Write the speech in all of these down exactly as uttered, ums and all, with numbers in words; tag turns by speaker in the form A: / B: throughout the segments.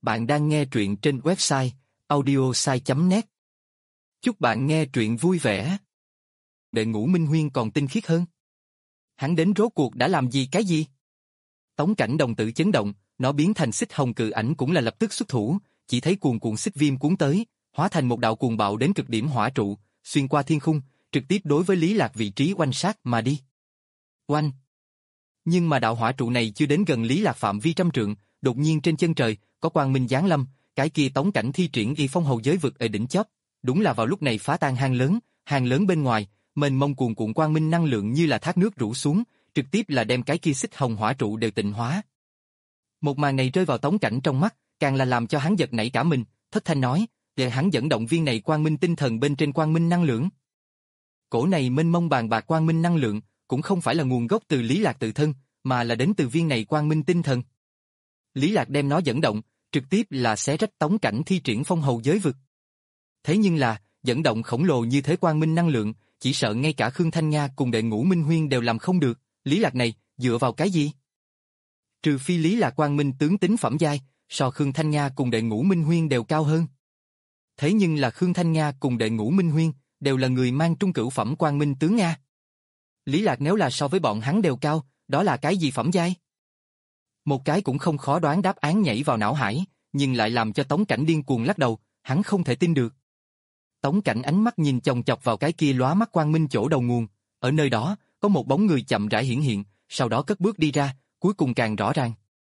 A: Bạn đang nghe truyện trên website audiosai chấm net. Chúc bạn nghe truyện vui vẻ. Đệ Ngũ Minh Huyên còn tinh khiết hơn. Hắn đến rốt cuộc đã làm gì cái gì? Tống Cảnh đồng tử chấn động, nó biến thành xích hồng cự ảnh cũng là lập tức xuất thủ, chỉ thấy cuồn cuộn xích viêm cuốn tới, hóa thành một đạo cuồng bạo đến cực điểm hỏa trụ, xuyên qua thiên khung, trực tiếp đối với Lý Lạc vị trí oanh sát mà đi. Oanh! Nhưng mà đạo hỏa trụ này chưa đến gần Lý Lạc phạm vi trăm trượng, đột nhiên trên chân trời có quang minh giáng lâm, cái kia Tống Cảnh thi triển y phong hầu giới vực ở đỉnh chóp, đúng là vào lúc này phá tan hang lớn, hang lớn bên ngoài, mênh mông cuồn cuộn quang minh năng lượng như là thác nước rủ xuống, trực tiếp là đem cái kia xích hồng hỏa trụ đều tịnh hóa. Một màn này rơi vào Tống Cảnh trong mắt, càng là làm cho hắn giật nảy cả mình, thất thanh nói, để hắn dẫn động viên này quang minh tinh thần bên trên quang minh năng lượng. Cổ này mênh mông bàn bạc quang minh năng lượng, cũng không phải là nguồn gốc từ Lý Lạc tự thân, mà là đến từ viên này quang minh tinh thần. Lý Lạc đem nó dẫn động, trực tiếp là xé rách Tống Cảnh thi triển phong hầu giới vực. Thế nhưng là, dẫn động khổng lồ như thế quang minh năng lượng, chỉ sợ ngay cả Khương Thanh Nga cùng Đệ Ngũ Minh Huyên đều làm không được, Lý Lạc này, dựa vào cái gì? Trừ phi Lý Lạc quang minh tướng tính phẩm giai, so Khương Thanh Nga cùng Đệ Ngũ Minh Huyên đều cao hơn. Thế nhưng là Khương Thanh Nga cùng Đệ Ngũ Minh Huyên, đều là người mang trung cửu phẩm quang minh tướng Nga. Lý Lạc nếu là so với bọn hắn đều cao, đó là cái gì phẩm giai? Một cái cũng không khó đoán đáp án nhảy vào não hải, nhưng lại làm cho Tống Cảnh điên cuồng lắc đầu, hắn không thể tin được. Tống Cảnh ánh mắt nhìn chòng chọc vào cái kia lóa mắt quang minh chỗ đầu nguồn, ở nơi đó, có một bóng người chậm rãi hiển hiện, sau đó cất bước đi ra, cuối cùng càng rõ ràng.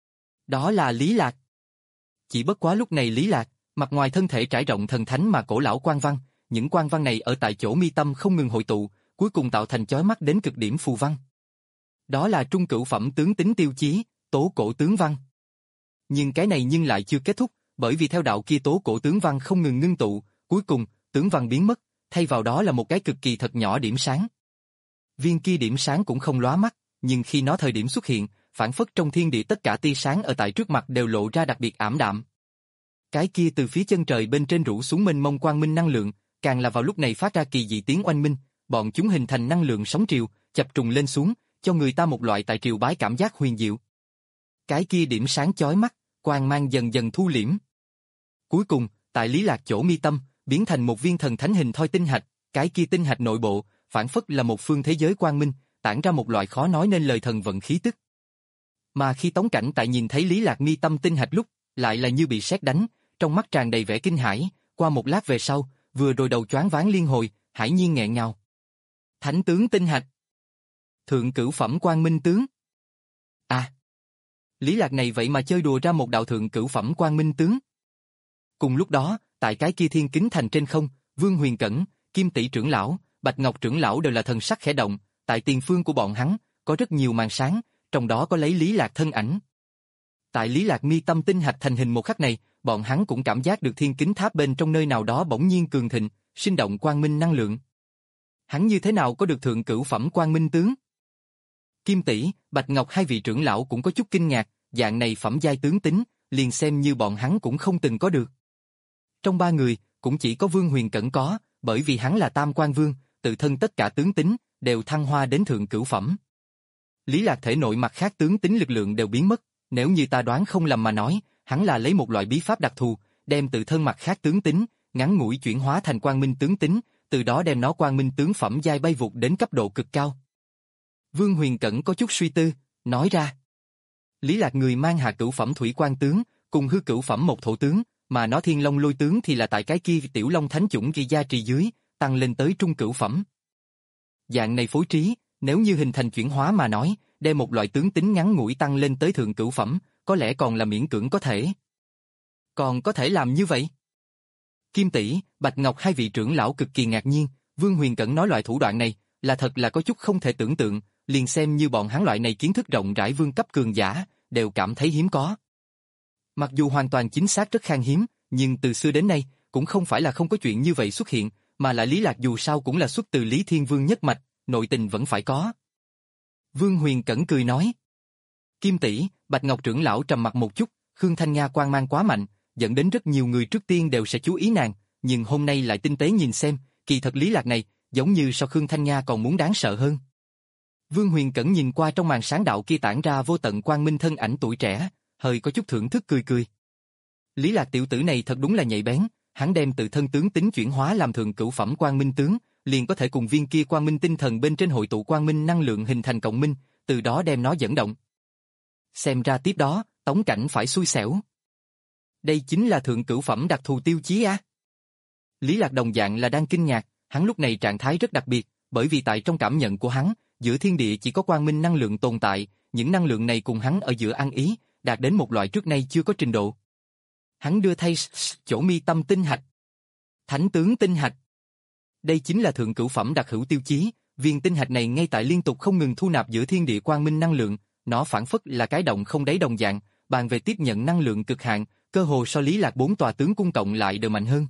A: Đó là Lý Lạc. Chỉ bất quá lúc này Lý Lạc, mặt ngoài thân thể trải rộng thần thánh mà cổ lão quang văn, những quang văn này ở tại chỗ mi tâm không ngừng hội tụ, cuối cùng tạo thành chói mắt đến cực điểm phù văn. Đó là trung cửu phẩm tướng tính tiêu chí, tố cổ tướng văn. Nhưng cái này nhưng lại chưa kết thúc, bởi vì theo đạo kia tố cổ tướng văn không ngừng ngưng tụ, cuối cùng, tướng văn biến mất, thay vào đó là một cái cực kỳ thật nhỏ điểm sáng. Viên kia điểm sáng cũng không lóa mắt, nhưng khi nó thời điểm xuất hiện, phản phất trong thiên địa tất cả tia sáng ở tại trước mặt đều lộ ra đặc biệt ảm đạm. Cái kia từ phía chân trời bên trên rủ xuống mênh mông quang minh năng lượng, càng là vào lúc này phát ra kỳ dị tiếng oanh minh, bọn chúng hình thành năng lượng sóng triều, chập trùng lên xuống, cho người ta một loại tại triều bái cảm giác huyền diệu. Cái kia điểm sáng chói mắt, quang mang dần dần thu liễm. Cuối cùng, tại Lý Lạc chỗ mi tâm, biến thành một viên thần thánh hình thoi tinh hạch, cái kia tinh hạch nội bộ, phản phất là một phương thế giới quang minh, tản ra một loại khó nói nên lời thần vận khí tức. Mà khi Tống Cảnh tại nhìn thấy Lý Lạc mi tâm tinh hạch lúc, lại là như bị sét đánh, trong mắt tràn đầy vẻ kinh hãi, qua một lát về sau, vừa rồi đầu choáng váng liên hồi, hải nhiên nghẹn ngào. Thánh tướng tinh hạch. Thượng cửu phẩm quang minh tướng. À! Lý Lạc này vậy mà chơi đùa ra một đạo thượng cửu phẩm quang minh tướng. Cùng lúc đó, tại cái kia thiên kính thành trên không, Vương Huyền Cẩn, Kim Tỷ trưởng lão, Bạch Ngọc trưởng lão đều là thần sắc khẽ động, tại tiền phương của bọn hắn, có rất nhiều màn sáng, trong đó có lấy Lý Lạc thân ảnh. Tại Lý Lạc mi tâm tinh hạch thành hình một khắc này, bọn hắn cũng cảm giác được thiên kính tháp bên trong nơi nào đó bỗng nhiên cường thịnh, sinh động quang minh năng lượng. Hắn như thế nào có được thượng cửu phẩm quang minh tướng? Kim Tỷ, Bạch Ngọc hai vị trưởng lão cũng có chút kinh ngạc, dạng này phẩm giai tướng tính, liền xem như bọn hắn cũng không từng có được. Trong ba người, cũng chỉ có Vương Huyền Cẩn có, bởi vì hắn là Tam Quan Vương, tự thân tất cả tướng tính, đều thăng hoa đến thượng cửu phẩm. Lý Lạc thể nội mặt khác tướng tính lực lượng đều biến mất, nếu như ta đoán không lầm mà nói, hắn là lấy một loại bí pháp đặc thù, đem tự thân mặt khác tướng tính, ngắn ngủi chuyển hóa thành quang minh tướng tính, từ đó đem nó quang minh tướng phẩm giai bay vụt đến cấp độ cực cao. Vương Huyền Cẩn có chút suy tư, nói ra. Lý Lạc người mang hạ cửu phẩm thủy quan tướng, cùng hư cửu phẩm một thổ tướng, mà nó thiên long lôi tướng thì là tại cái kia tiểu long thánh chủng ghi gia trì dưới, tăng lên tới trung cửu phẩm. Dạng này phối trí, nếu như hình thành chuyển hóa mà nói, đem một loại tướng tính ngắn ngủi tăng lên tới thượng cửu phẩm, có lẽ còn là miễn cưỡng có thể. Còn có thể làm như vậy? Kim Tỷ, Bạch Ngọc hai vị trưởng lão cực kỳ ngạc nhiên, Vương Huyền Cẩn nói loại thủ đoạn này, là thật là có chút không thể tưởng tượng, liền xem như bọn hắn loại này kiến thức rộng rãi vương cấp cường giả, đều cảm thấy hiếm có. Mặc dù hoàn toàn chính xác rất khan hiếm, nhưng từ xưa đến nay, cũng không phải là không có chuyện như vậy xuất hiện, mà là Lý Lạc dù sao cũng là xuất từ Lý Thiên Vương nhất mạch, nội tình vẫn phải có. Vương Huyền Cẩn cười nói. Kim Tỷ, Bạch Ngọc trưởng lão trầm mặt một chút, Khương Thanh Nga quang mang quá mạnh, dẫn đến rất nhiều người trước tiên đều sẽ chú ý nàng, nhưng hôm nay lại tinh tế nhìn xem, kỳ thật Lý Lạc này, giống như so Khương Thanh Nga còn muốn đáng sợ hơn. Vương Huyền Cẩn nhìn qua trong màn sáng đạo kia tản ra vô tận quang minh thân ảnh tuổi trẻ, hơi có chút thưởng thức cười cười. Lý Lạc tiểu tử này thật đúng là nhạy bén, hắn đem tự thân tướng tính chuyển hóa làm thượng cửu phẩm quang minh tướng, liền có thể cùng viên kia quang minh tinh thần bên trên hội tụ quang minh năng lượng hình thành cộng minh, từ đó đem nó dẫn động. Xem ra tiếp đó, Tống Cảnh phải xui xẻo. Đây chính là thượng cửu phẩm đặc thù tiêu chí á. Lý Lạc đồng dạng là đang kinh ngạc, hắn lúc này trạng thái rất đặc biệt, bởi vì tại trong cảm nhận của hắn, giữa thiên địa chỉ có quang minh năng lượng tồn tại, những năng lượng này cùng hắn ở giữa ăn ý, đạt đến một loại trước nay chưa có trình độ. Hắn đưa thay chỗ mi tâm tinh hạch. Thánh tướng tinh hạch. Đây chính là thượng cửu phẩm đặc hữu tiêu chí, viên tinh hạch này ngay tại liên tục không ngừng thu nạp giữa thiên địa quang minh năng lượng, nó phản phất là cái động không đáy đồng dạng, bàn về tiếp nhận năng lượng cực hạn, cơ hồ so Lý Lạc bốn tòa tướng cung cộng lại đều mạnh hơn.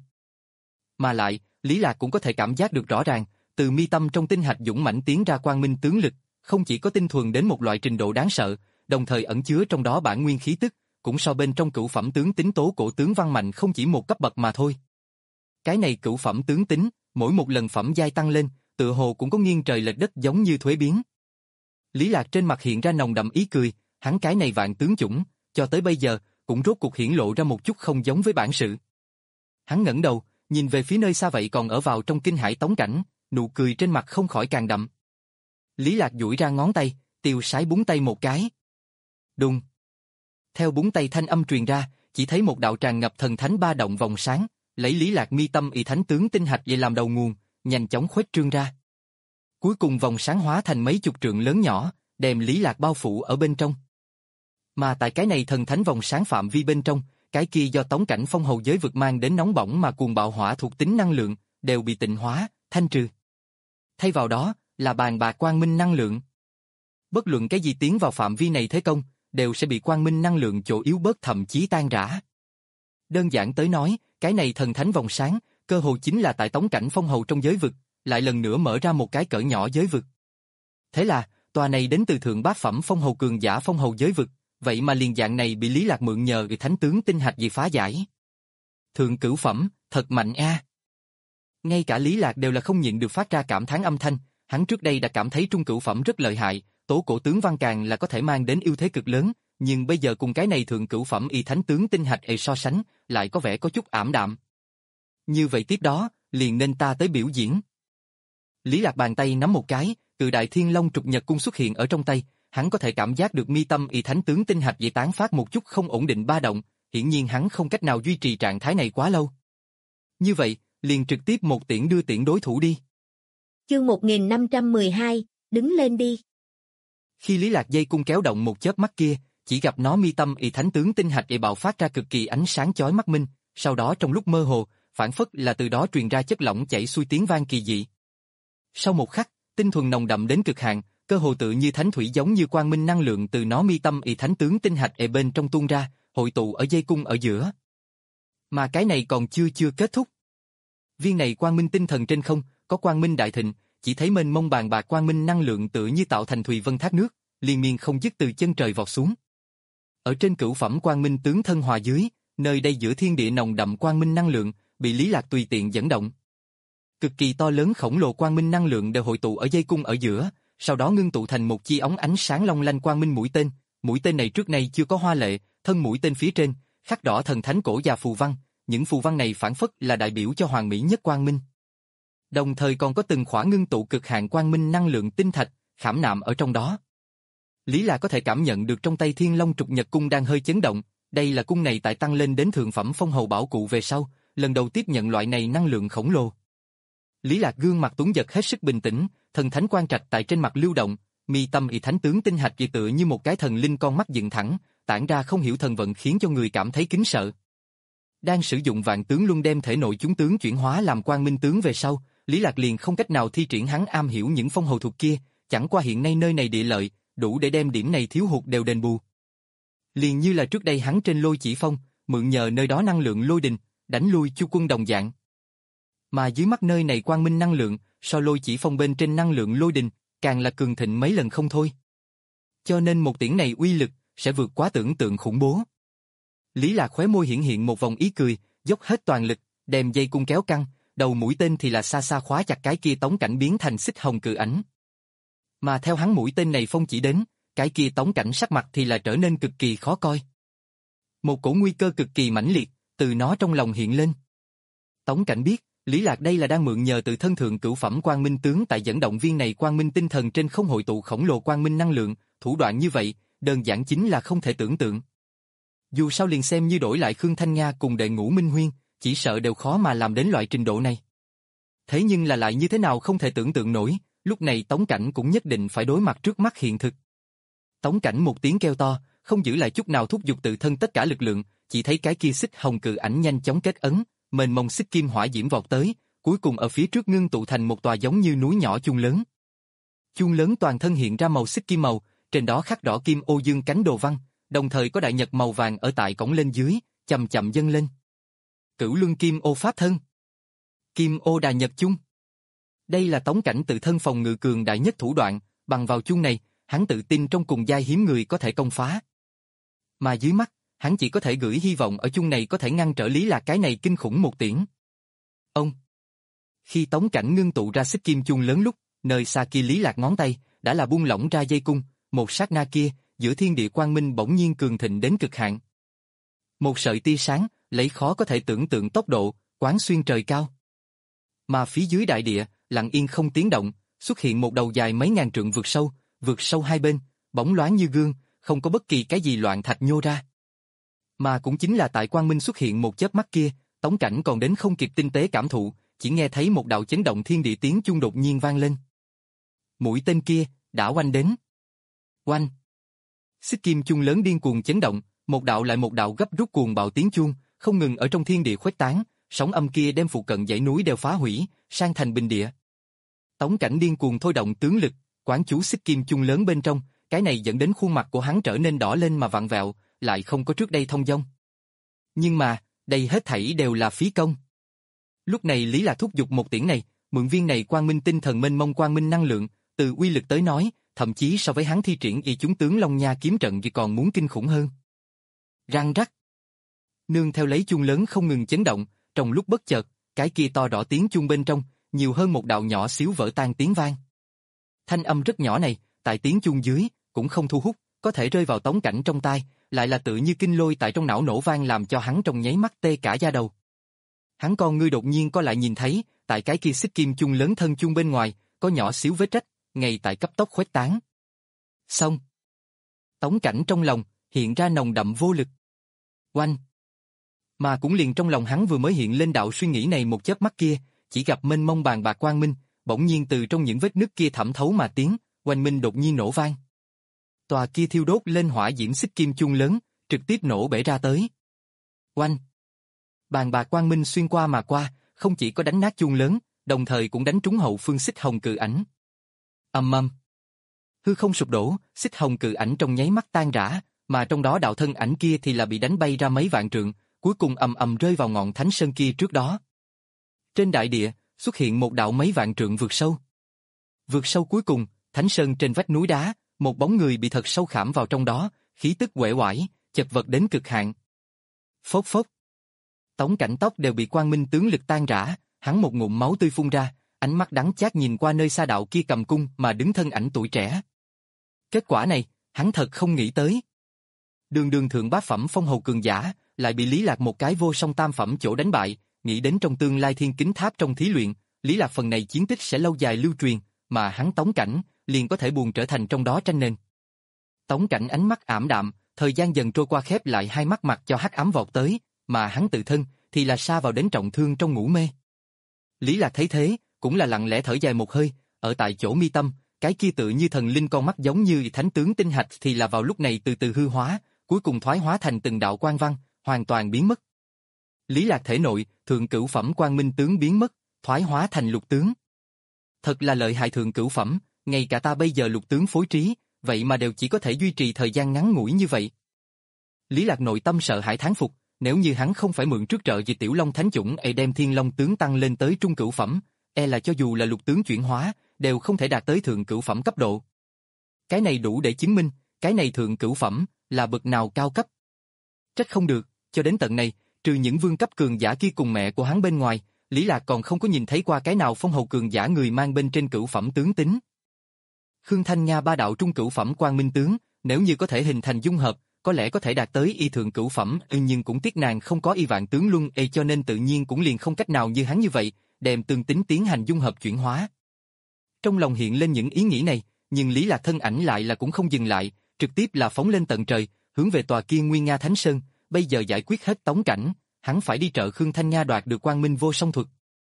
A: Mà lại, Lý Lạc cũng có thể cảm giác được rõ ràng, từ mi tâm trong tinh hạch dũng mãnh tiến ra quang minh tướng lực, không chỉ có tinh thuần đến một loại trình độ đáng sợ, đồng thời ẩn chứa trong đó bản nguyên khí tức, cũng so bên trong cửu phẩm tướng tính tố cổ tướng văn mạnh không chỉ một cấp bậc mà thôi. Cái này cửu phẩm tướng tính, mỗi một lần phẩm giai tăng lên, tựa hồ cũng có nghiêng trời lệch đất giống như thuế biến. Lý Lạc trên mặt hiện ra nồng đậm ý cười, hắn cái này vạn tướng chủng, cho tới bây giờ, cũng rốt cuộc hiển lộ ra một chút không giống với bản sự. Hắn ngẩng đầu, nhìn về phía nơi xa vậy còn ở vào trong kinh hải Tống Cảnh, nụ cười trên mặt không khỏi càng đậm. Lý Lạc duỗi ra ngón tay, tiêu sái búng tay một cái. Đùng. Theo búng tay thanh âm truyền ra, chỉ thấy một đạo tràn ngập thần thánh ba động vòng sáng, lấy Lý Lạc mi tâm y thánh tướng tinh hạch về làm đầu nguồn, nhanh chóng khuếch trương ra. Cuối cùng vòng sáng hóa thành mấy chục trượng lớn nhỏ, đem Lý Lạc bao phủ ở bên trong. Mà tại cái này thần thánh vòng sáng phạm vi bên trong, cái kia do Tống Cảnh phong hầu giới vực mang đến nóng bỏng mà cuồng bạo hỏa thuộc tính năng lượng, đều bị tịnh hóa, thanh trừ. Thay vào đó, là bàn bạc quang minh năng lượng. Bất luận cái gì tiến vào phạm vi này thế công, đều sẽ bị quang minh năng lượng chỗ yếu bớt thậm chí tan rã. Đơn giản tới nói, cái này thần thánh vòng sáng, cơ hồ chính là tại Tống Cảnh phong hầu trong giới vực, lại lần nữa mở ra một cái cỡ nhỏ giới vực. Thế là, tòa này đến từ thượng bát phẩm phong hầu cường giả phong hầu giới vực, vậy mà liền dạng này bị Lý Lạc mượn nhờ cái thánh tướng tinh hạch gì phá giải. Thượng cửu phẩm, thật mạnh a. Ngay cả Lý Lạc đều là không nhịn được phát ra cảm thán âm thanh, hắn trước đây đã cảm thấy trung cửu phẩm rất lợi hại, tố cổ tướng văn càng là có thể mang đến ưu thế cực lớn, nhưng bây giờ cùng cái này thượng cửu phẩm y thánh tướng tinh hạch ấy so sánh, lại có vẻ có chút ảm đạm. Như vậy tiếp đó, liền nên ta tới biểu diễn. Lý Lạc bàn tay nắm một cái, Cự Đại Thiên Long trục nhật cung xuất hiện ở trong tay, hắn có thể cảm giác được mi tâm y thánh tướng tinh hạch vậy tán phát một chút không ổn định ba động, hiển nhiên hắn không cách nào duy trì trạng thái này quá lâu. Như vậy, liền trực tiếp một tiễn đưa tiễn đối thủ đi.
B: Chương một nghìn năm trăm mười hai, đứng lên đi.
A: Khi Lý Lạc dây cung kéo động một chớp mắt kia, chỉ gặp nó mi tâm y thánh tướng tinh hạch vậy bạo phát ra cực kỳ ánh sáng chói mắt minh, sau đó trong lúc mơ hồ, phản phất là từ đó truyền ra chất lỏng chảy xuôi tiếng vang kỳ dị. Sau một khắc, tinh thuần nồng đậm đến cực hạn, cơ hồ tự như thánh thủy giống như quang minh năng lượng từ nó mi tâm y thánh tướng tinh hạch ở bên trong tuôn ra, hội tụ ở dây cung ở giữa. Mà cái này còn chưa chưa kết thúc. Viên này quang minh tinh thần trên không, có quang minh đại thịnh, chỉ thấy mênh mông bàn bạc quang minh năng lượng tự như tạo thành thùy vân thác nước, liên miên không dứt từ chân trời vọt xuống. Ở trên cửu phẩm quang minh tướng thân hòa dưới, nơi đây giữa thiên địa nồng đậm quang minh năng lượng, bị Lý Lạc tùy tiện dẫn động. Cực kỳ to lớn khổng lồ quang minh năng lượng đều hội tụ ở dây cung ở giữa, sau đó ngưng tụ thành một chi ống ánh sáng long lanh quang minh mũi tên. Mũi tên này trước nay chưa có hoa lệ, thân mũi tên phía trên khắc đỏ thần thánh cổ và phù văn, những phù văn này phản phất là đại biểu cho hoàn mỹ nhất quang minh. Đồng thời còn có từng khỏa ngưng tụ cực hạn quang minh năng lượng tinh thạch khảm nạm ở trong đó. Lý Lạc có thể cảm nhận được trong tay Thiên Long trục nhật cung đang hơi chấn động, đây là cung này tại tăng lên đến thượng phẩm phong hầu bảo cụ về sau, lần đầu tiếp nhận loại này năng lượng khổng lồ. Lý Lạc gương mặt tuấn giật hết sức bình tĩnh, thần thánh quang trạch tại trên mặt lưu động, mi tâm y thánh tướng tinh hạch kỳ tựa như một cái thần linh con mắt dựng thẳng, tản ra không hiểu thần vận khiến cho người cảm thấy kính sợ. Đang sử dụng vạn tướng luân đem thể nội chúng tướng chuyển hóa làm quang minh tướng về sau, Lý Lạc liền không cách nào thi triển hắn am hiểu những phong hầu thuật kia, chẳng qua hiện nay nơi này địa lợi, đủ để đem điểm này thiếu hụt đều đền bù. Liền như là trước đây hắn trên Lôi Chỉ Phong, mượn nhờ nơi đó năng lượng lôi đình, đánh lui Chu quân đồng dạng. Mà dưới mắt nơi này quang minh năng lượng, so Lôi Chỉ Phong bên trên năng lượng lôi đình, càng là cường thịnh mấy lần không thôi. Cho nên một tiễn này uy lực, sẽ vượt quá tưởng tượng khủng bố. Lý Lạc khóe môi hiển hiện một vòng ý cười, dốc hết toàn lực, đem dây cung kéo căng, đầu mũi tên thì là xa xa khóa chặt cái kia Tống Cảnh biến thành xích hồng cự ảnh. Mà theo hắn mũi tên này phong chỉ đến, cái kia Tống Cảnh sắc mặt thì là trở nên cực kỳ khó coi. Một cổ nguy cơ cực kỳ mãnh liệt, từ nó trong lòng hiện lên. Tống Cảnh biết, Lý Lạc đây là đang mượn nhờ từ thân thượng cửu phẩm quang minh tướng tại dẫn động viên này quang minh tinh thần trên không hội tụ khổng lồ quang minh năng lượng, thủ đoạn như vậy, đơn giản chính là không thể tưởng tượng. Dù sao liền xem như đổi lại Khương Thanh Nga cùng đệ ngũ Minh Huyên, chỉ sợ đều khó mà làm đến loại trình độ này. Thế nhưng là lại như thế nào không thể tưởng tượng nổi, lúc này Tống Cảnh cũng nhất định phải đối mặt trước mắt hiện thực. Tống Cảnh một tiếng kêu to, không giữ lại chút nào thúc giục tự thân tất cả lực lượng, chỉ thấy cái kia xích hồng cự ảnh nhanh chóng kết ấn, mênh mông xích kim hỏa diễm vọt tới, cuối cùng ở phía trước ngưng tụ thành một tòa giống như núi nhỏ chuông lớn. Chuông lớn toàn thân hiện ra màu xích kim màu, trên đó khắc rõ kim ô dương cánh đồ văn, đồng thời có đại nhật màu vàng ở tại cổng lên dưới, chậm chậm dâng lên. Cửu luân kim ô pháp thân. Kim ô đà nhật chung. Đây là Tống Cảnh tự thân phòng ngự cường đại nhất thủ đoạn, bằng vào chung này, hắn tự tin trong cùng giai hiếm người có thể công phá. Mà dưới mắt, hắn chỉ có thể gửi hy vọng ở chung này có thể ngăn trở Lý Lạc cái này kinh khủng một tiễn. Ông. Khi Tống Cảnh ngưng tụ ra xích kim chung lớn lúc, nơi xa kia Lý Lạc ngón tay, đã là buông lỏng ra dây cung, một sát na kia, giữa thiên địa quang minh bỗng nhiên cường thịnh đến cực hạn. Một sợi tia sáng, lấy khó có thể tưởng tượng tốc độ, quán xuyên trời cao. Mà phía dưới đại địa, lặng yên không tiếng động, xuất hiện một đầu dài mấy ngàn trượng vượt sâu, vượt sâu hai bên, bóng loáng như gương, không có bất kỳ cái gì loạn thạch nhô ra. Mà cũng chính là tại quang minh xuất hiện một chớp mắt kia, Tống Cảnh còn đến không kịp tinh tế cảm thụ, chỉ nghe thấy một đạo chấn động thiên địa tiếng chuông đột nhiên vang lên. Mũi tên kia đã oanh đến. Oanh. Xích kim chuông lớn điên cuồng chấn động, một đạo lại một đạo gấp rút cuồng bạo tiếng chuông, không ngừng ở trong thiên địa khuếch tán, sóng âm kia đem phụ cận dãy núi đều phá hủy, sang thành bình địa. Tống Cảnh điên cuồng thôi động tướng lực, quán chú xích kim chuông lớn bên trong, cái này dẫn đến khuôn mặt của hắn trở nên đỏ lên mà vặn vẹo, lại không có trước đây thông dong. Nhưng mà, đây hết thảy đều là phí công. Lúc này Lý Lạc thúc giục một tiễn này, mượn viên này quang minh tinh thần mênh mông quang minh năng lượng, từ uy lực tới nói, thậm chí so với hắn thi triển y chúng tướng Long Nha kiếm trận thì còn muốn kinh khủng hơn. Răng rắc. Nương theo lấy chuông lớn không ngừng chấn động, trong lúc bất chợt, cái kia to đỏ tiếng chuông bên trong, nhiều hơn một đạo nhỏ xíu vỡ tan tiếng vang. Thanh âm rất nhỏ này, tại tiếng chuông dưới, cũng không thu hút, có thể rơi vào Tống Cảnh trong tai, lại là tự như kinh lôi tại trong não nổ vang làm cho hắn trong nháy mắt tê cả da đầu. Hắn con ngươi đột nhiên có lại nhìn thấy, tại cái kia xích kim chuông lớn thân chuông bên ngoài, có nhỏ xíu vết rách, ngay tại cấp tốc khuếch tán. Xong. Tống Cảnh trong lòng, hiện ra nồng đậm vô lực. Oanh. Mà cũng liền trong lòng hắn vừa mới hiện lên đạo suy nghĩ này một chớp mắt kia, chỉ gặp mênh mông bàn bạc quang minh, bỗng nhiên từ trong những vết nứt kia thẩm thấu mà tiến, oanh minh đột nhiên nổ vang. Tòa kia thiêu đốt lên hỏa diễm xích kim chuông lớn, trực tiếp nổ bể ra tới. Oanh. Bàn bạc quang minh xuyên qua mà qua, không chỉ có đánh nát chuông lớn, đồng thời cũng đánh trúng hậu phương xích hồng cự ảnh. Ầm ầm. Hư không sụp đổ, xích hồng cự ảnh trong nháy mắt tan rã, mà trong đó đạo thân ảnh kia thì là bị đánh bay ra mấy vạn trượng, cuối cùng ầm ầm rơi vào ngọn thánh sơn kia trước đó. Trên đại địa, xuất hiện một đạo mấy vạn trượng vượt sâu. Vượt sâu cuối cùng, thánh sơn trên vách núi đá, một bóng người bị thật sâu khảm vào trong đó, khí tức uể oải, chật vật đến cực hạn. Phốc phốc. Tống Cảnh tóc đều bị quang minh tướng lực tan rã, hắn một ngụm máu tươi phun ra, ánh mắt đắng chát nhìn qua nơi xa đạo kia cầm cung mà đứng thân ảnh tuổi trẻ. Kết quả này, hắn thật không nghĩ tới. Đường đường thượng bá phẩm phong hầu cường giả, lại bị Lý Lạc một cái vô song tam phẩm chỗ đánh bại, nghĩ đến trong tương lai thiên kính tháp trong thí luyện, Lý Lạc phần này chiến tích sẽ lâu dài lưu truyền, mà hắn Tống Cảnh, liền có thể buồn trở thành trong đó tranh nền. Tống Cảnh ánh mắt ảm đạm, thời gian dần trôi qua khép lại hai mắt mặt cho hắc ám vọt tới, mà hắn tự thân, thì là sa vào đến trọng thương trong ngủ mê. Lý Lạc thấy thế, cũng là lặng lẽ thở dài một hơi, ở tại chỗ mi tâm, cái kia tự như thần linh con mắt giống như thánh tướng tinh hạch thì là vào lúc này từ từ hư hóa, cuối cùng thoái hóa thành từng đạo quang văn, hoàn toàn biến mất. Lý Lạc thể nội, thượng cửu phẩm quang minh tướng biến mất, thoái hóa thành lục tướng. Thật là lợi hại thượng cửu phẩm, ngay cả ta bây giờ lục tướng phối trí, vậy mà đều chỉ có thể duy trì thời gian ngắn ngủi như vậy. Lý Lạc nội tâm sợ hãi thán phục, nếu như hắn không phải mượn trước trợ vì Tiểu Long Thánh chủng e đem Thiên Long tướng tăng lên tới trung cửu phẩm, e là cho dù là lục tướng chuyển hóa, đều không thể đạt tới thượng cửu phẩm cấp độ. Cái này đủ để chứng minh, cái này thượng cửu phẩm là bậc nào cao cấp. Trách không được, cho đến tận này, trừ những vương cấp cường giả kia cùng mẹ của hắn bên ngoài, Lý Lạc còn không có nhìn thấy qua cái nào phong hầu cường giả người mang bên trên cửu phẩm tướng tính. Khương Thanh Nga ba đạo trung cửu phẩm quang minh tướng, nếu như có thể hình thành dung hợp, có lẽ có thể đạt tới y thượng cửu phẩm, nhưng cũng tiếc nàng không có y vạn tướng luân e cho nên tự nhiên cũng liền không cách nào như hắn như vậy, đem tương tính tiến hành dung hợp chuyển hóa. Trong lòng hiện lên những ý nghĩ này, nhưng Lý Lạc thân ảnh lại là cũng không dừng lại, trực tiếp là phóng lên tận trời, hướng về tòa kia Nguyên Nga Thánh Sơn, bây giờ giải quyết hết tống cảnh, hắn phải đi trợ Khương Thanh Nha đoạt được Quang Minh Vô Song Thuật.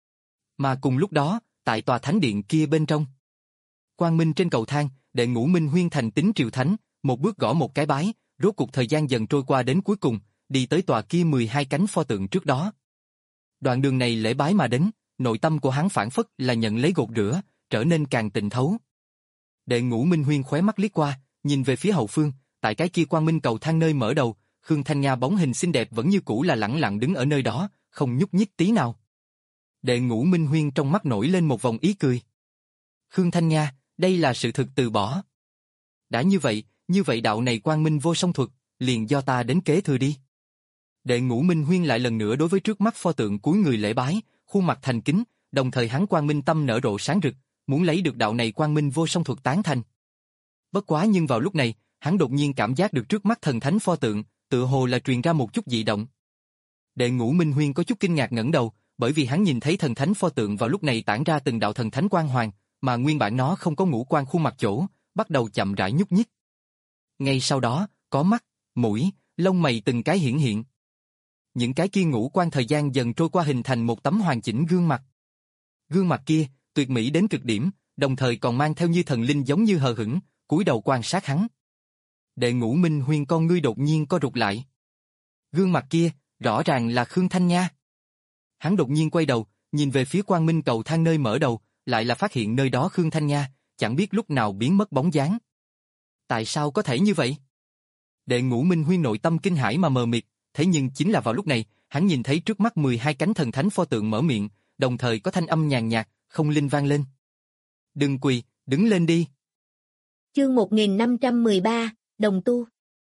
A: Mà cùng lúc đó, tại tòa thánh điện kia bên trong, Quang Minh trên cầu thang, Đệ Ngũ Minh Huyên thành tín triều thánh, một bước gõ một cái bái, rốt cuộc thời gian dần trôi qua đến cuối cùng, đi tới tòa kia mười hai cánh pho tượng trước đó. Đoạn đường này lễ bái mà đến, nội tâm của hắn phản phất là nhận lấy gột rửa, trở nên càng tịnh thấu. Đệ Ngũ Minh Huyên khóe mắt liếc qua, nhìn về phía hậu phương, tại cái kia Quang Minh cầu thang nơi mở đầu, Khương Thanh Nha bóng hình xinh đẹp vẫn như cũ là lẳng lặng đứng ở nơi đó, không nhúc nhích tí nào. Đệ Ngũ Minh Huyên trong mắt nổi lên một vòng ý cười. Khương Thanh Nha, đây là sự thực từ bỏ. Đã như vậy, như vậy đạo này Quang Minh Vô Song Thuật, liền do ta đến kế thừa đi. Đệ Ngũ Minh Huyên lại lần nữa đối với trước mắt pho tượng cúi người lễ bái, khuôn mặt thành kính, đồng thời hắn Quang Minh tâm nở rộ sáng rực, muốn lấy được đạo này Quang Minh Vô Song Thuật tán thành. Bất quá nhưng vào lúc này, hắn đột nhiên cảm giác được trước mắt thần thánh pho tượng, tựa hồ là truyền ra một chút dị động. Đệ Ngũ Minh Huyên có chút kinh ngạc ngẩng đầu, bởi vì hắn nhìn thấy thần thánh pho tượng vào lúc này tản ra từng đạo thần thánh quang hoàng, mà nguyên bản nó không có ngũ quan khuôn mặt chỗ, bắt đầu chậm rãi nhúc nhích. Ngay sau đó, có mắt, mũi, lông mày từng cái hiển hiện. Những cái kia ngũ quan thời gian dần trôi qua hình thành một tấm hoàn chỉnh gương mặt. Gương mặt kia, tuyệt mỹ đến cực điểm, đồng thời còn mang theo như thần linh giống như hờ hững, cúi đầu quan sát hắn. Đệ Ngũ Minh Huyên con ngươi đột nhiên co rụt lại. Gương mặt kia, rõ ràng là Khương Thanh Nha. Hắn đột nhiên quay đầu, nhìn về phía Quang Minh cầu thang nơi mở đầu, lại là phát hiện nơi đó Khương Thanh Nha, chẳng biết lúc nào biến mất bóng dáng. Tại sao có thể như vậy? Đệ Ngũ Minh Huyên nội tâm kinh hãi mà mờ mịt, thế nhưng chính là vào lúc này, hắn nhìn thấy trước mắt mười hai cánh thần thánh pho tượng mở miệng, đồng thời có thanh âm nhàn nhạt, không linh vang lên. Đừng quỳ, đứng lên đi.
B: Chương một nghìn năm trăm mười ba, Đồng Tu.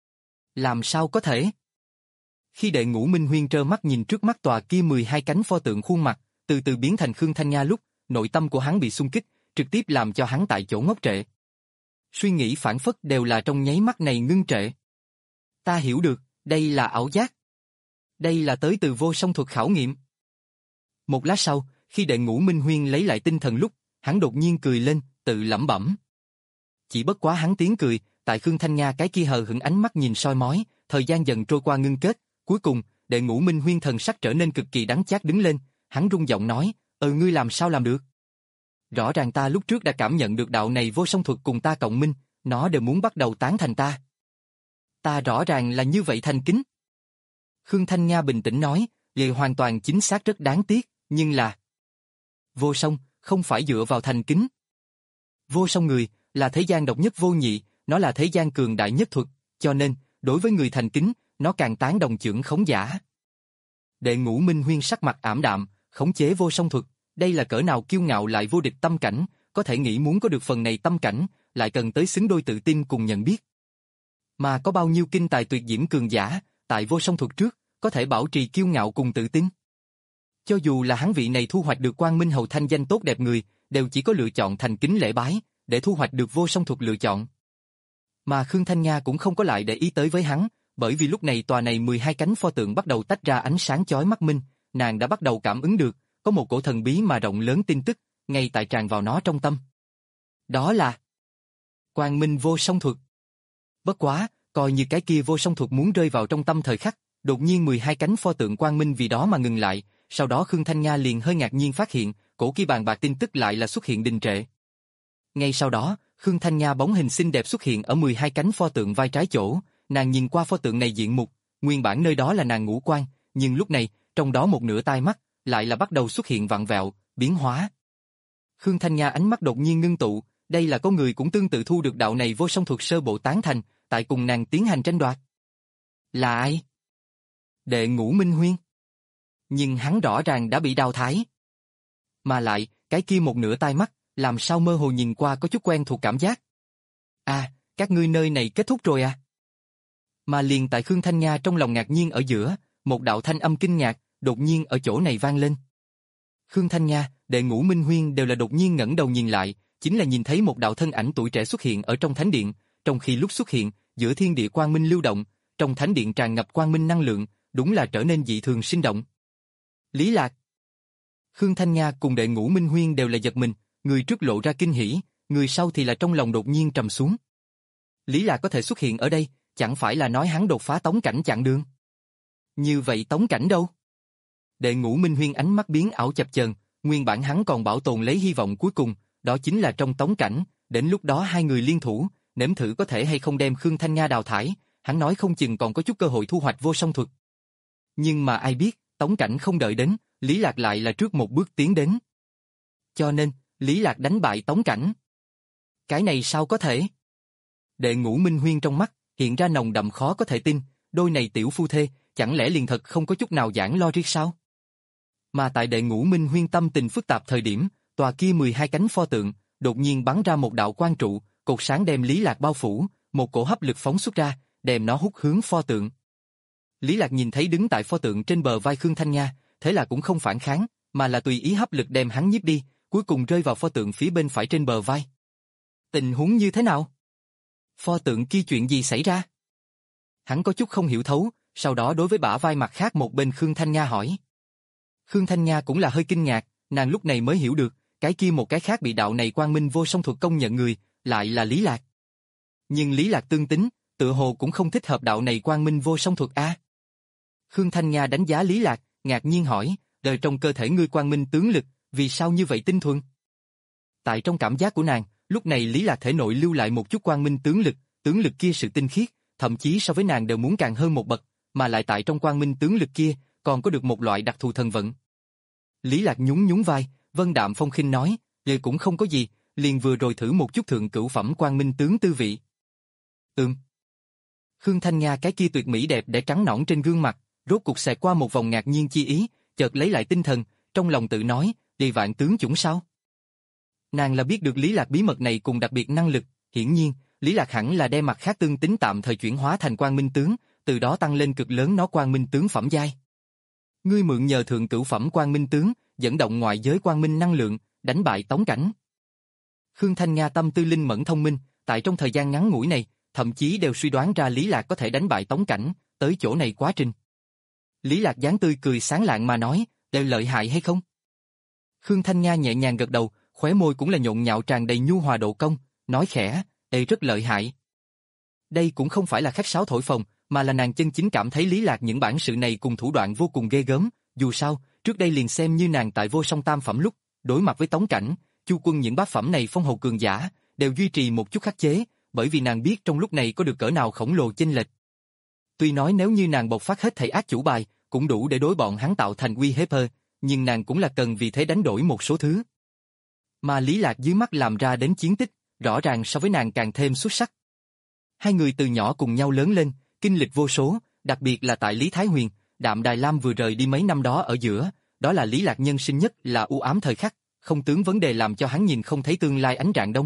A: Làm sao có thể? Khi Đệ Ngũ Minh Huyên trơ mắt nhìn trước mắt tòa kia mười hai cánh pho tượng khuôn mặt, từ từ biến thành Khương Thanh Nha lúc, nội tâm của hắn bị xung kích, trực tiếp làm cho hắn tại chỗ ngốc trệ. Suy nghĩ phản phất đều là trong nháy mắt này ngưng trệ. Ta hiểu được, đây là ảo giác. Đây là tới từ Vô Song Thuật khảo nghiệm. Một lát sau, khi Đệ Ngũ Minh Huyên lấy lại tinh thần lúc, hắn đột nhiên cười lên, tự lẩm bẩm. Chỉ bất quá hắn tiếng cười, tại Khương Thanh Nha cái kia hờ hững ánh mắt nhìn soi mói, thời gian dần trôi qua ngưng kết, cuối cùng, Đệ Ngũ Minh Huyên thần sắc trở nên cực kỳ đắng chát đứng lên, hắn rung giọng nói, "Ừ ngươi làm sao làm được? Rõ ràng ta lúc trước đã cảm nhận được đạo này Vô Song Thuật cùng ta cộng minh, nó đều muốn bắt đầu tán thành ta. Ta rõ ràng là như vậy thành kính." Khương Thanh Nha bình tĩnh nói, lời hoàn toàn chính xác rất đáng tiếc, nhưng là Vô Song không phải dựa vào thành kính. Vô Song người là thế gian độc nhất vô nhị, nó là thế gian cường đại nhất thuật, cho nên đối với người thành kính, nó càng tán đồng chưởng khống giả. Đệ Ngũ Minh Huyên sắc mặt ảm đạm, khống chế Vô Song Thuật, đây là cỡ nào kiêu ngạo lại vô địch tâm cảnh, có thể nghĩ muốn có được phần này tâm cảnh, lại cần tới xứng đôi tự tin cùng nhận biết. Mà có bao nhiêu kinh tài tuyệt diễm cường giả, tại Vô Song Thuật trước, có thể bảo trì kiêu ngạo cùng tự tin. Cho dù là hắn vị này thu hoạch được Quang Minh Hầu thanh danh tốt đẹp người, đều chỉ có lựa chọn thành kính lễ bái, để thu hoạch được Vô Song Thuật lựa chọn. Mà Khương Thanh Nha cũng không có lại để ý tới với hắn, bởi vì lúc này tòa này mười hai cánh pho tượng bắt đầu tách ra ánh sáng chói mắt minh, nàng đã bắt đầu cảm ứng được, có một cổ thần bí mà rộng lớn tin tức, ngay tại tràn vào nó trong tâm. Đó là Quang Minh Vô Song Thuật. Bất quá, coi như cái kia Vô Song Thuật muốn rơi vào trong tâm thời khắc, đột nhiên mười hai cánh pho tượng Quang Minh vì đó mà ngừng lại, sau đó Khương Thanh Nha liền hơi ngạc nhiên phát hiện, cổ kia bàn bạc tin tức lại là xuất hiện đình trệ. Ngay sau đó, Khương Thanh Nha bóng hình xinh đẹp xuất hiện ở mười hai cánh pho tượng vai trái chỗ, nàng nhìn qua pho tượng này diện mục, nguyên bản nơi đó là nàng ngũ quan, nhưng lúc này, trong đó một nửa tai mắt, lại là bắt đầu xuất hiện vặn vẹo, biến hóa. Khương Thanh Nha ánh mắt đột nhiên ngưng tụ, đây là có người cũng tương tự thu được đạo này Vô Song Thuật sơ bộ tán thành, tại cùng nàng tiến hành tranh đoạt. Là ai? Đệ Ngũ Minh Huyên. Nhưng hắn rõ ràng đã bị đào thải. Mà lại, cái kia một nửa tai mắt, làm sao mơ hồ nhìn qua có chút quen thuộc cảm giác. À, các ngươi nơi này kết thúc rồi à? Mà liền tại Khương Thanh Nha trong lòng ngạc nhiên ở giữa, một đạo thanh âm kinh ngạc, đột nhiên ở chỗ này vang lên. Khương Thanh Nha, Đệ Ngũ Minh Huyên đều là đột nhiên ngẩng đầu nhìn lại, chính là nhìn thấy một đạo thân ảnh tuổi trẻ xuất hiện ở trong thánh điện, trong khi lúc xuất hiện, giữa thiên địa quang minh lưu động, trong thánh điện tràn ngập quang minh năng lượng, đúng là trở nên dị thường sinh động. Lý Lạc. Khương Thanh Nga cùng đệ ngũ Minh Huyên đều là giật mình, người trước lộ ra kinh hỉ, người sau thì là trong lòng đột nhiên trầm xuống. Lý Lạc có thể xuất hiện ở đây, chẳng phải là nói hắn đột phá tống cảnh chặn đường. Như vậy tống cảnh đâu? Đệ ngũ Minh Huyên ánh mắt biến ảo chập chờn, nguyên bản hắn còn bảo tồn lấy hy vọng cuối cùng, đó chính là trong tống cảnh, đến lúc đó hai người liên thủ, nếm thử có thể hay không đem Khương Thanh Nga đào thải, hắn nói không chừng còn có chút cơ hội thu hoạch vô song thuật. Nhưng mà ai biết, tống cảnh không đợi đến, Lý Lạc lại là trước một bước tiến đến. Cho nên, Lý Lạc đánh bại tống cảnh. Cái này sao có thể? Đệ ngũ Minh Huyên trong mắt, hiện ra nồng đậm khó có thể tin, đôi này tiểu phu thê, chẳng lẽ liền thật không có chút nào giảng logic sao? Mà tại đệ ngũ Minh Huyên tâm tình phức tạp thời điểm, tòa kia mười hai cánh pho tượng, đột nhiên bắn ra một đạo quang trụ, cột sáng đem Lý Lạc bao phủ, một cổ hấp lực phóng xuất ra, đem nó hút hướng pho tượng. Lý Lạc nhìn thấy đứng tại pho tượng trên bờ vai Khương Thanh Nga, thế là cũng không phản kháng, mà là tùy ý hấp lực đem hắn nhiếp đi, cuối cùng rơi vào pho tượng phía bên phải trên bờ vai. Tình huống như thế nào? Pho tượng kia chuyện gì xảy ra? Hắn có chút không hiểu thấu, sau đó đối với bả vai mặt khác một bên Khương Thanh Nga hỏi. Khương Thanh Nga cũng là hơi kinh ngạc, nàng lúc này mới hiểu được, cái kia một cái khác bị đạo này quang minh vô song thuật công nhận người, lại là Lý Lạc. Nhưng Lý Lạc tương tính, tự hồ cũng không thích hợp đạo này quang minh vô song thuật a. Khương Thanh Nga đánh giá Lý Lạc, ngạc nhiên hỏi, đời trong cơ thể ngươi quang minh tướng lực, vì sao như vậy tinh thuần? Tại trong cảm giác của nàng, lúc này Lý Lạc thể nội lưu lại một chút quang minh tướng lực, tướng lực kia sự tinh khiết, thậm chí so với nàng đều muốn càng hơn một bậc, mà lại tại trong quang minh tướng lực kia, còn có được một loại đặc thù thần vận. Lý Lạc nhún nhún vai, vân đạm phong khinh nói, vậy cũng không có gì, liền vừa rồi thử một chút thượng cửu phẩm quang minh tướng tư vị. Ừm. Khương Thanh Nga cái kia tuyệt mỹ đẹp để trắng nõn trên gương mặt, rốt cục xẹt qua một vòng ngạc nhiên chi ý, chợt lấy lại tinh thần, trong lòng tự nói, đi vạn tướng chủng sao? Nàng là biết được Lý Lạc bí mật này cùng đặc biệt năng lực, hiển nhiên, Lý Lạc hẳn là đem mặt khác tương tính tạm thời chuyển hóa thành quang minh tướng, từ đó tăng lên cực lớn nó quang minh tướng phẩm giai. Ngươi mượn nhờ thượng cửu phẩm quang minh tướng, dẫn động ngoại giới quang minh năng lượng, đánh bại tống cảnh. Khương Thanh Nga tâm tư linh mẫn thông minh, tại trong thời gian ngắn ngủi này, thậm chí đều suy đoán ra Lý Lạc có thể đánh bại tống cảnh, tới chỗ này quá trình. Lý Lạc dáng tươi cười sáng lạng mà nói, đều lợi hại hay không? Khương Thanh Nga nhẹ nhàng gật đầu, khóe môi cũng là nhộn nhạo tràn đầy nhu hòa độ công, nói khẽ, ê rất lợi hại. Đây cũng không phải là khách sáo thổi phồng, mà là nàng chân chính cảm thấy Lý Lạc những bản sự này cùng thủ đoạn vô cùng ghê gớm, dù sao, trước đây liền xem như nàng tại vô song tam phẩm lúc, đối mặt với tống cảnh, Chu Quân những bát phẩm này phong hầu cường giả, đều duy trì một chút khắc chế, bởi vì nàng biết trong lúc này có được cỡ nào khổng lồ chênh lệch. Tuy nói nếu như nàng bộc phát hết thảy ác chủ bài, cũng đủ để đối bọn hắn tạo thành uy hiếp hơn, nhưng nàng cũng là cần vì thế đánh đổi một số thứ. Mà Lý Lạc dưới mắt làm ra đến chiến tích, rõ ràng so với nàng càng thêm xuất sắc. Hai người từ nhỏ cùng nhau lớn lên, kinh lịch vô số, đặc biệt là tại Lý Thái Huyền, Đạm Đài Lam vừa rời đi mấy năm đó ở giữa, đó là Lý Lạc nhân sinh nhất là u ám thời khắc, không tướng vấn đề làm cho hắn nhìn không thấy tương lai ánh rạng đông.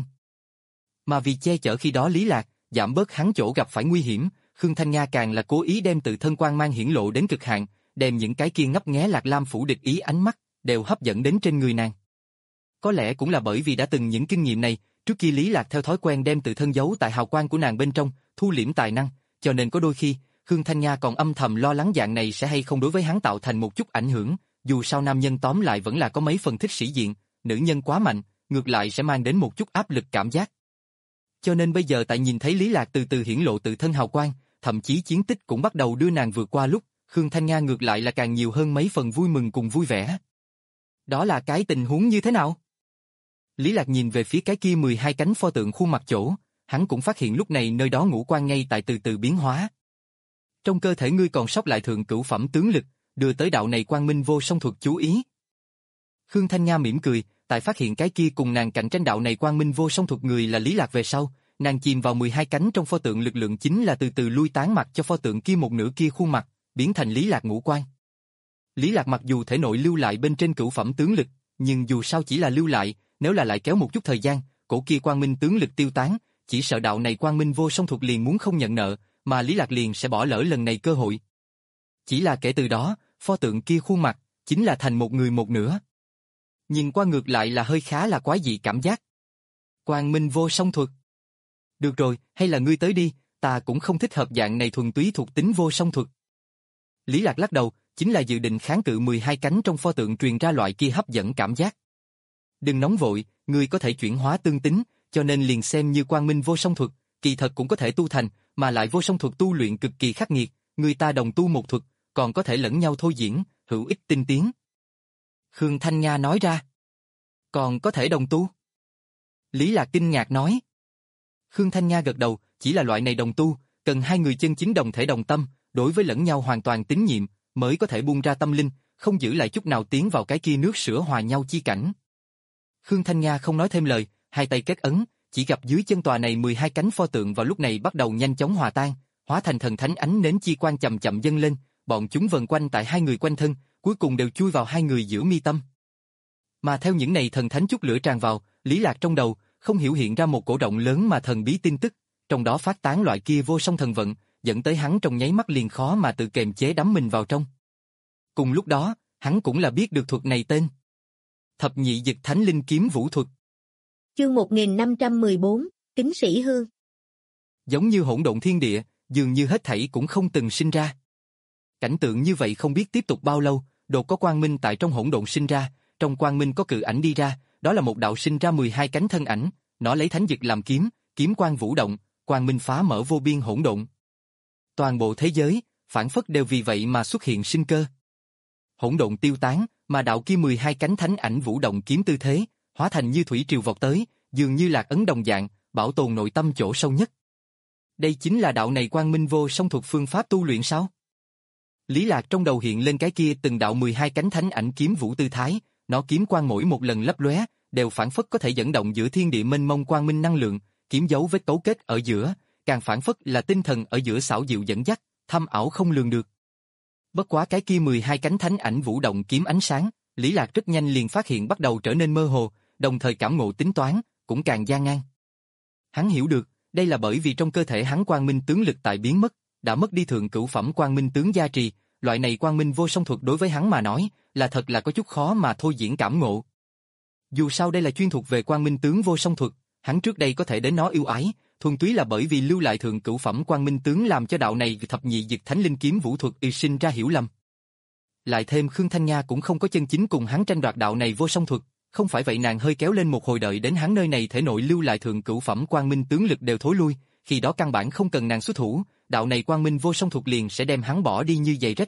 A: Mà vì che chở khi đó Lý Lạc, giảm bớt hắn chỗ gặp phải nguy hiểm, Khương Thanh Nga càng là cố ý đem tự thân quang mang hiển lộ đến cực hạn, đem những cái kia ngấp nghé Lạc Lam phủ địch ý ánh mắt, đều hấp dẫn đến trên người nàng. Có lẽ cũng là bởi vì đã từng những kinh nghiệm này, trước kia Lý Lạc theo thói quen đem tự thân giấu tại hào quang của nàng bên trong, thu liễm tài năng, cho nên có đôi khi, Khương Thanh Nga còn âm thầm lo lắng dạng này sẽ hay không đối với hắn tạo thành một chút ảnh hưởng, dù sao nam nhân tóm lại vẫn là có mấy phần thích sĩ diện, nữ nhân quá mạnh, ngược lại sẽ mang đến một chút áp lực cảm giác. Cho nên bây giờ tại nhìn thấy Lý Lạc từ từ hiển lộ tự thân hào quang, thậm chí chiến tích cũng bắt đầu đưa nàng vượt qua lúc, Khương Thanh Nga ngược lại là càng nhiều hơn mấy phần vui mừng cùng vui vẻ. Đó là cái tình huống như thế nào? Lý Lạc nhìn về phía cái kia mười hai cánh pho tượng khuôn mặt chỗ, hắn cũng phát hiện lúc này nơi đó ngũ quan ngay tại từ từ biến hóa. Trong cơ thể ngươi còn sót lại thượng cửu phẩm tướng lực, đưa tới đạo này quang minh vô song thuật chú ý. Khương Thanh Nga mỉm cười, tại phát hiện cái kia cùng nàng cạnh tranh đạo này quang minh vô song thuật người là Lý Lạc về sau, nàng chìm vào mười hai cánh trong pho tượng lực lượng chính là từ từ lui tán mặt cho pho tượng kia một nửa kia khuôn mặt, biến thành Lý Lạc ngũ quan. Lý Lạc mặc dù thể nội lưu lại bên trên cửu phẩm tướng lực, nhưng dù sao chỉ là lưu lại, nếu là lại kéo một chút thời gian, cổ kia quang minh tướng lực tiêu tán, chỉ sợ đạo này quang minh vô song thuật liền muốn không nhận nợ, mà Lý Lạc liền sẽ bỏ lỡ lần này cơ hội. Chỉ là kể từ đó, pho tượng kia khuôn mặt, chính là thành một người một nửa. Nhìn qua ngược lại là hơi khá là quái dị cảm giác. Quang minh vô song thuật. Được rồi, hay là ngươi tới đi, ta cũng không thích hợp dạng này thuần túy thuộc tính vô song thuật. Lý Lạc lắc đầu, chính là dự định kháng cự mười hai cánh trong pho tượng truyền ra loại kia hấp dẫn cảm giác. Đừng nóng vội, ngươi có thể chuyển hóa tương tính, cho nên liền xem như quang minh vô song thuật, kỳ thật cũng có thể tu thành, mà lại vô song thuật tu luyện cực kỳ khắc nghiệt, người ta đồng tu một thuật, còn có thể lẫn nhau thôi diễn, hữu ích tinh tiến. Khương Thanh Nga nói ra. Còn có thể đồng tu? Lý Lạc kinh ngạc nói. Khương Thanh Nga gật đầu, chỉ là loại này đồng tu, cần hai người chân chính đồng thể đồng tâm, đối với lẫn nhau hoàn toàn tín nhiệm, mới có thể buông ra tâm linh, không giữ lại chút nào tiến vào cái kia nước sữa hòa nhau chi cảnh. Khương Thanh Nga không nói thêm lời, hai tay kết ấn, chỉ gặp dưới chân tòa này mười hai cánh pho tượng vào lúc này bắt đầu nhanh chóng hòa tan, hóa thành thần thánh ánh nến chi quang chậm chậm dâng lên, bọn chúng vần quanh tại hai người quanh thân, cuối cùng đều chui vào hai người giữa mi tâm. Mà theo những này thần thánh chút lửa tràn vào, Lý Lạc trong đầu không hiểu hiện ra một cổ động lớn mà thần bí tin tức, trong đó phát tán loại kia vô song thần vận, dẫn tới hắn trong nháy mắt liền khó mà tự kềm chế đắm mình vào trong. Cùng lúc đó, hắn cũng là biết được thuật này tên Thập nhị dực thánh linh kiếm vũ thuật.
B: Chương một nghìn năm trăm mười bốn, Kính sĩ hương.
A: Giống như hỗn độn thiên địa, dường như hết thảy cũng không từng sinh ra. Cảnh tượng như vậy không biết tiếp tục bao lâu, đột có quang minh tại trong hỗn độn sinh ra, trong quang minh có cự ảnh đi ra, đó là một đạo sinh ra mười hai cánh thân ảnh, nó lấy thánh dực làm kiếm, kiếm quang vũ động, quang minh phá mở vô biên hỗn độn. Toàn bộ thế giới, phản phất đều vì vậy mà xuất hiện sinh cơ. Hỗn độn tiêu tán, mà đạo kia mười hai cánh thánh ảnh vũ động kiếm tư thế, hóa thành như thủy triều vọt tới, dường như lạc ấn đồng dạng, bảo tồn nội tâm chỗ sâu nhất. Đây chính là đạo này quang minh vô song thuật phương pháp tu luyện sao? Lý Lạc trong đầu hiện lên cái kia từng đạo mười hai cánh thánh ảnh kiếm vũ tư thái, nó kiếm quang mỗi một lần lấp lóe, đều phản phất có thể dẫn động giữa thiên địa mênh mông quang minh năng lượng, kiếm dấu vết cấu kết ở giữa, càng phản phất là tinh thần ở giữa xảo diệu dẫn dắt, thâm ảo không lường được. Bất quá cái kia mười hai cánh thánh ảnh vũ động kiếm ánh sáng, Lý Lạc rất nhanh liền phát hiện bắt đầu trở nên mơ hồ, đồng thời cảm ngộ tính toán, cũng càng gian nan. Hắn hiểu được, đây là bởi vì trong cơ thể hắn quang minh tướng lực tại biến mất, đã mất đi thượng cửu phẩm quang minh tướng gia trì, loại này quang minh vô song thuật đối với hắn mà nói, là thật là có chút khó mà thôi diễn cảm ngộ. Dù sao đây là chuyên thuộc về quang minh tướng vô song thuật, hắn trước đây có thể đến nó yêu ái, thuần túy là bởi vì lưu lại thượng cửu phẩm quang minh tướng làm cho đạo này thập nhị dực thánh linh kiếm vũ thuật y sinh ra hiểu lầm. Lại thêm Khương Thanh Nga cũng không có chân chính cùng hắn tranh đoạt đạo này vô song thuật, không phải vậy nàng hơi kéo lên một hồi đợi đến hắn nơi này thể nội lưu lại thượng cửu phẩm quang minh tướng lực đều thối lui, khi đó căn bản không cần nàng xuất thủ, đạo này quang minh vô song thuật liền sẽ đem hắn bỏ đi như giày rách.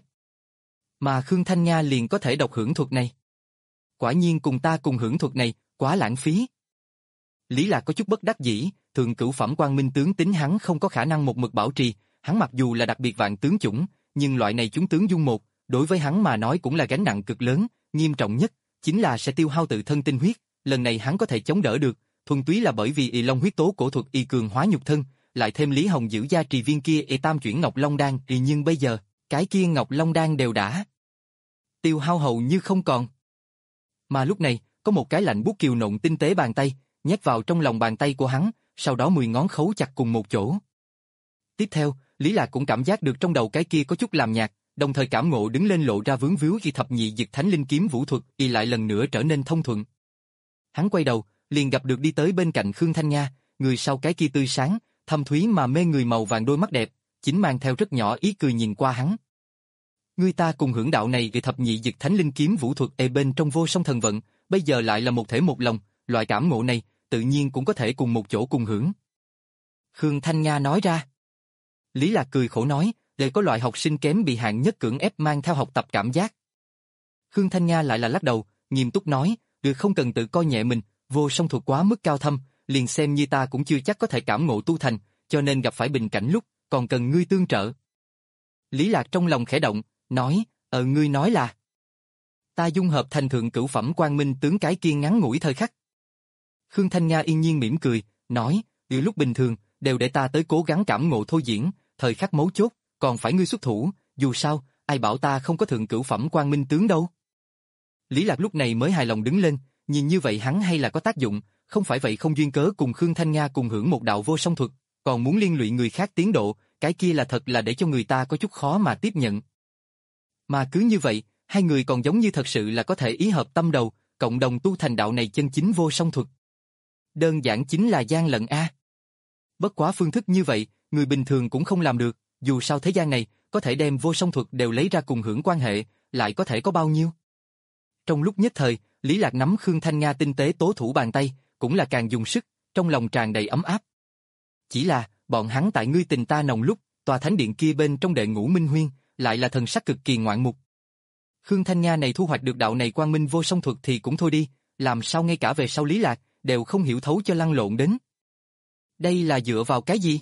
A: Mà Khương Thanh Nga liền có thể độc hưởng thuật này. Quả nhiên cùng ta cùng hưởng thuật này, quá lãng phí. Lý Lạc có chút bất đắc dĩ, thượng cửu phẩm quang minh tướng tính hắn không có khả năng một mực bảo trì, hắn mặc dù là đặc biệt vạn tướng chủng, nhưng loại này chúng tướng dung một, đối với hắn mà nói cũng là gánh nặng cực lớn, nghiêm trọng nhất chính là sẽ tiêu hao tự thân tinh huyết, lần này hắn có thể chống đỡ được, thuần túy là bởi vì y long huyết tố cổ thuật y cường hóa nhục thân, lại thêm Lý Hồng giữ gia trì viên kia y tam chuyển ngọc long đan, y nhưng bây giờ, cái kia ngọc long đan đều đã tiêu hao hầu như không còn. Mà lúc này, có một cái lạnh buốt kiều nộn tinh tế bàn tay, nhét vào trong lòng bàn tay của hắn, sau đó mười ngón khấu chặt cùng một chỗ. Tiếp theo, Lý Lạc cũng cảm giác được trong đầu cái kia có chút làm nhạt, đồng thời cảm ngộ đứng lên lộ ra vướng víu khi thập nhị dực thánh linh kiếm vũ thuật y lại lần nữa trở nên thông thuận. Hắn quay đầu, liền gặp được đi tới bên cạnh Khương Thanh Nga, người sau cái kia tươi sáng, thâm thúy mà mê người màu vàng đôi mắt đẹp, chính mang theo rất nhỏ ý cười nhìn qua hắn. Người ta cùng hưởng đạo này về thập nhị dực thánh linh kiếm vũ thuật e bên trong vô song thần vận, bây giờ lại là một thể một lòng, loại cảm ngộ này, tự nhiên cũng có thể cùng một chỗ cùng hưởng. Khương Thanh Nga nói ra. Lý Lạc cười khổ nói, để có loại học sinh kém bị hạng nhất cưỡng ép mang theo học tập cảm giác. Khương Thanh Nga lại là lắc đầu, nghiêm túc nói, được không cần tự coi nhẹ mình, vô song thuật quá mức cao thâm, liền xem như ta cũng chưa chắc có thể cảm ngộ tu thành, cho nên gặp phải bình cảnh lúc, còn cần ngươi tương trợ. Lý Lạc trong lòng khẽ động, nói, ờ ngươi nói là ta dung hợp thành thượng cửu phẩm quang minh tướng cái kia ngắn ngủi thời khắc. Khương Thanh Nga yên nhiên mỉm cười, nói, từ lúc bình thường, đều để ta tới cố gắng cảm ngộ thôi diễn, thời khắc mấu chốt, còn phải ngươi xuất thủ, dù sao, ai bảo ta không có thượng cửu phẩm quang minh tướng đâu. Lý Lạc lúc này mới hài lòng đứng lên, nhìn như vậy hắn hay là có tác dụng, không phải vậy không duyên cớ cùng Khương Thanh Nga cùng hưởng một đạo vô song thuật, còn muốn liên lụy người khác tiến độ, cái kia là thật là để cho người ta có chút khó mà tiếp nhận. Mà cứ như vậy, hai người còn giống như thật sự là có thể ý hợp tâm đầu, cộng đồng tu thành đạo này chân chính vô song thuật. Đơn giản chính là gian lận a. Bất quá phương thức như vậy, người bình thường cũng không làm được, dù sao thế gian này, có thể đem vô song thuật đều lấy ra cùng hưởng quan hệ, lại có thể có bao nhiêu. Trong lúc nhất thời, Lý Lạc nắm Khương Thanh Nga tinh tế tố thủ bàn tay, cũng là càng dùng sức, trong lòng tràn đầy ấm áp. Chỉ là, bọn hắn tại ngươi tình ta nồng lúc, tòa thánh điện kia bên trong Đệ Ngũ Minh Huyên, lại là thần sắc cực kỳ ngoạn mục. Khương Thanh Nga này thu hoạch được đạo này quang minh vô song thuật thì cũng thôi đi, làm sao ngay cả về sau Lý Lạc, đều không hiểu thấu cho lăn lộn đến. Đây là dựa vào cái gì?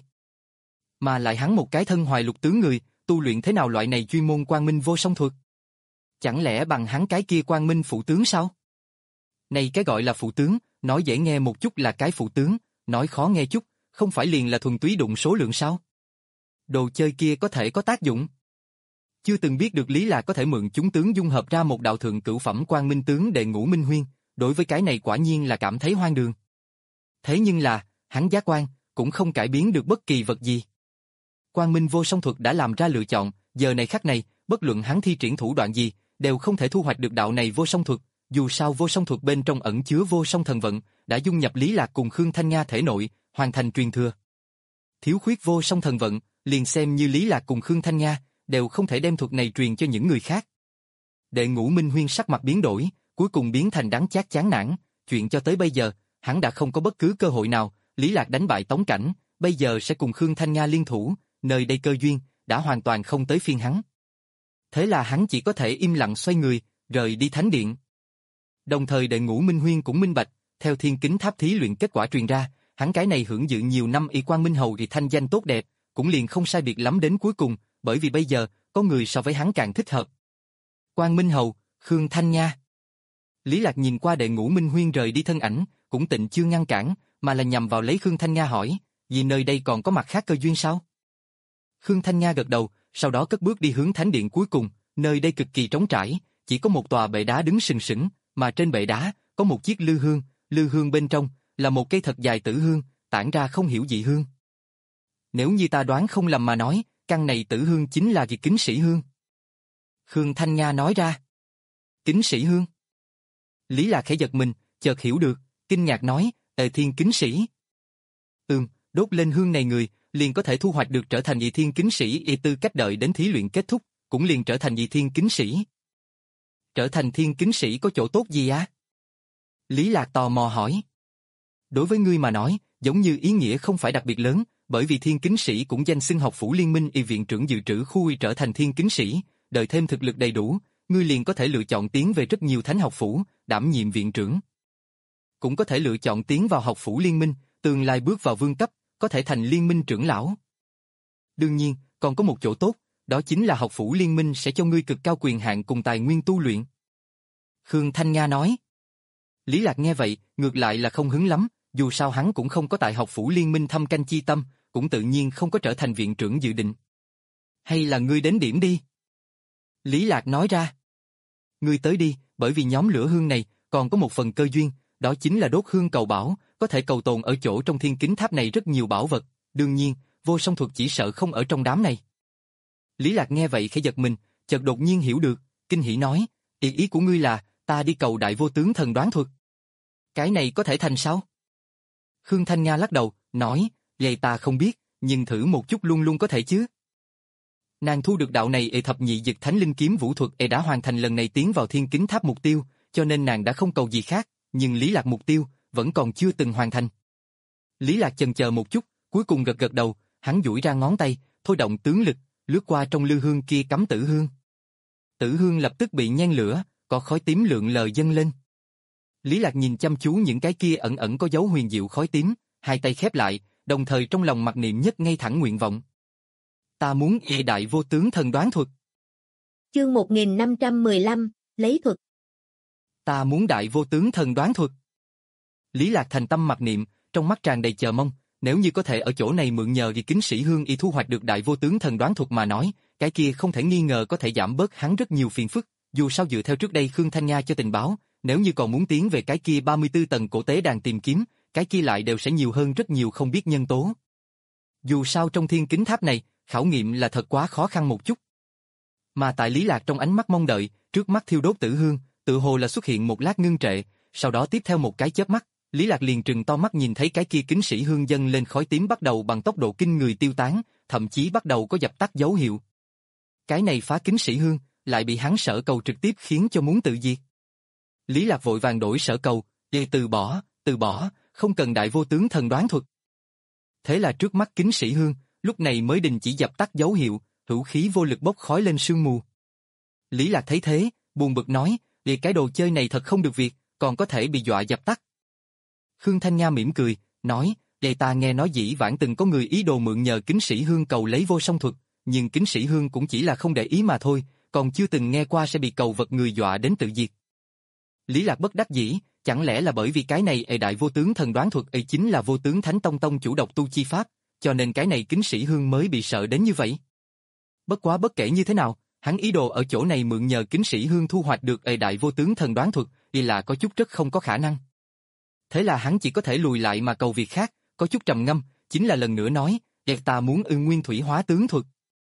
A: Mà lại hắn một cái thân hoài lục tướng người, tu luyện thế nào loại này chuyên môn quang minh vô song thuật? Chẳng lẽ bằng hắn cái kia quang minh phụ tướng sao? Này cái gọi là phụ tướng, nói dễ nghe một chút là cái phụ tướng, nói khó nghe chút, không phải liền là thuần túy đụng số lượng sao? Đồ chơi kia có thể có tác dụng. Chưa từng biết được Lý Lạc có thể mượn chúng tướng dung hợp ra một đạo thượng cửu phẩm quang minh tướng Đệ Ngũ Minh Huyên, đối với cái này quả nhiên là cảm thấy hoang đường. Thế nhưng là, hắn giác quan, cũng không cải biến được bất kỳ vật gì. Quang minh vô song thuật đã làm ra lựa chọn, giờ này khắc này, bất luận hắn thi triển thủ đoạn gì, đều không thể thu hoạch được đạo này vô song thuật, dù sao vô song thuật bên trong ẩn chứa vô song thần vận, đã dung nhập Lý Lạc cùng Khương Thanh Nga thể nội, hoàn thành truyền thừa. Thiếu khuyết vô song thần vận, liền xem như Lý Lạc cùng Khương Thanh Nga, đều không thể đem thuật này truyền cho những người khác. Đệ Ngũ Minh Huyên sắc mặt biến đổi, cuối cùng biến thành đắng chát chán nản, chuyện cho tới bây giờ, hắn đã không có bất cứ cơ hội nào, Lý Lạc đánh bại Tống Cảnh, bây giờ sẽ cùng Khương Thanh Nga liên thủ, nơi đây cơ duyên, đã hoàn toàn không tới phiên hắn. Thế là hắn chỉ có thể im lặng xoay người, rời đi thánh điện. Đồng thời Đệ Ngũ Minh Huyên cũng minh bạch, theo Thiên Kính Tháp thí luyện kết quả truyền ra, hắn cái này hưởng dự nhiều năm y Quang Minh Hầu thì thanh danh tốt đẹp, cũng liền không sai biệt lắm đến cuối cùng, bởi vì bây giờ, có người so với hắn càng thích hợp. Quang Minh Hầu, Khương Thanh Nga. Lý Lạc nhìn qua Đệ Ngũ Minh Huyên rời đi thân ảnh, cũng tịnh chưa ngăn cản, mà là nhằm vào lấy Khương Thanh Nga hỏi, vì nơi đây còn có mặt khác cơ duyên sao? Khương Thanh Nga gật đầu, sau đó cất bước đi hướng thánh điện cuối cùng, nơi đây cực kỳ trống trải, chỉ có một tòa bệ đá đứng sừng sững, mà trên bệ đá có một chiếc lư hương, lư hương bên trong là một cây thật dài tử hương, tản ra không hiểu dị hương. Nếu như ta đoán không lầm mà nói, căn này tử hương chính là Việt Kính Sĩ Hương. Khương Thanh Nga nói ra. Kính Sĩ Hương. Lý Lạc khẽ giật mình, chợt hiểu được, kinh ngạc nói, Ê Thiên Kính Sĩ. Ừm, đốt lên hương này người, liền có thể thu hoạch được trở thành Dị Thiên Kính Sĩ, y tư cách đợi đến thí luyện kết thúc, cũng liền trở thành Dị Thiên Kính Sĩ. Trở thành Thiên Kính Sĩ có chỗ tốt gì á? Lý Lạc tò mò hỏi. Đối với ngươi mà nói, giống như ý nghĩa không phải đặc biệt lớn, bởi vì Thiên Kính Sĩ cũng danh xưng học phủ liên minh y viện trưởng dự trữ khu y trở thành Thiên Kính Sĩ, đợi thêm thực lực đầy đủ, ngươi liền có thể lựa chọn tiến về rất nhiều thánh học phủ, đảm nhiệm viện trưởng. Cũng có thể lựa chọn tiến vào học phủ liên minh, tương lai bước vào vương cấp, có thể thành liên minh trưởng lão. Đương nhiên, còn có một chỗ tốt, đó chính là học phủ liên minh sẽ cho ngươi cực cao quyền hạn cùng tài nguyên tu luyện. Khương Thanh Nga nói. Lý Lạc nghe vậy, ngược lại là không hứng lắm, dù sao hắn cũng không có tại học phủ liên minh thâm canh chi tâm, cũng tự nhiên không có trở thành viện trưởng dự định. Hay là ngươi đến điểm đi? Lý Lạc nói ra. Ngươi tới đi, bởi vì nhóm lửa hương này còn có một phần cơ duyên, đó chính là đốt hương cầu bảo, có thể cầu tồn ở chỗ trong Thiên Kính Tháp này rất nhiều bảo vật, đương nhiên, vô song thuật chỉ sợ không ở trong đám này. Lý Lạc nghe vậy khẽ giật mình, chợt đột nhiên hiểu được, kinh hỉ nói, ý ý của ngươi là, ta đi cầu đại vô tướng thần đoán thuật. Cái này có thể thành sao? Khương Thanh Nga lắc đầu, nói, vậy ta không biết, nhưng thử một chút luôn luôn có thể chứ. Nàng thu được đạo này ệ thập nhị dực thánh linh kiếm vũ thuật ệ đã hoàn thành lần này tiến vào Thiên Kính Tháp mục tiêu, cho nên nàng đã không cầu gì khác, nhưng Lý Lạc mục tiêu vẫn còn chưa từng hoàn thành. Lý Lạc chần chờ một chút, cuối cùng gật gật đầu, hắn duỗi ra ngón tay, thôi động tướng lực, lướt qua trong lư hương kia cắm tử hương. Tử hương lập tức bị nhen lửa, có khói tím lượn lờ dâng lên. Lý Lạc nhìn chăm chú những cái kia ẩn ẩn có dấu huyền diệu khói tím, hai tay khép lại, đồng thời trong lòng mặc niệm nhất ngay thẳng nguyện vọng. Ta muốn ệ đại vô tướng thần đoán thuật.
B: Chương một nghìn năm trăm mười lăm, lấy thuật.
A: Ta muốn đại vô tướng thần đoán thuật. Lý Lạc thành tâm mặc niệm, trong mắt tràn đầy chờ mong, nếu như có thể ở chỗ này mượn nhờ Dị Kính Sĩ Hương y thu hoạch được đại vô tướng thần đoán thuật mà nói, cái kia không thể nghi ngờ có thể giảm bớt hắn rất nhiều phiền phức, dù sao dựa theo trước đây Khương Thanh Nga cho tình báo, nếu như còn muốn tiến về cái kia ba mươi tư tầng cổ tế đàn tìm kiếm, cái kia lại đều sẽ nhiều hơn rất nhiều không biết nhân tố. Dù sao trong Thiên Kính Tháp này, khảo nghiệm là thật quá khó khăn một chút. Mà tại Lý Lạc trong ánh mắt mong đợi, trước mắt thiêu đốt tử hương, tự hồ là xuất hiện một lát ngưng trệ, sau đó tiếp theo một cái chớp mắt, Lý Lạc liền trừng to mắt nhìn thấy cái kia kính sĩ hương dâng lên khói tím bắt đầu bằng tốc độ kinh người tiêu tán, thậm chí bắt đầu có dập tắt dấu hiệu. Cái này phá kính sĩ hương, lại bị hắn sở cầu trực tiếp khiến cho muốn tự diệt. Lý Lạc vội vàng đổi sở cầu, để từ bỏ, từ bỏ, không cần đại vô tướng thần đoán thuật. Thế là trước mắt kính sĩ hương, lúc này mới đình chỉ dập tắt dấu hiệu, hữu khí vô lực bốc khói lên sương mù. Lý Lạc thấy thế, buồn bực nói, vì cái đồ chơi này thật không được việc, còn có thể bị dọa dập tắt. Khương Thanh Nga mỉm cười, nói, để ta nghe nói dĩ vãng từng có người ý đồ mượn nhờ kính sĩ hương cầu lấy vô song thuật, nhưng kính sĩ hương cũng chỉ là không để ý mà thôi, còn chưa từng nghe qua sẽ bị cầu vật người dọa đến tự diệt. Lý Lạc bất đắc dĩ, chẳng lẽ là bởi vì cái này ấy đại vô tướng thần đoán thuật ấy chính là vô tướng thánh tông tông chủ độc tu chi pháp, cho nên cái này kính sĩ hương mới bị sợ đến như vậy. Bất quá bất kể như thế nào, hắn ý đồ ở chỗ này mượn nhờ kính sĩ hương thu hoạch được ấy đại vô tướng thần đoán thuật, thì là có chút rất không có khả năng. Thế là hắn chỉ có thể lùi lại mà cầu việc khác, có chút trầm ngâm, chính là lần nữa nói, đẹp ta muốn ư nguyên thủy hóa tướng thuật.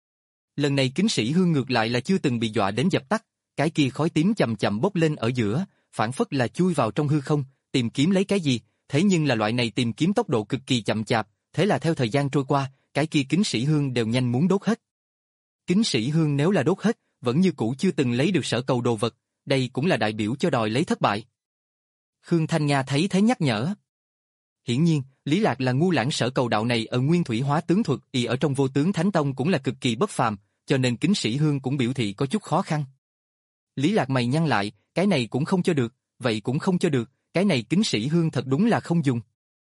A: Lần này kính sĩ hương ngược lại là chưa từng bị dọa đến dập tắt, cái kia khói tím chậm chậm bốc lên ở giữa, phản phất là chui vào trong hư không, tìm kiếm lấy cái gì, thế nhưng là loại này tìm kiếm tốc độ cực kỳ chậm chạp, thế là theo thời gian trôi qua, cái kia kính sĩ hương đều nhanh muốn đốt hết. Kính sĩ hương nếu là đốt hết, vẫn như cũ chưa từng lấy được sở cầu đồ vật, đây cũng là đại biểu cho đòi lấy thất bại. Khương Thanh Nga thấy thế nhắc nhở. Hiển nhiên, Lý Lạc là ngu lãng sở cầu đạo này ở nguyên thủy hóa tướng thuật y ở trong vô tướng thánh tông cũng là cực kỳ bất phàm, cho nên kính sĩ hương cũng biểu thị có chút khó khăn. Lý Lạc mày nhăn lại, cái này cũng không cho được, vậy cũng không cho được, cái này kính sĩ hương thật đúng là không dùng.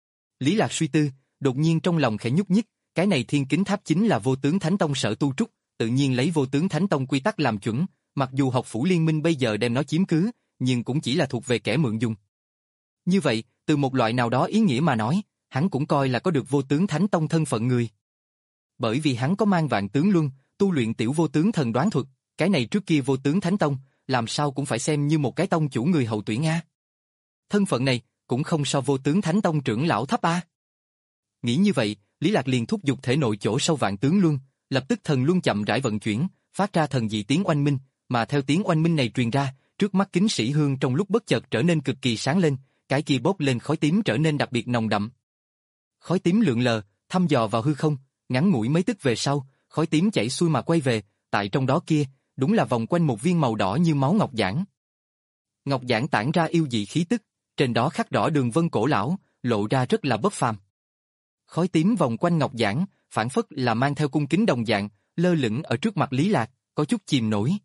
A: Lý Lạc suy tư, đột nhiên trong lòng khẽ nhúc nhích, cái này thiên kính tháp chính là vô tướng thánh tông sở tu trúc, tự nhiên lấy vô tướng thánh tông quy tắc làm chuẩn, mặc dù học phủ liên minh bây giờ đem nó chiếm cứ, nhưng cũng chỉ là thuộc về kẻ mượn dùng. Như vậy, từ một loại nào đó ý nghĩa mà nói, hắn cũng coi là có được vô tướng thánh tông thân phận người. Bởi vì hắn có mang vạn tướng luân, tu luyện tiểu vô tướng thần đoán thuật, cái này trước kia vô tướng thánh tông, làm sao cũng phải xem như một cái tông chủ người hậu tuyển a. Thân phận này, cũng không so vô tướng thánh tông trưởng lão thấp a. Nghĩ như vậy, Lý Lạc liền thúc giục thể nội chỗ sâu vạn tướng luân, lập tức thần luân chậm rãi vận chuyển, phát ra thần dị tiếng oanh minh, mà theo tiếng oanh minh này truyền ra, trước mắt kính sĩ hương trong lúc bất chợt trở nên cực kỳ sáng lên, cái kia bốc lên khói tím trở nên đặc biệt nồng đậm. Khói tím lượn lờ, thăm dò vào hư không, ngắn ngủi mấy tức về sau, khói tím chảy xuôi mà quay về, tại trong đó kia, đúng là vòng quanh một viên màu đỏ như máu ngọc giản. Ngọc giản tản ra yêu dị khí tức, trên đó khắc rõ đường vân cổ lão, lộ ra rất là bất phàm. Khói tím vòng quanh ngọc giản, phản phất là mang theo cung kính đồng dạng, lơ lửng ở trước mặt Lý Lạc, có chút chìm nổi.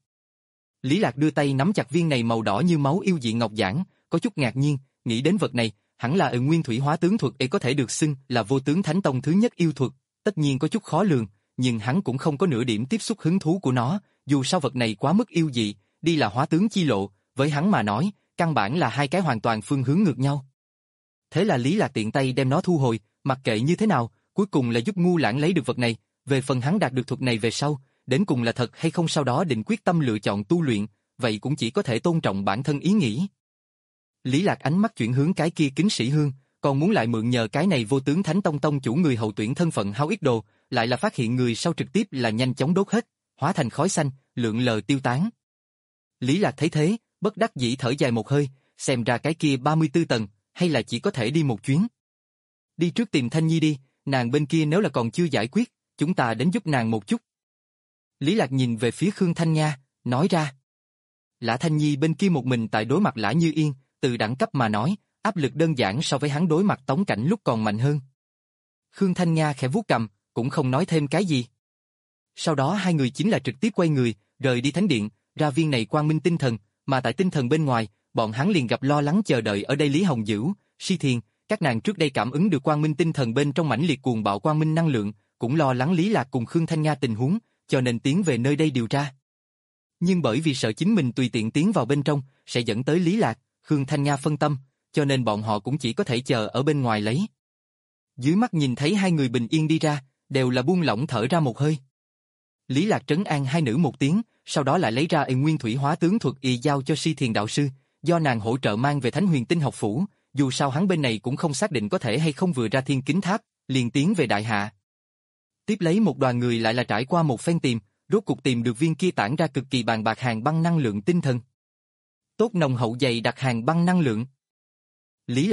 A: Lý Lạc đưa tay nắm chặt viên này màu đỏ như máu yêu dị ngọc giản, có chút ngạc nhiên, nghĩ đến vật này, hẳn là ở nguyên thủy hóa tướng thuật ấy có thể được xưng là vô tướng thánh tông thứ nhất yêu thuật, tất nhiên có chút khó lường, nhưng hắn cũng không có nửa điểm tiếp xúc hứng thú của nó, dù sao vật này quá mức yêu dị, đi là hóa tướng chi lộ, với hắn mà nói, căn bản là hai cái hoàn toàn phương hướng ngược nhau. Thế là Lý Lạc tiện tay đem nó thu hồi, mặc kệ như thế nào, cuối cùng là giúp ngu lãng lấy được vật này, về phần hắn đạt được thuật này về sau, đến cùng là thật hay không sau đó định quyết tâm lựa chọn tu luyện, vậy cũng chỉ có thể tôn trọng bản thân ý nghĩ. Lý Lạc ánh mắt chuyển hướng cái kia kính sĩ hương, còn muốn lại mượn nhờ cái này vô tướng thánh tông tông chủ người hậu tuyển thân phận hao ít đồ, lại là phát hiện người sau trực tiếp là nhanh chóng đốt hết, hóa thành khói xanh, lượn lờ tiêu tán. Lý Lạc thấy thế, bất đắc dĩ thở dài một hơi, xem ra cái kia ba mươi tư tầng, hay là chỉ có thể đi một chuyến. Đi trước tìm Thanh Nhi đi, nàng bên kia nếu là còn chưa giải quyết, chúng ta đến giúp nàng một chút. Lý Lạc nhìn về phía Khương Thanh Nga, nói ra. Lã Thanh Nhi bên kia một mình tại đối mặt Lã Như Yên, từ đẳng cấp mà nói, áp lực đơn giản so với hắn đối mặt Tống Cảnh lúc còn mạnh hơn. Khương Thanh Nga khẽ vuốt cằm, cũng không nói thêm cái gì. Sau đó hai người chính là trực tiếp quay người, rời đi thánh điện, ra viên này quang minh tinh thần, mà tại tinh thần bên ngoài, bọn hắn liền gặp lo lắng chờ đợi ở đây Lý Hồng Dữ, Si Thiền, các nàng trước đây cảm ứng được quang minh tinh thần bên trong mãnh liệt cuồng bạo quang minh năng lượng, cũng lo lắng Lý Lạc cùng Khương Thanh Nga tình huống, cho nên tiến về nơi đây điều tra. Nhưng bởi vì sợ chính mình tùy tiện tiến vào bên trong, sẽ dẫn tới Lý Lạc, Khương Thanh Nga phân tâm, cho nên bọn họ cũng chỉ có thể chờ ở bên ngoài lấy. Dưới mắt nhìn thấy hai người bình yên đi ra, đều là buông lỏng thở ra một hơi. Lý Lạc trấn an hai nữ một tiếng, sau đó lại lấy ra y nguyên thủy hóa tướng thuật y giao cho Si Thiền đạo sư, do nàng hỗ trợ mang về Thánh Huyền Tinh học phủ, dù sao hắn bên này cũng không xác định có thể hay không vừa ra thiên kính tháp, liền tiến về đại hạ. Tiếp lấy một đoàn người lại là trải qua một phen tìm, rốt cuộc tìm được viên kia tản ra cực kỳ bàn bạc hàng băng năng lượng tinh thần. Tốt nồng hậu dày đặc hàng băng năng lượng. Lý Lạc,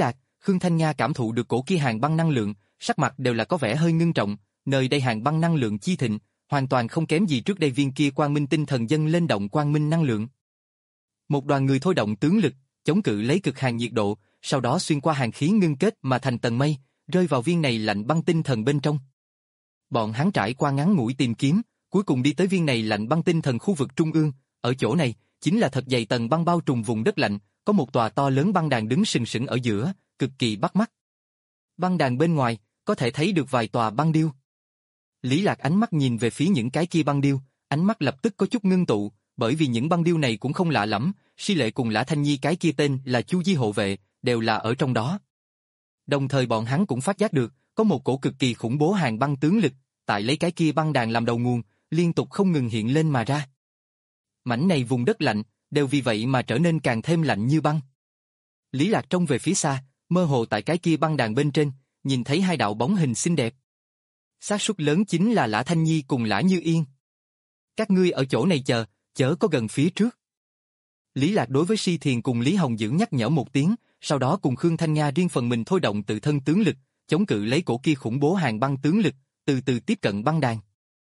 A: Khương Thanh Nga cảm thụ được cổ kia hàng băng năng lượng, sắc mặt đều là có vẻ hơi ngưng trọng, nơi đây hàng băng năng lượng chi thịnh, hoàn toàn không kém gì trước đây viên kia quang minh tinh thần dâng lên động quang minh năng lượng. Một đoàn người thôi động tướng lực, chống cự lấy cực hàng nhiệt độ, sau đó xuyên qua hàng khí ngưng kết mà thành tầng mây, rơi vào viên này lạnh băng tinh thần bên trong. Bọn hắn trải qua ngắn ngủi tìm kiếm, cuối cùng đi tới viên này lạnh băng tinh thần khu vực trung ương, ở chỗ này, chính là thật dày tầng băng bao trùm vùng đất lạnh, có một tòa to lớn băng đàn đứng sừng sững ở giữa, cực kỳ bắt mắt. Băng đàn bên ngoài, có thể thấy được vài tòa băng điêu. Lý Lạc ánh mắt nhìn về phía những cái kia băng điêu, ánh mắt lập tức có chút ngưng tụ, bởi vì những băng điêu này cũng không lạ lắm, Si Lệ cùng Lã Thanh Nhi cái kia tên là Chu Di hộ vệ, đều là ở trong đó. Đồng thời bọn hắn cũng phát giác được, có một cổ cực kỳ khủng bố hàng băng tướng lực, tại lấy cái kia băng đàn làm đầu nguồn, liên tục không ngừng hiện lên mà ra. Mảnh này vùng đất lạnh, đều vì vậy mà trở nên càng thêm lạnh như băng. Lý Lạc trông về phía xa, mơ hồ tại cái kia băng đàn bên trên, nhìn thấy hai đạo bóng hình xinh đẹp. Xác suất lớn chính là Lã Thanh Nhi cùng Lã Như Yên. Các ngươi ở chỗ này chờ, chớ có gần phía trước. Lý Lạc đối với Si Thiền cùng Lý Hồng Dưỡng nhắc nhở một tiếng, sau đó cùng Khương Thanh Nga riêng phần mình thôi động tự thân tướng lực, chống cự lấy cổ kia khủng bố hàng băng tướng lực, từ từ tiếp cận băng đàn.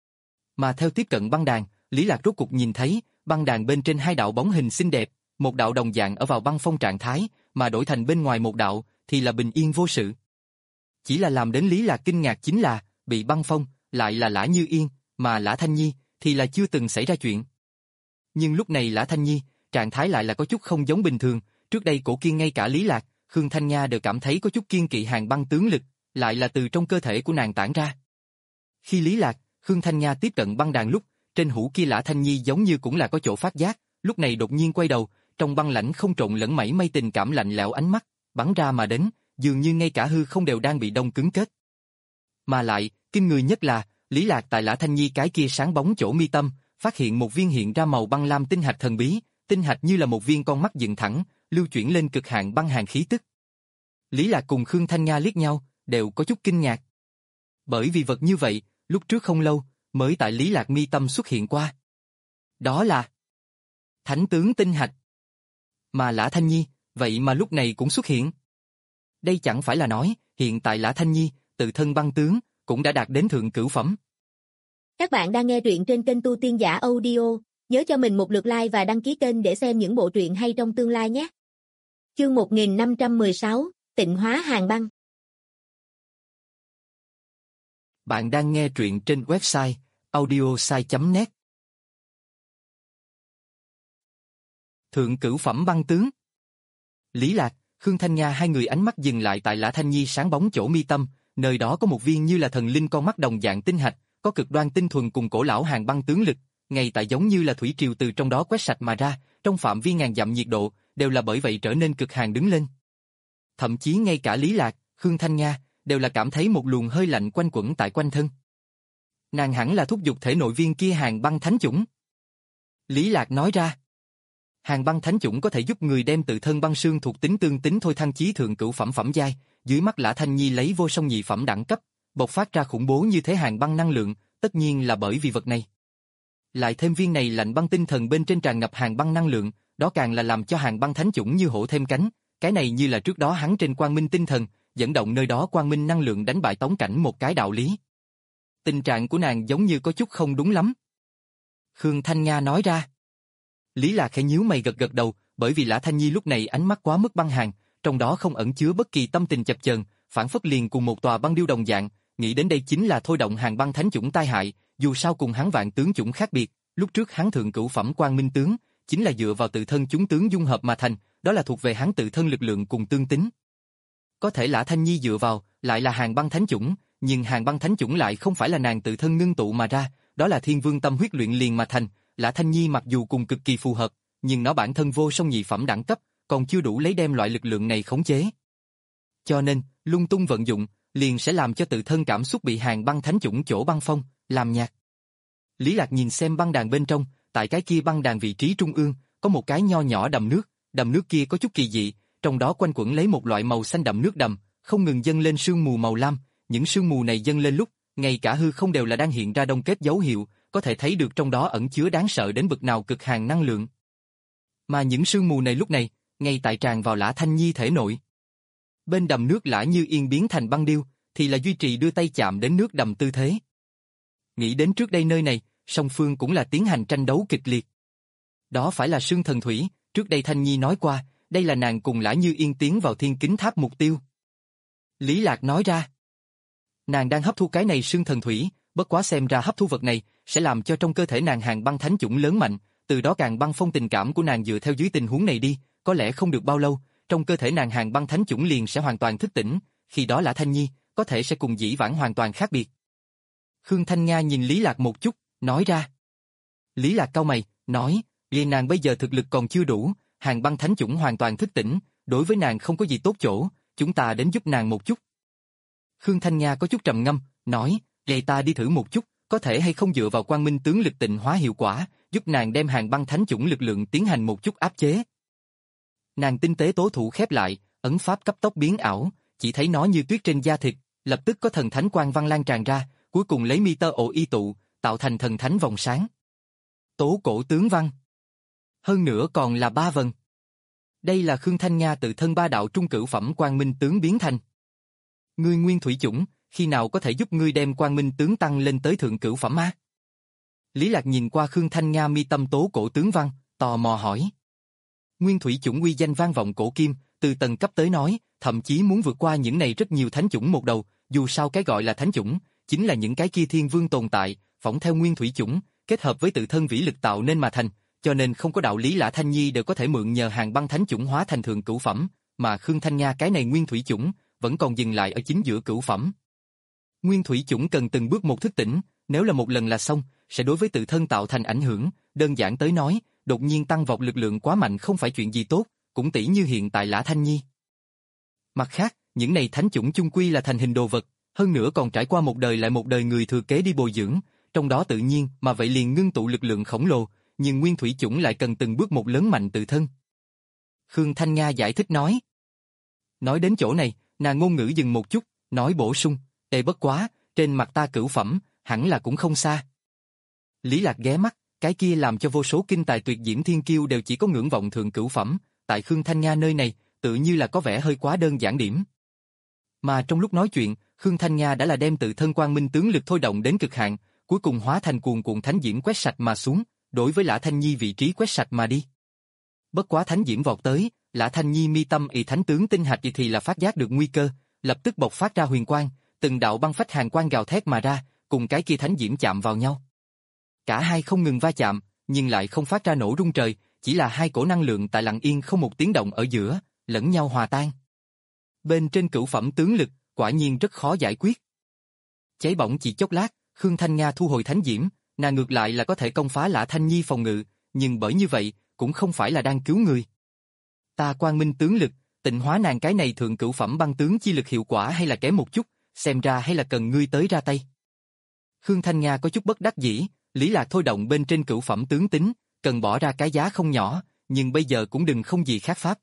A: Mà theo tiếp cận băng đàn, Lý Lạc rốt cục nhìn thấy, băng đàn bên trên hai đạo bóng hình xinh đẹp, một đạo đồng dạng ở vào băng phong trạng thái, mà đổi thành bên ngoài một đạo, thì là bình yên vô sự. Chỉ là làm đến Lý Lạc kinh ngạc chính là, bị băng phong, lại là Lã Như Yên, mà Lã Thanh Nhi, thì là chưa từng xảy ra chuyện. Nhưng lúc này Lã Thanh Nhi, trạng thái lại là có chút không giống bình thường, trước đây cổ kiên ngay cả Lý Lạc, Khương Thanh Nga đều cảm thấy có chút kiên kỵ hàng băng tướng lực, lại là từ trong cơ thể của nàng tản ra. Khi Lý Lạc, Khương Thanh Nga tiếp cận băng đàn lúc, trên hũ kia Lã Thanh Nhi giống như cũng là có chỗ phát giác, lúc này đột nhiên quay đầu, trong băng lãnh không trộn lẫn mảy may tình cảm lạnh lẽo ánh mắt, bắn ra mà đến, dường như ngay cả hư không đều đang bị đông cứng kết. Mà lại, kinh người nhất là, Lý Lạc tại Lã Thanh Nhi cái kia sáng bóng chỗ mi tâm, phát hiện một viên hiện ra màu băng lam tinh hạch thần bí, tinh hạch như là một viên con mắt dựng thẳng, lưu chuyển lên cực hạn băng hàn khí tức. Lý Lạc cùng Khương Thanh Nga liếc nhau, đều có chút kinh ngạc. Bởi vì vật như vậy, lúc trước không lâu, mới tại Lý Lạc mi tâm xuất hiện qua. Đó là Thánh tướng tinh hạch. Mà Lã Thanh Nhi, vậy mà lúc này cũng xuất hiện. Đây chẳng phải là nói, hiện tại Lã Thanh Nhi, tự thân băng tướng, cũng đã đạt đến thượng cửu phẩm.
B: Các bạn đang nghe truyện trên kênh Tu Tiên Giả Audio, nhớ cho mình một lượt like và đăng ký kênh để xem những bộ truyện hay trong tương lai nhé. Chương một nghìn năm trăm mười sáu, Tịnh hóa hàng băng.
A: Bạn đang nghe truyện trên website audiosai chấm net. Thượng cửu phẩm băng tướng. Lý Lạc, Khương Thanh Nga hai người ánh mắt dừng lại tại Lã Thanh Nhi sáng bóng chỗ mi tâm, nơi đó có một viên như là thần linh con mắt đồng dạng tinh hạch, có cực đoan tinh thuần cùng cổ lão hàng băng tướng lực, ngay tại giống như là thủy triều từ trong đó quét sạch mà ra, trong phạm vi ngàn dặm nhiệt độ, đều là bởi vậy trở nên cực hàn đứng lên. Thậm chí ngay cả Lý Lạc, Khương Thanh Nga, đều là cảm thấy một luồng hơi lạnh quanh quẩn tại quanh thân. Nàng hẳn là thúc giục thể nội viên kia hàng băng thánh chủng. Lý Lạc nói ra. Hàng băng thánh chủng có thể giúp người đem tự thân băng xương thuộc tính tương tính thôi thăng chí thượng cửu phẩm phẩm giai, dưới mắt Lã Thanh Nhi lấy vô song nhị phẩm đẳng cấp, bộc phát ra khủng bố như thế hàng băng năng lượng, tất nhiên là bởi vì vật này. Lại thêm viên này lạnh băng tinh thần bên trên tràn ngập hàng băng năng lượng, đó càng là làm cho hàng băng thánh chủng như hổ thêm cánh, cái này như là trước đó hắn trên quang minh tinh thần, dẫn động nơi đó quang minh năng lượng đánh bại Tống Cảnh một cái đạo lý. Tình trạng của nàng giống như có chút không đúng lắm. Khương Thanh Nga nói ra. Lý Lạc khẽ nhíu mày gật gật đầu, bởi vì Lã Thanh Nhi lúc này ánh mắt quá mức băng hàn, trong đó không ẩn chứa bất kỳ tâm tình chập chờn, phản phất liền cùng một tòa băng điêu đồng dạng, nghĩ đến đây chính là thôi động hàng băng thánh chủng tai hại, dù sao cùng hắn vạn tướng chủng khác biệt, lúc trước hắn thượng cửu phẩm quang minh tướng, chính là dựa vào tự thân chúng tướng dung hợp mà thành, đó là thuộc về hắn tự thân lực lượng cùng tương tính. Có thể Lã Thanh Nhi dựa vào, lại là hàng băng thánh chủng, nhưng hàng băng thánh chủng lại không phải là nàng tự thân ngưng tụ mà ra, đó là thiên vương tâm huyết luyện liền mà thành. Lã Thanh Nhi mặc dù cùng cực kỳ phù hợp, nhưng nó bản thân vô song nhị phẩm đẳng cấp, còn chưa đủ lấy đem loại lực lượng này khống chế. Cho nên, lung tung vận dụng, liền sẽ làm cho tự thân cảm xúc bị hàng băng thánh chủng chỗ băng phong, làm nhạt. Lý Lạc nhìn xem băng đàn bên trong, tại cái kia băng đàn vị trí trung ương, có một cái nho nhỏ đầm nước, đầm nước kia có chút kỳ dị, trong đó quanh quẩn lấy một loại màu xanh đậm nước đầm, không ngừng dâng lên sương mù màu lam, những sương mù này dâng lên lúc, ngay cả hư không đều là đang hiện ra đông kết dấu hiệu, có thể thấy được trong đó ẩn chứa đáng sợ đến bậc nào cực hàn năng lượng. Mà những sương mù này lúc này, ngay tại tràn vào Lã Thanh Nhi thể nội. Bên đầm nước Lã Như Yên biến thành băng điêu, thì là duy trì đưa tay chạm đến nước đầm tư thế. Nghĩ đến trước đây nơi này, song phương cũng là tiến hành tranh đấu kịch liệt. Đó phải là Sương Thần Thủy, trước đây Thanh Nhi nói qua, đây là nàng cùng Lã Như Yên tiến vào Thiên Kính Tháp mục tiêu. Lý Lạc nói ra. Nàng đang hấp thu cái này Sương Thần Thủy, bất quá xem ra hấp thu vật này sẽ làm cho trong cơ thể nàng Hàn Băng Thánh Chủng lớn mạnh, từ đó càng băng phong tình cảm của nàng dựa theo dưới tình huống này đi, có lẽ không được bao lâu, trong cơ thể nàng Hàn Băng Thánh Chủng liền sẽ hoàn toàn thức tỉnh, khi đó Lã Thanh Nhi có thể sẽ cùng dĩ vãng hoàn toàn khác biệt. Khương Thanh Nga nhìn Lý Lạc một chút, nói ra. Lý Lạc cau mày, nói, vì nàng bây giờ thực lực còn chưa đủ, Hàn Băng Thánh Chủng hoàn toàn thức tỉnh, đối với nàng không có gì tốt chỗ, chúng ta đến giúp nàng một chút. Khương Thanh Nga có chút trầm ngâm, nói, vậy ta đi thử một chút, có thể hay không dựa vào Quang Minh tướng lực tịnh hóa hiệu quả, giúp nàng đem Hàn Băng Thánh Chủng lực lượng tiến hành một chút áp chế. Nàng tinh tế tố thủ khép lại, ấn pháp cấp tốc biến ảo, chỉ thấy nó như tuyết trên da thịt, lập tức có thần thánh quang văn lan tràn ra, cuối cùng lấy mi tơ ổ y tụ, tạo thành thần thánh vòng sáng. Tố cổ tướng văn. Hơn nữa còn là ba vần. Đây là Khương Thanh Nga tự thân ba đạo trung cửu phẩm Quang Minh tướng biến thành. Ngươi nguyên thủy chủng, khi nào có thể giúp ngươi đem Quang Minh tướng tăng lên tới thượng cửu phẩm á? Lý Lạc nhìn qua Khương Thanh Nga mi tâm tố cổ tướng văn, tò mò hỏi. Nguyên thủy chủng uy danh vang vọng cổ kim, từ tầng cấp tới nói, thậm chí muốn vượt qua những này rất nhiều thánh chủng một đầu, dù sao cái gọi là thánh chủng, chính là những cái kia thiên vương tồn tại, phỏng theo nguyên thủy chủng, kết hợp với tự thân vĩ lực tạo nên mà thành, cho nên không có đạo lý Lã Thanh Nhi đều có thể mượn nhờ Hàn Băng Thánh Chủng hóa thành thượng cửu phẩm, mà Khương Thanh Nga cái này nguyên thủy chủng, vẫn còn dừng lại ở chính giữa cửu phẩm. Nguyên thủy chủng cần từng bước một thức tỉnh, nếu là một lần là xong, sẽ đối với tự thân tạo thành ảnh hưởng, đơn giản tới nói, đột nhiên tăng vọt lực lượng quá mạnh không phải chuyện gì tốt, cũng tỷ như hiện tại Lã Thanh Nhi. Mặt khác, những này thánh chủng chung quy là thành hình đồ vật, hơn nữa còn trải qua một đời lại một đời người thừa kế đi bồi dưỡng, trong đó tự nhiên mà vậy liền ngưng tụ lực lượng khổng lồ, nhưng nguyên thủy chủng lại cần từng bước một lớn mạnh tự thân. Khương Thanh Nga giải thích nói. Nói đến chỗ này, nàng ngôn ngữ dừng một chút, nói bổ sung, ê bất quá, trên mặt ta cửu phẩm, hẳn là cũng không xa. Lý Lạc ghé mắt, cái kia làm cho vô số kinh tài tuyệt diễm thiên kiêu đều chỉ có ngưỡng vọng thượng cửu phẩm, tại Khương Thanh Nga nơi này, tự như là có vẻ hơi quá đơn giản điểm. Mà trong lúc nói chuyện, Khương Thanh Nga đã là đem tự thân Quang Minh tướng lực thôi động đến cực hạn, cuối cùng hóa thành cuồn cuộn thánh diễm quét sạch mà xuống, đối với Lã Thanh Nhi vị trí quét sạch mà đi. Bất quá thánh diễm vọt tới, Lã Thanh Nhi mi tâm ỷ thánh tướng tinh hạch thì là phát giác được nguy cơ, lập tức bộc phát ra huyền quang, từng đạo băng phách hàn quang gào thét mà ra, cùng cái kia thánh diễm chạm vào nhau. Cả hai không ngừng va chạm, nhưng lại không phát ra nổ rung trời, chỉ là hai cổ năng lượng tại lặng yên không một tiếng động ở giữa, lẫn nhau hòa tan. Bên trên cửu phẩm tướng lực, quả nhiên rất khó giải quyết. Cháy bỏng chỉ chốc lát, Khương Thanh Nga thu hồi thánh diễm, nàng ngược lại là có thể công phá Lã Thanh Nhi phòng ngự, nhưng bởi như vậy, cũng không phải là đang cứu người. Ta Quang Minh tướng lực, tịnh hóa nàng cái này thượng cửu phẩm băng tướng chi lực hiệu quả hay là kém một chút, xem ra hay là cần ngươi tới ra tay. Khương Thanh Nga có chút bất đắc dĩ, Lý Lạc thôi động bên trên cửu phẩm tướng tính, cần bỏ ra cái giá không nhỏ, nhưng bây giờ cũng đừng không gì khác pháp.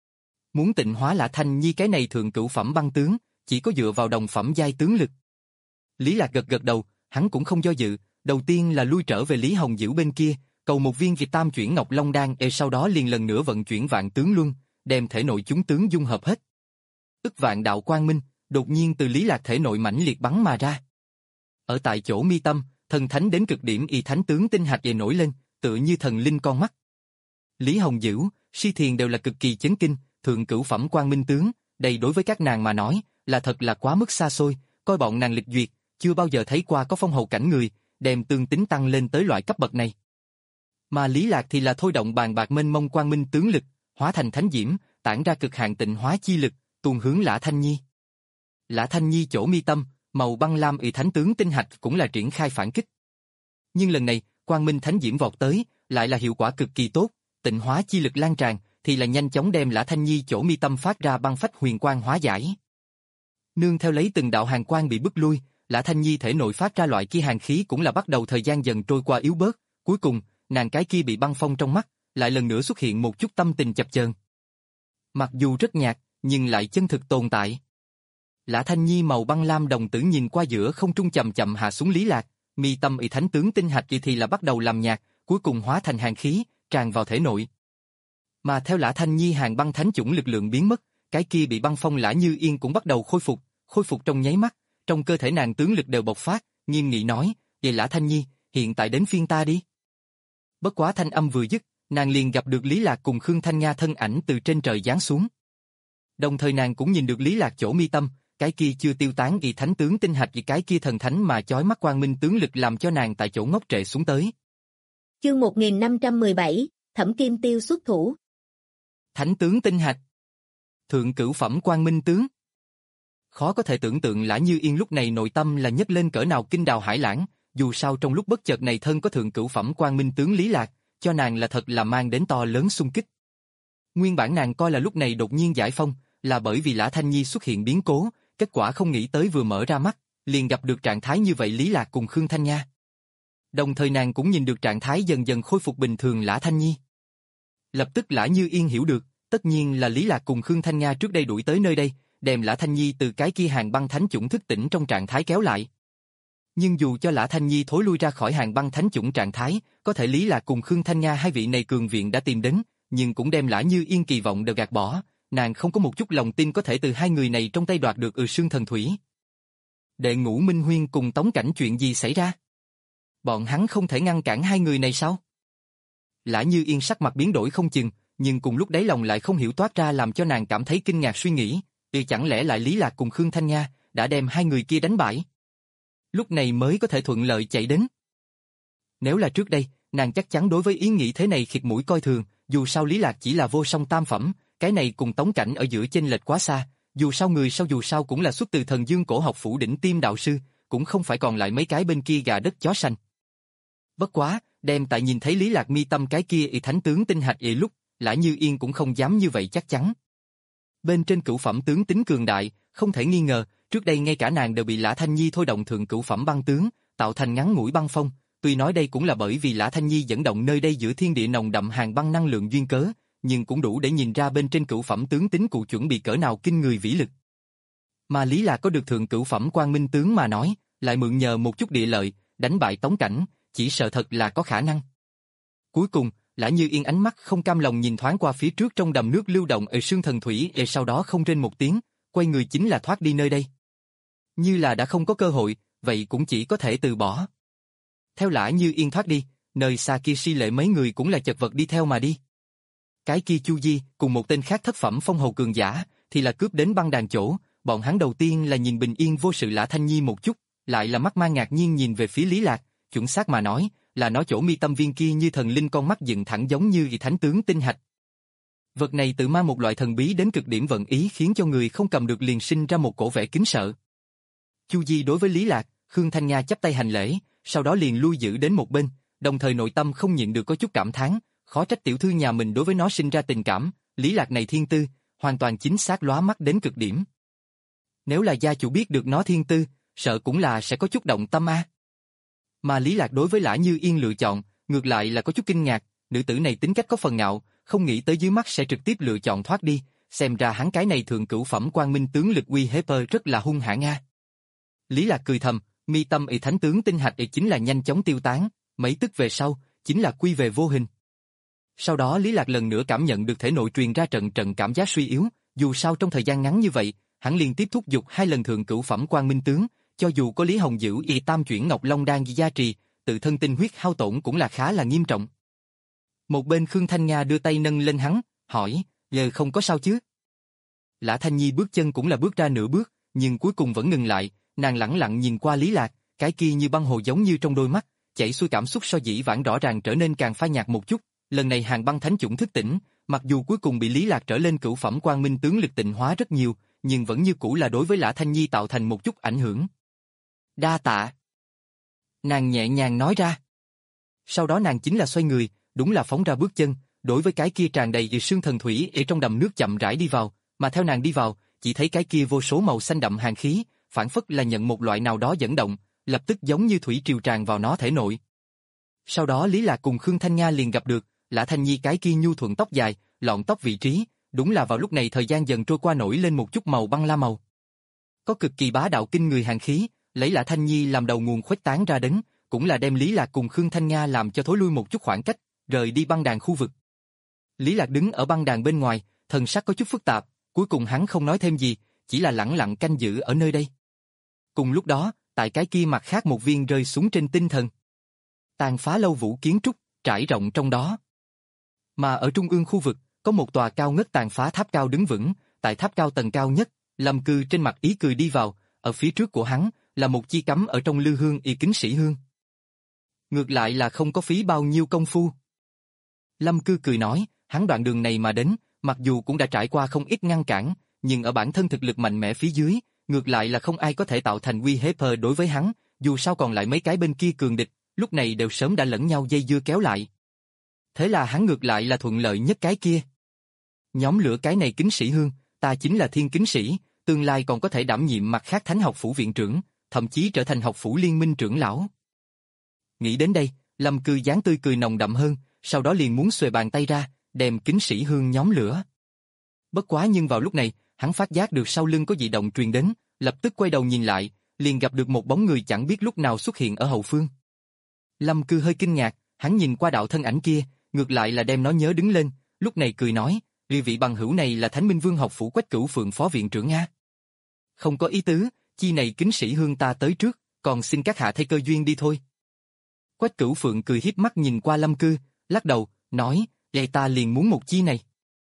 A: Muốn tịnh hóa Lã Thanh Nhi cái này thượng cửu phẩm băng tướng, chỉ có dựa vào đồng phẩm giai tướng lực. Lý Lạc gật gật đầu, hắn cũng không do dự, đầu tiên là lui trở về Lý Hồng Dữ bên kia, cầu một viên Việt Tam chuyển Ngọc Long Đan, e sau đó liền lần nữa vận chuyển Vạn Tướng Luân, đem thể nội chúng tướng dung hợp hết. Ức vạn đạo quang minh, đột nhiên từ Lý Lạc thể nội mãnh liệt bắn mà ra. Ở tại chỗ mi tâm, thần thánh đến cực điểm y thánh tướng tinh hạch dậy nổi lên, tựa như thần linh con mắt. Lý Hồng Dữ, Si Thiền đều là cực kỳ chấn kinh, thượng cửu phẩm quang minh tướng, đây đối với các nàng mà nói, là thật là quá mức xa xôi, coi bọn nàng lịch duyệt, chưa bao giờ thấy qua có phong hầu cảnh người, đem tương tính tăng lên tới loại cấp bậc này. Mà Lý Lạc thì là thôi động bàn bạc mênh mông quang minh tướng lực, hóa thành thánh diễm, tản ra cực hạn tịnh hóa chi lực, tuôn hướng Lã Thanh Nhi. Lã Thanh Nhi chỗ mi tâm, màu băng lam ỷ thánh tướng tinh hạch cũng là triển khai phản kích. Nhưng lần này, quang minh thánh diễm vọt tới, lại là hiệu quả cực kỳ tốt, tịnh hóa chi lực lan tràn, thì là nhanh chóng đem Lã Thanh Nhi chỗ mi tâm phát ra băng phách huyền quang hóa giải. Nương theo lấy từng đạo hàn quang bị bức lui, Lã Thanh Nhi thể nội phát ra loại kia hàn khí cũng là bắt đầu thời gian dần trôi qua yếu bớt, cuối cùng, nàng cái kia bị băng phong trong mắt, lại lần nữa xuất hiện một chút tâm tình chập chờn. Mặc dù rất nhạt, nhưng lại chân thực tồn tại. Lã Thanh Nhi màu băng lam đồng tử nhìn qua giữa không trung chậm chậm hạ xuống Lý Lạc, mi tâm ỷ thánh tướng tinh hạch thì là bắt đầu làm nhạt, cuối cùng hóa thành hàn khí, tràn vào thể nội. Mà theo Lã Thanh Nhi hàn băng thánh chủng lực lượng biến mất, cái kia bị băng phong Lã Như Yên cũng bắt đầu khôi phục, khôi phục trong nháy mắt, trong cơ thể nàng tướng lực đều bộc phát, nghiêm nghị nói, vậy Lã Thanh Nhi, hiện tại đến phiên ta đi. Bất quá thanh âm vừa dứt, nàng liền gặp được Lý Lạc cùng Khương Thanh Nga thân ảnh từ trên trời giáng xuống. Đồng thời nàng cũng nhìn được Lý Lạc chỗ mi tâm, cái kia chưa tiêu tán y thánh tướng tinh hạch, y cái kia thần thánh mà chói mắt quang minh tướng lực làm cho nàng tại chỗ ngốc trệ xuống tới.
B: Chương một nghìn năm trăm mười bảy, Thẩm Kim Tiêu xuất thủ.
A: Thánh tướng tinh hạch. Thượng cửu phẩm quang minh tướng. Khó có thể tưởng tượng Lã Như Yên lúc này nội tâm là nhấc lên cỡ nào kinh đào hải lãng, dù sao trong lúc bất chợt này thân có thượng cửu phẩm quang minh tướng Lý Lạc, cho nàng là thật là mang đến to lớn xung kích. Nguyên bản nàng coi là lúc này đột nhiên giải phong, là bởi vì Lã Thanh Nhi xuất hiện biến cố, kết quả không nghĩ tới vừa mở ra mắt, liền gặp được trạng thái như vậy Lý Lạc cùng Khương Thanh Nga. Đồng thời nàng cũng nhìn được trạng thái dần dần khôi phục bình thường Lã Thanh Nhi. Lập tức Lã Như Yên hiểu được, tất nhiên là Lý Lạc cùng Khương Thanh Nga trước đây đuổi tới nơi đây, đem Lã Thanh Nhi từ cái kia hàng băng thánh chủng thức tỉnh trong trạng thái kéo lại. Nhưng dù cho Lã Thanh Nhi thối lui ra khỏi hàng băng thánh chủng trạng thái, có thể Lý Lạc cùng Khương Thanh Nga hai vị này cường viện đã tìm đến, nhưng cũng đem Lã Như Yên kỳ vọng đều gạt bỏ, nàng không có một chút lòng tin có thể từ hai người này trong tay đoạt được Ừ Sương Thần Thủy. Đệ Ngũ Minh Huyên cùng Tống Cảnh chuyện gì xảy ra? Bọn hắn không thể ngăn cản hai người này sao? Lã Như Yên sắc mặt biến đổi không chừng, nhưng cùng lúc đáy lòng lại không hiểu toát ra làm cho nàng cảm thấy kinh ngạc suy nghĩ, thì chẳng lẽ lại Lý Lạc cùng Khương Thanh Nga đã đem hai người kia đánh bại? Lúc này mới có thể thuận lợi chạy đến. Nếu là trước đây, nàng chắc chắn đối với ý nghĩ thế này khịt mũi coi thường, dù sao Lý Lạc chỉ là vô song tam phẩm, cái này cùng Tống Cảnh ở giữa chênh lệch quá xa, dù sao người sau dù sao cũng là xuất từ Thần Dương Cổ Học phủ đỉnh tiêm đạo sư, cũng không phải còn lại mấy cái bên kia gà đất chó sành. Bất quá, đem tại nhìn thấy Lý Lạc mi tâm cái kia y thánh tướng tinh hạch y lúc, Lã Như Yên cũng không dám như vậy chắc chắn. Bên trên cửu phẩm tướng tính cường đại, không thể nghi ngờ, trước đây ngay cả nàng đều bị Lã Thanh Nhi thôi động thượng cửu phẩm băng tướng, tạo thành ngắn ngủi băng phong, tuy nói đây cũng là bởi vì Lã Thanh Nhi dẫn động nơi đây giữa thiên địa nồng đậm hàng băng năng lượng duyên cớ, nhưng cũng đủ để nhìn ra bên trên cửu phẩm tướng tính cụ chuẩn bị cỡ nào kinh người vĩ lực. Mà Lý Lạc có được thượng cửu phẩm quang minh tướng mà nói, lại mượn nhờ một chút địa lợi, đánh bại Tống Cảnh, chỉ sợ thật là có khả năng. Cuối cùng, Lã Như Yên ánh mắt không cam lòng nhìn thoáng qua phía trước trong đầm nước lưu động ở Sương Thần Thủy, e sau đó không rên một tiếng, quay người chính là thoát đi nơi đây. Như là đã không có cơ hội, vậy cũng chỉ có thể từ bỏ. Theo Lã Như Yên thoát đi, nơi xa kia Si Lệ mấy người cũng là chật vật đi theo mà đi. Cái kia Chu Di cùng một tên khác thất phẩm phong hầu cường giả thì là cướp đến băng đàn chỗ, bọn hắn đầu tiên là nhìn bình yên vô sự Lã Thanh Nhi một chút, lại là mắt mang ngạc nhiên nhìn về phía Lý Lạc, chuẩn xác mà nói, là nó chỗ mi tâm viên kia như thần linh con mắt dựng thẳng giống như y thánh tướng tinh hạch. Vật này tự mang một loại thần bí đến cực điểm vận ý khiến cho người không cầm được liền sinh ra một cổ vẻ kính sợ. Chu Di đối với Lý Lạc, Khương Thanh Nga chắp tay hành lễ, sau đó liền lui giữ đến một bên, đồng thời nội tâm không nhịn được có chút cảm thán, khó trách tiểu thư nhà mình đối với nó sinh ra tình cảm, Lý Lạc này thiên tư, hoàn toàn chính xác lóa mắt đến cực điểm. Nếu là gia chủ biết được nó thiên tư, sợ cũng là sẽ có chút động tâm a. Mà Lý Lạc đối với Lã Như Yên lựa chọn, ngược lại là có chút kinh ngạc, nữ tử này tính cách có phần ngạo, không nghĩ tới dưới mắt sẽ trực tiếp lựa chọn thoát đi, xem ra hắn cái này thượng cửu phẩm quang minh tướng lực uy hiếp rất là hung hãn a. Lý Lạc cười thầm, mi tâm y thánh tướng tinh hạch y chính là nhanh chóng tiêu tán, mấy tức về sau, chính là quy về vô hình. Sau đó Lý Lạc lần nữa cảm nhận được thể nội truyền ra trận trận cảm giác suy yếu, dù sao trong thời gian ngắn như vậy, hắn liên tiếp thúc giục hai lần thượng cửu phẩm quang minh tướng, cho dù có Lý Hồng giữ y tam chuyển Ngọc Long đan gia trì, tự thân tinh huyết hao tổn cũng là khá là nghiêm trọng. Một bên Khương Thanh Nga đưa tay nâng lên hắn, hỏi, giờ không có sao chứ? Lã Thanh Nhi bước chân cũng là bước ra nửa bước, nhưng cuối cùng vẫn ngừng lại, nàng lẳng lặng nhìn qua Lý Lạc, cái kia như băng hồ giống như trong đôi mắt, chảy xuôi cảm xúc so dĩ vãng rõ ràng trở nên càng phai nhạt một chút. Lần này hàng băng thánh chủng thức tỉnh, mặc dù cuối cùng bị Lý Lạc trở lên cửu phẩm quang minh tướng lực tịnh hóa rất nhiều, nhưng vẫn như cũ là đối với Lã Thanh Nhi tạo thành một chút ảnh hưởng. Đa tạ. Nàng nhẹ nhàng nói ra. Sau đó nàng chính là xoay người, đúng là phóng ra bước chân, đối với cái kia tràn đầy sương thần thủy ở trong đầm nước chậm rãi đi vào, mà theo nàng đi vào, chỉ thấy cái kia vô số màu xanh đậm hàn khí, phản phất là nhận một loại nào đó dẫn động, lập tức giống như thủy triều tràn vào nó thể nội. Sau đó Lý Lạc cùng Khương Thanh Nga liền gặp được, Lã Thanh Nhi cái kia nhu thuận tóc dài, lọn tóc vị trí, đúng là vào lúc này thời gian dần trôi qua nổi lên một chút màu băng la màu. Có cực kỳ bá đạo kinh người hàn khí, lấy Lã Thanh Nhi làm đầu nguồn khuếch tán ra đến, cũng là đem Lý Lạc cùng Khương Thanh Nga làm cho thối lui một chút khoảng cách, rời đi băng đàn khu vực. Lý Lạc đứng ở băng đàn bên ngoài, thần sắc có chút phức tạp, Cuối cùng hắn không nói thêm gì, chỉ là lẳng lặng canh giữ ở nơi đây. Cùng lúc đó, tại cái kia mặt khác một viên rơi xuống trên tinh thần. Tàn phá lâu vũ kiến trúc, trải rộng trong đó. Mà ở trung ương khu vực, có một tòa cao ngất tàn phá tháp cao đứng vững, tại tháp cao tầng cao nhất, Lâm Cư trên mặt ý cười đi vào, ở phía trước của hắn, là một chi cắm ở trong lư hương y kính sĩ hương. Ngược lại là không có phí bao nhiêu công phu. Lâm Cư cười nói, hắn đoạn đường này mà đến, mặc dù cũng đã trải qua không ít ngăn cản, nhưng ở bản thân thực lực mạnh mẽ phía dưới, ngược lại là không ai có thể tạo thành uy hiếp đối với hắn, dù sao còn lại mấy cái bên kia cường địch, lúc này đều sớm đã lẫn nhau dây dưa kéo lại. Thế là hắn ngược lại là thuận lợi nhất cái kia. Nhóm lửa cái này kính sĩ hương, ta chính là thiên kính sĩ, tương lai còn có thể đảm nhiệm mặt khác thánh học phủ viện trưởng, thậm chí trở thành học phủ liên minh trưởng lão. Nghĩ đến đây, Lâm Cư dáng tươi cười nồng đậm hơn, sau đó liền muốn xuề bàn tay ra, đem kính sĩ hương nhóm lửa. Bất quá nhưng vào lúc này, hắn phát giác được sau lưng có dị động truyền đến, lập tức quay đầu nhìn lại, liền gặp được một bóng người chẳng biết lúc nào xuất hiện ở hậu phương. Lâm Cư hơi kinh ngạc, hắn nhìn qua đạo thân ảnh kia, ngược lại là đem nó nhớ đứng lên, lúc này cười nói, "Vị vị bằng hữu này là Thánh Minh Vương học phủ Quách Cửu Phượng phó viện trưởng a." "Không có ý tứ, chi này kính sĩ hương ta tới trước, còn xin các hạ thay cơ duyên đi thôi." Quách Cửu Phượng cười hiếp mắt nhìn qua Lâm Cư, lắc đầu, nói, "Vậy ta liền muốn một chi này."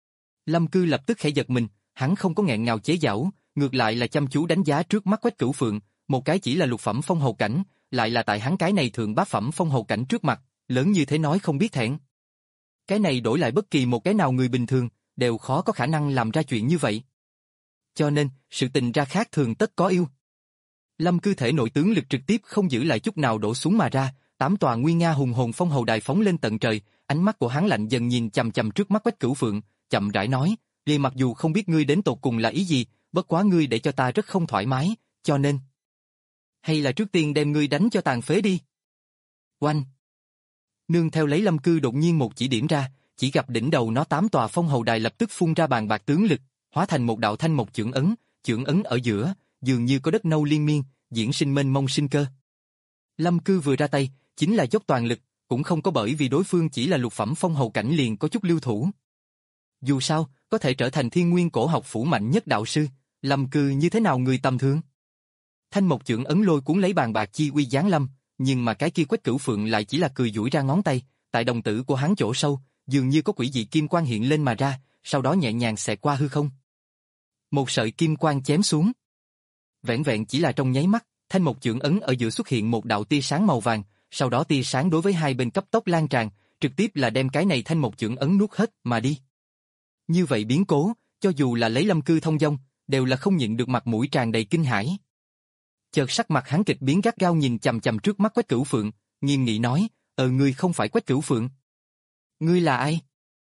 A: Lâm Cư lập tức khẽ giật mình, hắn không có nghẹn ngào chế giễu, ngược lại là chăm chú đánh giá trước mắt Quách Cửu Phượng, một cái chỉ là lục phẩm phong hầu cảnh, lại là tại hắn cái này thượng bát phẩm phong hầu cảnh trước mặt, lớn như thế nói không biết thẹn. Cái này đổi lại bất kỳ một cái nào người bình thường, đều khó có khả năng làm ra chuyện như vậy. Cho nên, sự tình ra khác thường tất có yêu. Lâm Cư thể nội tướng lực trực tiếp không giữ lại chút nào đổ xuống mà ra, tám tòa nguy nga hùng hồn phong hầu đài phóng lên tận trời, ánh mắt của hắn lạnh dần nhìn chằm chằm trước mắt Quách Cửu Phượng, chậm rãi nói, "Liền mặc dù không biết ngươi đến tột cùng là ý gì, bất quá ngươi để cho ta rất không thoải mái, cho nên hay là trước tiên đem ngươi đánh cho tàn phế đi." Oanh! Nương theo lấy Lâm Cư đột nhiên một chỉ điểm ra, chỉ gặp đỉnh đầu nó tám tòa phong hầu đài lập tức phun ra bàn bạc tướng lực, hóa thành một đạo thanh mộc chưởng ấn, chưởng ấn ở giữa, dường như có đất nâu liên miên, diễn sinh mênh mông sinh cơ. Lâm Cư vừa ra tay, chính là dốc toàn lực, cũng không có bởi vì đối phương chỉ là lục phẩm phong hầu cảnh liền có chút lưu thủ. Dù sao, có thể trở thành thiên nguyên cổ học phủ mạnh nhất đạo sư, Lâm Cư như thế nào người tầm thường. Thanh mộc chưởng ấn lôi cuốn lấy bàn bạc chi uy giáng lâm, nhưng mà cái kia Quách Cửu Phượng lại chỉ là cười duỗi ra ngón tay, tại đồng tử của hắn chỗ sâu, dường như có quỷ dị kim quang hiện lên mà ra, sau đó nhẹ nhàng xẹt qua hư không. Một sợi kim quang chém xuống. Vẹn vẹn chỉ là trong nháy mắt, thanh mộc chưởng ấn ở giữa xuất hiện một đạo tia sáng màu vàng, sau đó tia sáng đối với hai bên cấp tốc lan tràn, trực tiếp là đem cái này thanh mộc chưởng ấn nuốt hết mà đi. Như vậy biến cố, cho dù là lấy Lâm Cư thông dong, đều là không nhịn được mặt mũi tràn đầy kinh hãi. Chợt sắc mặt hắn kịch biến gắt gao nhìn chằm chằm trước mắt Quách Cửu Phượng, nghiêm nghị nói, "Ờ ngươi không phải Quách Cửu Phượng. Ngươi là ai?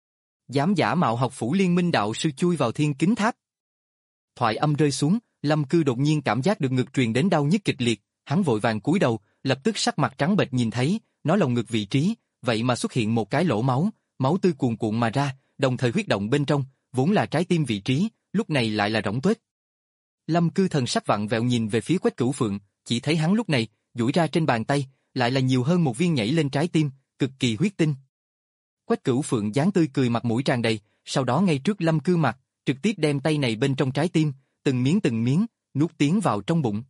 A: Dám giả mạo học phủ liên minh đạo sư chui vào thiên kính tháp." Thoại âm rơi xuống, Lâm Cư đột nhiên cảm giác được ngực truyền đến đau nhức kịch liệt, hắn vội vàng cúi đầu, lập tức sắc mặt trắng bệch nhìn thấy, nó lồng ngực vị trí, vậy mà xuất hiện một cái lỗ máu, máu tươi cuồn cuộn mà ra, đồng thời huyết động bên trong, vốn là trái tim vị trí, lúc này lại là rỗng tuếch. Lâm Cư thần sắc vặn vẹo nhìn về phía Quách Cửu Phượng, chỉ thấy hắn lúc này, duỗi ra trên bàn tay, lại là nhiều hơn một viên nhảy lên trái tim, cực kỳ huyết tinh. Quách Cửu Phượng dáng tươi cười mặt mũi tràn đầy, sau đó ngay trước Lâm Cư mặt, trực tiếp đem tay này bên trong trái tim, từng miếng từng miếng, nuốt tiến vào trong bụng.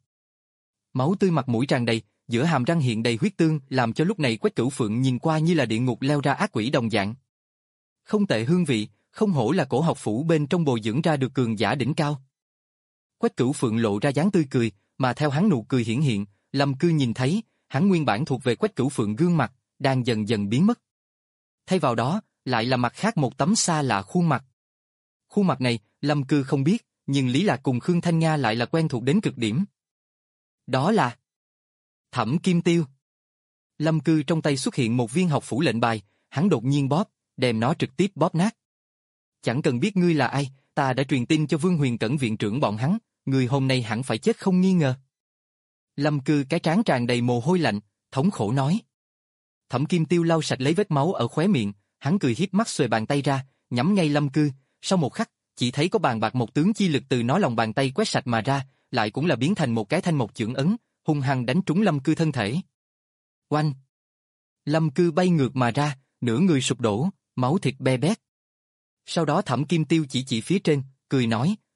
A: Máu tươi mặt mũi tràn đầy, giữa hàm răng hiện đầy huyết tương, làm cho lúc này Quách Cửu Phượng nhìn qua như là địa ngục leo ra ác quỷ đồng dạng. Không tệ hương vị, không hổ là cổ học phủ bên trong bồi dưỡng ra được cường giả đỉnh cao. Quách Cửu Phượng lộ ra dáng tươi cười, mà theo hắn nụ cười hiển hiện, Lâm Cư nhìn thấy, hắn nguyên bản thuộc về Quách Cửu Phượng gương mặt, đang dần dần biến mất. Thay vào đó, lại là mặt khác một tấm xa lạ khuôn mặt. Khuôn mặt này, Lâm Cư không biết, nhưng Lý Lạc cùng Khương Thanh Nga lại là quen thuộc đến cực điểm. Đó là Thẩm Kim Tiêu. Lâm Cư trong tay xuất hiện một viên học phủ lệnh bài, hắn đột nhiên bóp, đem nó trực tiếp bóp nát. "Chẳng cần biết ngươi là ai, ta đã truyền tin cho Vương Huyền Cẩn viện trưởng bọn hắn, người hôm nay hẳn phải chết không nghi ngờ." Lâm Cư cái trán tràn đầy mồ hôi lạnh, thống khổ nói. Thẩm Kim Tiêu lau sạch lấy vết máu ở khóe miệng, hắn cười hiếp mắt xuề bàn tay ra, nhắm ngay Lâm Cư, sau một khắc, chỉ thấy có bàn bạc một tướng chi lực từ nó lòng bàn tay quét sạch mà ra, lại cũng là biến thành một cái thanh mộc chưởng ấn, hung hăng đánh trúng Lâm Cư thân thể. Oanh! Lâm Cư bay ngược mà ra, nửa người sụp đổ, máu thịt be bét. Sau đó Thẩm Kim Tiêu chỉ chỉ phía trên, cười nói,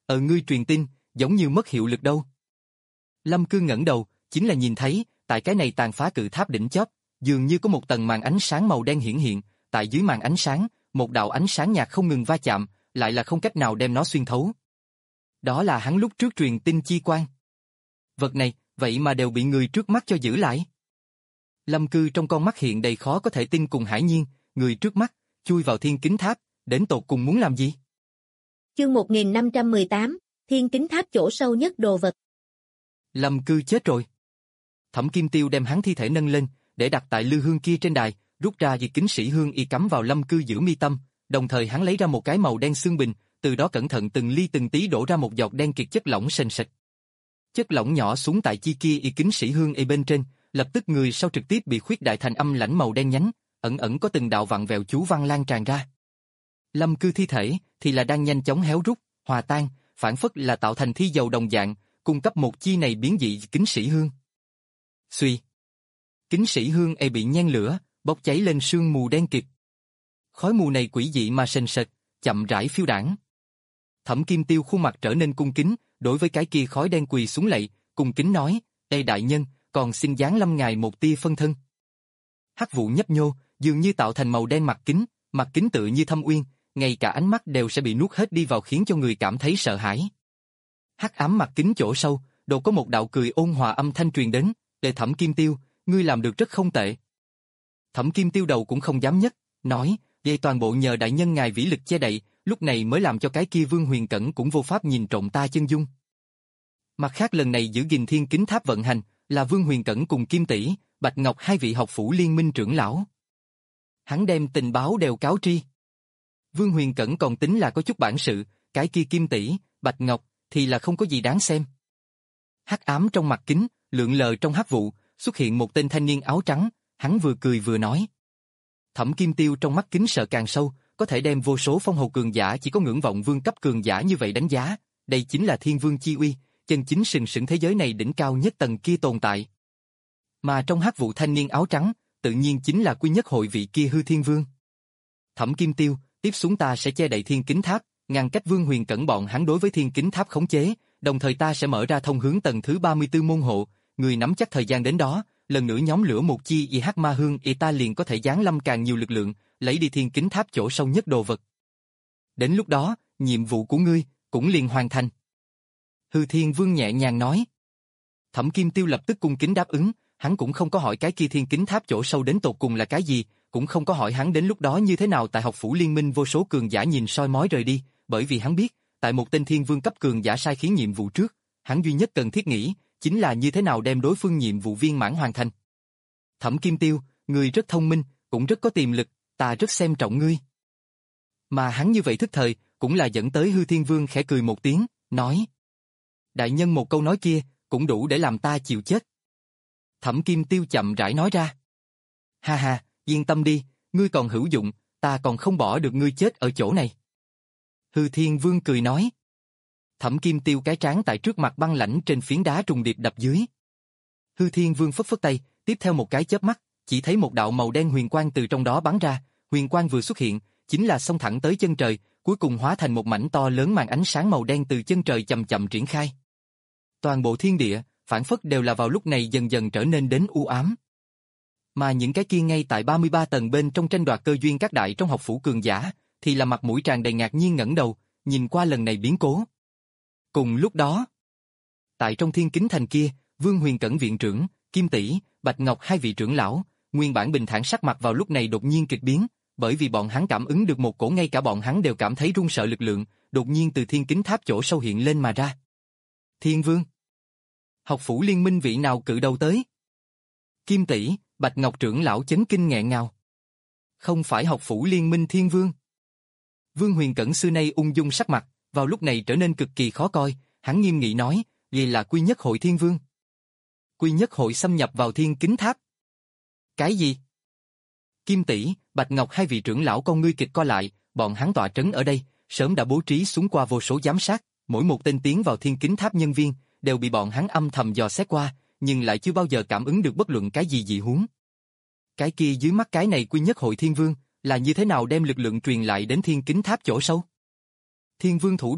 A: Ờ ngươi truyền tin, giống như mất hiệu lực đâu. Lâm Cương ngẩng đầu, chính là nhìn thấy, tại cái này tàn phá cự tháp đỉnh chóp, dường như có một tầng màn ánh sáng màu đen hiển hiện, tại dưới màn ánh sáng, một đạo ánh sáng nhạt không ngừng va chạm, lại là không cách nào đem nó xuyên thấu. Đó là hắn lúc trước truyền tin chi quan. Vật này, vậy mà đều bị người trước mắt cho giữ lại. Lâm Cư trong con mắt hiện đầy khó có thể tin cùng hãi nhiên, người trước mắt, chui vào thiên kính tháp, đến tột cùng muốn làm gì?
B: Chương một nghìn năm trăm mười tám, thiên kính tháp chỗ sâu nhất đồ vật.
A: Lâm Cư chết rồi. Thẩm Kim Tiêu đem hắn thi thể nâng lên, để đặt tại lư hương kia trên đài, rút ra dây kính sĩ hương y cắm vào Lâm Cư giữa mi tâm, đồng thời hắn lấy ra một cái màu đen xương bình, từ đó cẩn thận từng ly từng tí đổ ra một giọt đen kiệt chất lỏng sền sệt. Chất lỏng nhỏ xuống tại chi kia y kính sĩ hương y bên trên, lập tức người sau trực tiếp bị khuyết đại thành âm lãnh màu đen nhánh, ẩn ẩn có từng đạo vặn vẹo chú văn lan tràn ra. Lâm Cư thi thể thì là đang nhanh chóng héo rút, hòa tan, phản phất là tạo thành thi dầu đồng dạng, cung cấp một chi này biến dị kính sĩ hương. Xuy. Kính sĩ hương y bị nhen lửa, bốc cháy lên sương mù đen kịt. Khói mù này quỷ dị mà sền sệt, chậm rãi phiêu đãng. Thẩm Kim Tiêu khuôn mặt trở nên cung kính, đối với cái kia khói đen quỳ xuống lạy, cung kính nói: "Ê đại nhân, còn xin giáng lâm ngài một tia phân thân." Hắc vụ nhấp nhô, dường như tạo thành màu đen mặt kính, mặt kính tự như thâm uyên, ngay cả ánh mắt đều sẽ bị nuốt hết đi vào khiến cho người cảm thấy sợ hãi. Hắc ám mặt kính chỗ sâu, đột có một đạo cười ôn hòa âm thanh truyền đến: "Đệ Thẩm Kim Tiêu, ngươi làm được rất không tệ." Thẩm Kim Tiêu đầu cũng không dám nhấc, nói: "Vậy toàn bộ nhờ đại nhân ngài vĩ lực che đậy, lúc này mới làm cho cái kia Vương Huyền Cẩn cũng vô pháp nhìn trộm ta chân dung." Mặt khác lần này giữ gìn thiên kính tháp vận hành, là Vương Huyền Cẩn cùng Kim Tỷ, Bạch Ngọc hai vị học phủ liên minh trưởng lão. Hắn đem tình báo đều cáo tri. Vương Huyền Cẩn còn tính là có chút bản sự, cái kia Kim Tỷ, Bạch Ngọc thì là không có gì đáng xem. Hắc ám trong mặt kính, lượn lờ trong hắc vụ, xuất hiện một tên thanh niên áo trắng, hắn vừa cười vừa nói. Thẩm Kim Tiêu trong mắt kính sợ càng sâu, có thể đem vô số phong hầu cường giả chỉ có ngưỡng vọng vương cấp cường giả như vậy đánh giá, đây chính là thiên vương chi uy, chân chính sừng sững thế giới này đỉnh cao nhất tầng kia tồn tại. Mà trong hắc vụ thanh niên áo trắng, tự nhiên chính là quy nhất hội vị kia hư thiên vương. Thẩm Kim Tiêu, tiếp xuống ta sẽ che đậy thiên kính tháp, ngăn cách Vương Huyền Cẩn bọn hắn đối với thiên kính tháp khống chế, đồng thời ta sẽ mở ra thông hướng tầng thứ ba mươi tư môn hộ, người nắm chắc thời gian đến đó, lần nữa nhóm lửa một chi y hắc ma hương y ta liền có thể giáng lâm càng nhiều lực lượng, lấy đi thiên kính tháp chỗ sâu nhất đồ vật. Đến lúc đó, nhiệm vụ của ngươi cũng liền hoàn thành. Hư Thiên Vương nhẹ nhàng nói. Thẩm Kim Tiêu lập tức cung kính đáp ứng, hắn cũng không có hỏi cái kia thiên kính tháp chỗ sâu đến tột cùng là cái gì, cũng không có hỏi hắn đến lúc đó như thế nào tại học phủ liên minh vô số cường giả nhìn soi mói rời đi, bởi vì hắn biết, tại một tên thiên vương cấp cường giả sai khiến nhiệm vụ trước, hắn duy nhất cần thiết nghĩ, chính là như thế nào đem đối phương nhiệm vụ viên mãn hoàn thành. Thẩm Kim Tiêu, ngươi rất thông minh, cũng rất có tiềm lực, ta rất xem trọng ngươi. Mà hắn như vậy thức thời, cũng là dẫn tới Hư Thiên Vương khẽ cười một tiếng, nói. Đại nhân một câu nói kia, cũng đủ để làm ta chịu chết. Thẩm Kim Tiêu chậm rãi nói ra. Ha ha, yên tâm đi, ngươi còn hữu dụng, ta còn không bỏ được ngươi chết ở chỗ này. Hư Thiên Vương cười nói. Thẩm Kim Tiêu cái trán tại trước mặt băng lãnh trên phiến đá trùng điệp đập dưới. Hư Thiên Vương phất phất tay, tiếp theo một cái chớp mắt, chỉ thấy một đạo màu đen huyền quang từ trong đó bắn ra, huyền quang vừa xuất hiện, chính là xông thẳng tới chân trời, cuối cùng hóa thành một mảnh to lớn màn ánh sáng màu đen từ chân trời chậm chậm triển khai. Toàn bộ thiên địa, phản phất đều là vào lúc này dần dần trở nên đến u ám. Mà những cái kia ngay tại ba mươi ba tầng bên trong tranh đoạt cơ duyên các đại trong học phủ cường giả, thì là mặt mũi tràn đầy ngạc nhiên ngẩng đầu, nhìn qua lần này biến cố. Cùng lúc đó, tại trong thiên kính thành kia, Vương Huyền Cẩn viện trưởng, Kim Tỷ, Bạch Ngọc hai vị trưởng lão, nguyên bản bình thản sắc mặt vào lúc này đột nhiên kịch biến, bởi vì bọn hắn cảm ứng được một cổ ngay cả bọn hắn đều cảm thấy run sợ lực lượng, đột nhiên từ thiên kính tháp chỗ sâu hiện lên mà ra. Thiên Vương. Học phủ liên minh vị nào cự đầu tới? Kim Tỷ, Bạch Ngọc trưởng lão chấn kinh nghẹn ngào. Không phải học phủ liên minh Thiên Vương. Vương Huyền Cẩn xưa nay ung dung sắc mặt, vào lúc này trở nên cực kỳ khó coi, hắn nghiêm nghị nói, vậy là Quy Nhất Hội Thiên Vương. Quy Nhất Hội xâm nhập vào thiên kính tháp. Cái gì? Kim Tỷ, Bạch Ngọc hai vị trưởng lão con ngươi kịch co lại, bọn hắn tọa trấn ở đây, sớm đã bố trí xuống qua vô số giám sát, mỗi một tên tiến vào thiên kính tháp nhân viên, đều bị bọn hắn âm thầm dò xét qua, nhưng lại chưa bao giờ cảm ứng được bất luận cái gì dị huống. Cái kia dưới mắt cái này Quy Nhất Hội Thiên Vương, là như thế nào đem lực lượng truyền lại đến thiên kính tháp chỗ sâu? Thiên Vương thủ đoạn,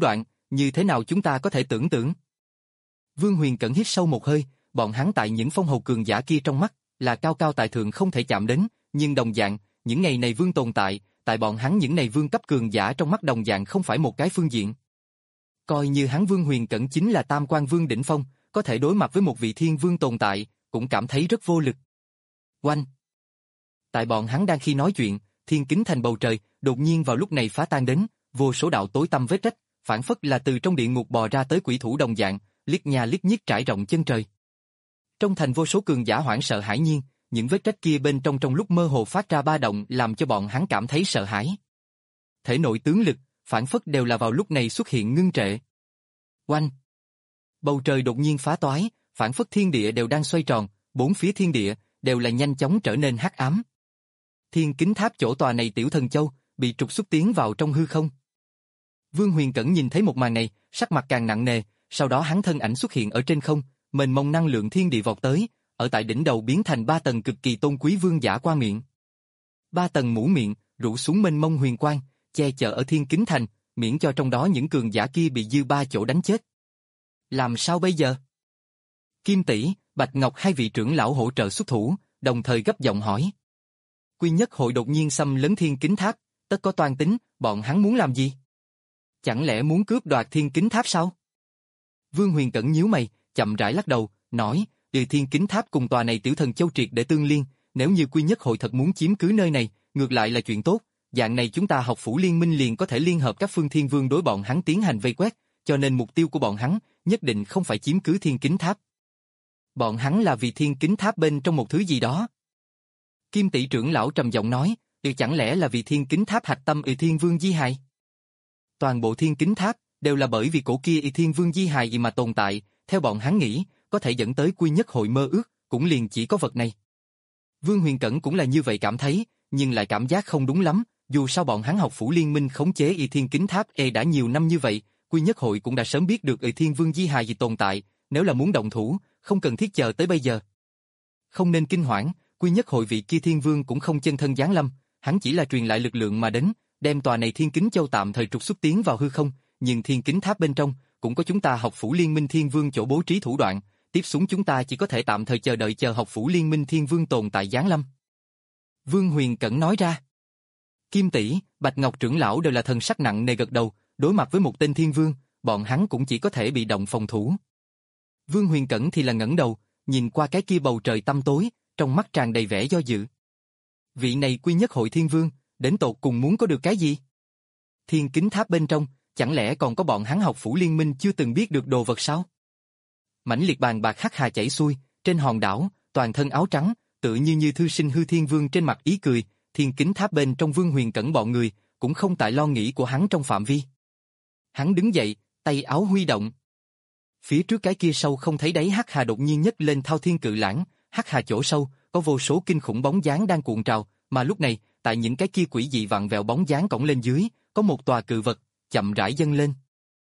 A: như thế nào chúng ta có thể tưởng tượng? Vương Huyền Cẩn hít sâu một hơi, bọn hắn tại những phong hầu cường giả kia trong mắt, là cao cao tại thượng không thể chạm đến, nhưng đồng dạng, những ngày này vương tồn tại, tại bọn hắn những này vương cấp cường giả trong mắt đồng dạng không phải một cái phương diện. Coi như hắn Vương Huyền Cẩn chính là tam quan vương đỉnh phong, có thể đối mặt với một vị thiên vương tồn tại, cũng cảm thấy rất vô lực. Oanh! Tại bọn hắn đang khi nói chuyện, thiên kính thành bầu trời, đột nhiên vào lúc này phá tan đến, vô số đạo tối tăm vết rách, phản phất là từ trong địa ngục bò ra tới quỷ thủ đồng dạng, liếc nhà liếc nhíp trải rộng chân trời. Trong thành vô số cường giả hoảng sợ hãi nhiên, những vết rách kia bên trong trong lúc mơ hồ phát ra ba động làm cho bọn hắn cảm thấy sợ hãi. Thể nội tướng lực, phản phất đều là vào lúc này xuất hiện ngưng trệ. Oanh! Bầu trời đột nhiên phá toái, phản phất thiên địa đều đang xoay tròn, bốn phía thiên địa đều là nhanh chóng trở nên hắc ám. Thiên kính tháp chỗ tòa này tiểu thần châu bị trục xuất tiến vào trong hư không. Vương Huyền Cẩn nhìn thấy một màn này, sắc mặt càng nặng nề, sau đó hắn thân ảnh xuất hiện ở trên không, mênh mông năng lượng thiên địa vọt tới, ở tại đỉnh đầu biến thành ba tầng cực kỳ tôn quý vương giả qua miệng. Ba tầng mũ miệng, rủ xuống mênh mông huyền quang, che chở ở thiên kính thành, miễn cho trong đó những cường giả kia bị dư ba chỗ đánh chết. Làm sao bây giờ? Kim Tỷ, Bạch Ngọc hai vị trưởng lão hỗ trợ xuất thủ, đồng thời gấp giọng hỏi. Quy Nhất hội đột nhiên xâm lấn thiên kính tháp, tất có toan tính, bọn hắn muốn làm gì? Chẳng lẽ muốn cướp đoạt thiên kính tháp sao? Vương Huyền Cẩn nhíu mày, chậm rãi lắc đầu, nói, từ thiên kính tháp cùng tòa này tiểu thần châu triệt để tương liên, nếu như Quy Nhất hội thật muốn chiếm cứ nơi này, ngược lại là chuyện tốt, dạng này chúng ta học phủ liên minh liền có thể liên hợp các phương thiên vương đối bọn hắn tiến hành vây quét, cho nên mục tiêu của bọn hắn nhất định không phải chiếm cứ thiên kính tháp. Bọn hắn là vì thiên kính tháp bên trong một thứ gì đó. Kim Tỷ trưởng lão trầm giọng nói, thì chẳng lẽ là vì thiên kính tháp hạch tâm y thiên vương di hài? Toàn bộ thiên kính tháp đều là bởi vì cổ kia y thiên vương di hài gì mà tồn tại, theo bọn hắn nghĩ, có thể dẫn tới Quy Nhất hội mơ ước, cũng liền chỉ có vật này. Vương Huyền Cẩn cũng là như vậy cảm thấy, nhưng lại cảm giác không đúng lắm, dù sao bọn hắn học phủ liên minh khống chế y thiên kính tháp e đã nhiều năm như vậy, Quy Nhất hội cũng đã sớm biết được y thiên vương di hài gì tồn tại, nếu là muốn động thủ, không cần thiết chờ tới bây giờ. Không nên kinh hoảng, Quy Nhất hội vị kia thiên vương cũng không chân thân giáng lâm, hắn chỉ là truyền lại lực lượng mà đến, đem tòa này thiên kính châu tạm thời trục xuất tiến vào hư không, nhưng thiên kính tháp bên trong cũng có chúng ta học phủ liên minh thiên vương chỗ bố trí thủ đoạn, tiếp xuống chúng ta chỉ có thể tạm thời chờ đợi chờ học phủ liên minh thiên vương tồn tại giáng lâm. Vương Huyền Cẩn nói ra. Kim Tỷ, Bạch Ngọc trưởng lão đều là thần sắc nặng nề gật đầu, đối mặt với một tên thiên vương, bọn hắn cũng chỉ có thể bị động phòng thủ. Vương Huyền Cẩn thì là ngẩng đầu, nhìn qua cái kia bầu trời tăm tối, trong mắt tràn đầy vẻ do dự. Vị này Quy Nhất hội thiên vương, đến tột cùng muốn có được cái gì? Thiên kính tháp bên trong, chẳng lẽ còn có bọn hắn học phủ liên minh chưa từng biết được đồ vật sao? Mãnh liệt bàn bạc hắc hà chảy xuôi, trên hòn đảo, toàn thân áo trắng, tự như như thư sinh hư thiên vương trên mặt ý cười, thiên kính tháp bên trong Vương Huyền Cẩn bọn người, cũng không tại lo nghĩ của hắn trong phạm vi. Hắn đứng dậy, tay áo huy động. Phía trước cái kia sâu không thấy đáy hắc hà đột nhiên nhấc lên thao thiên cự lãng, hắc hà chỗ sâu, có vô số kinh khủng bóng dáng đang cuộn trào, mà lúc này, tại những cái kia quỷ dị vặn vẹo bóng dáng cổng lên dưới, có một tòa cự vật, chậm rãi dâng lên.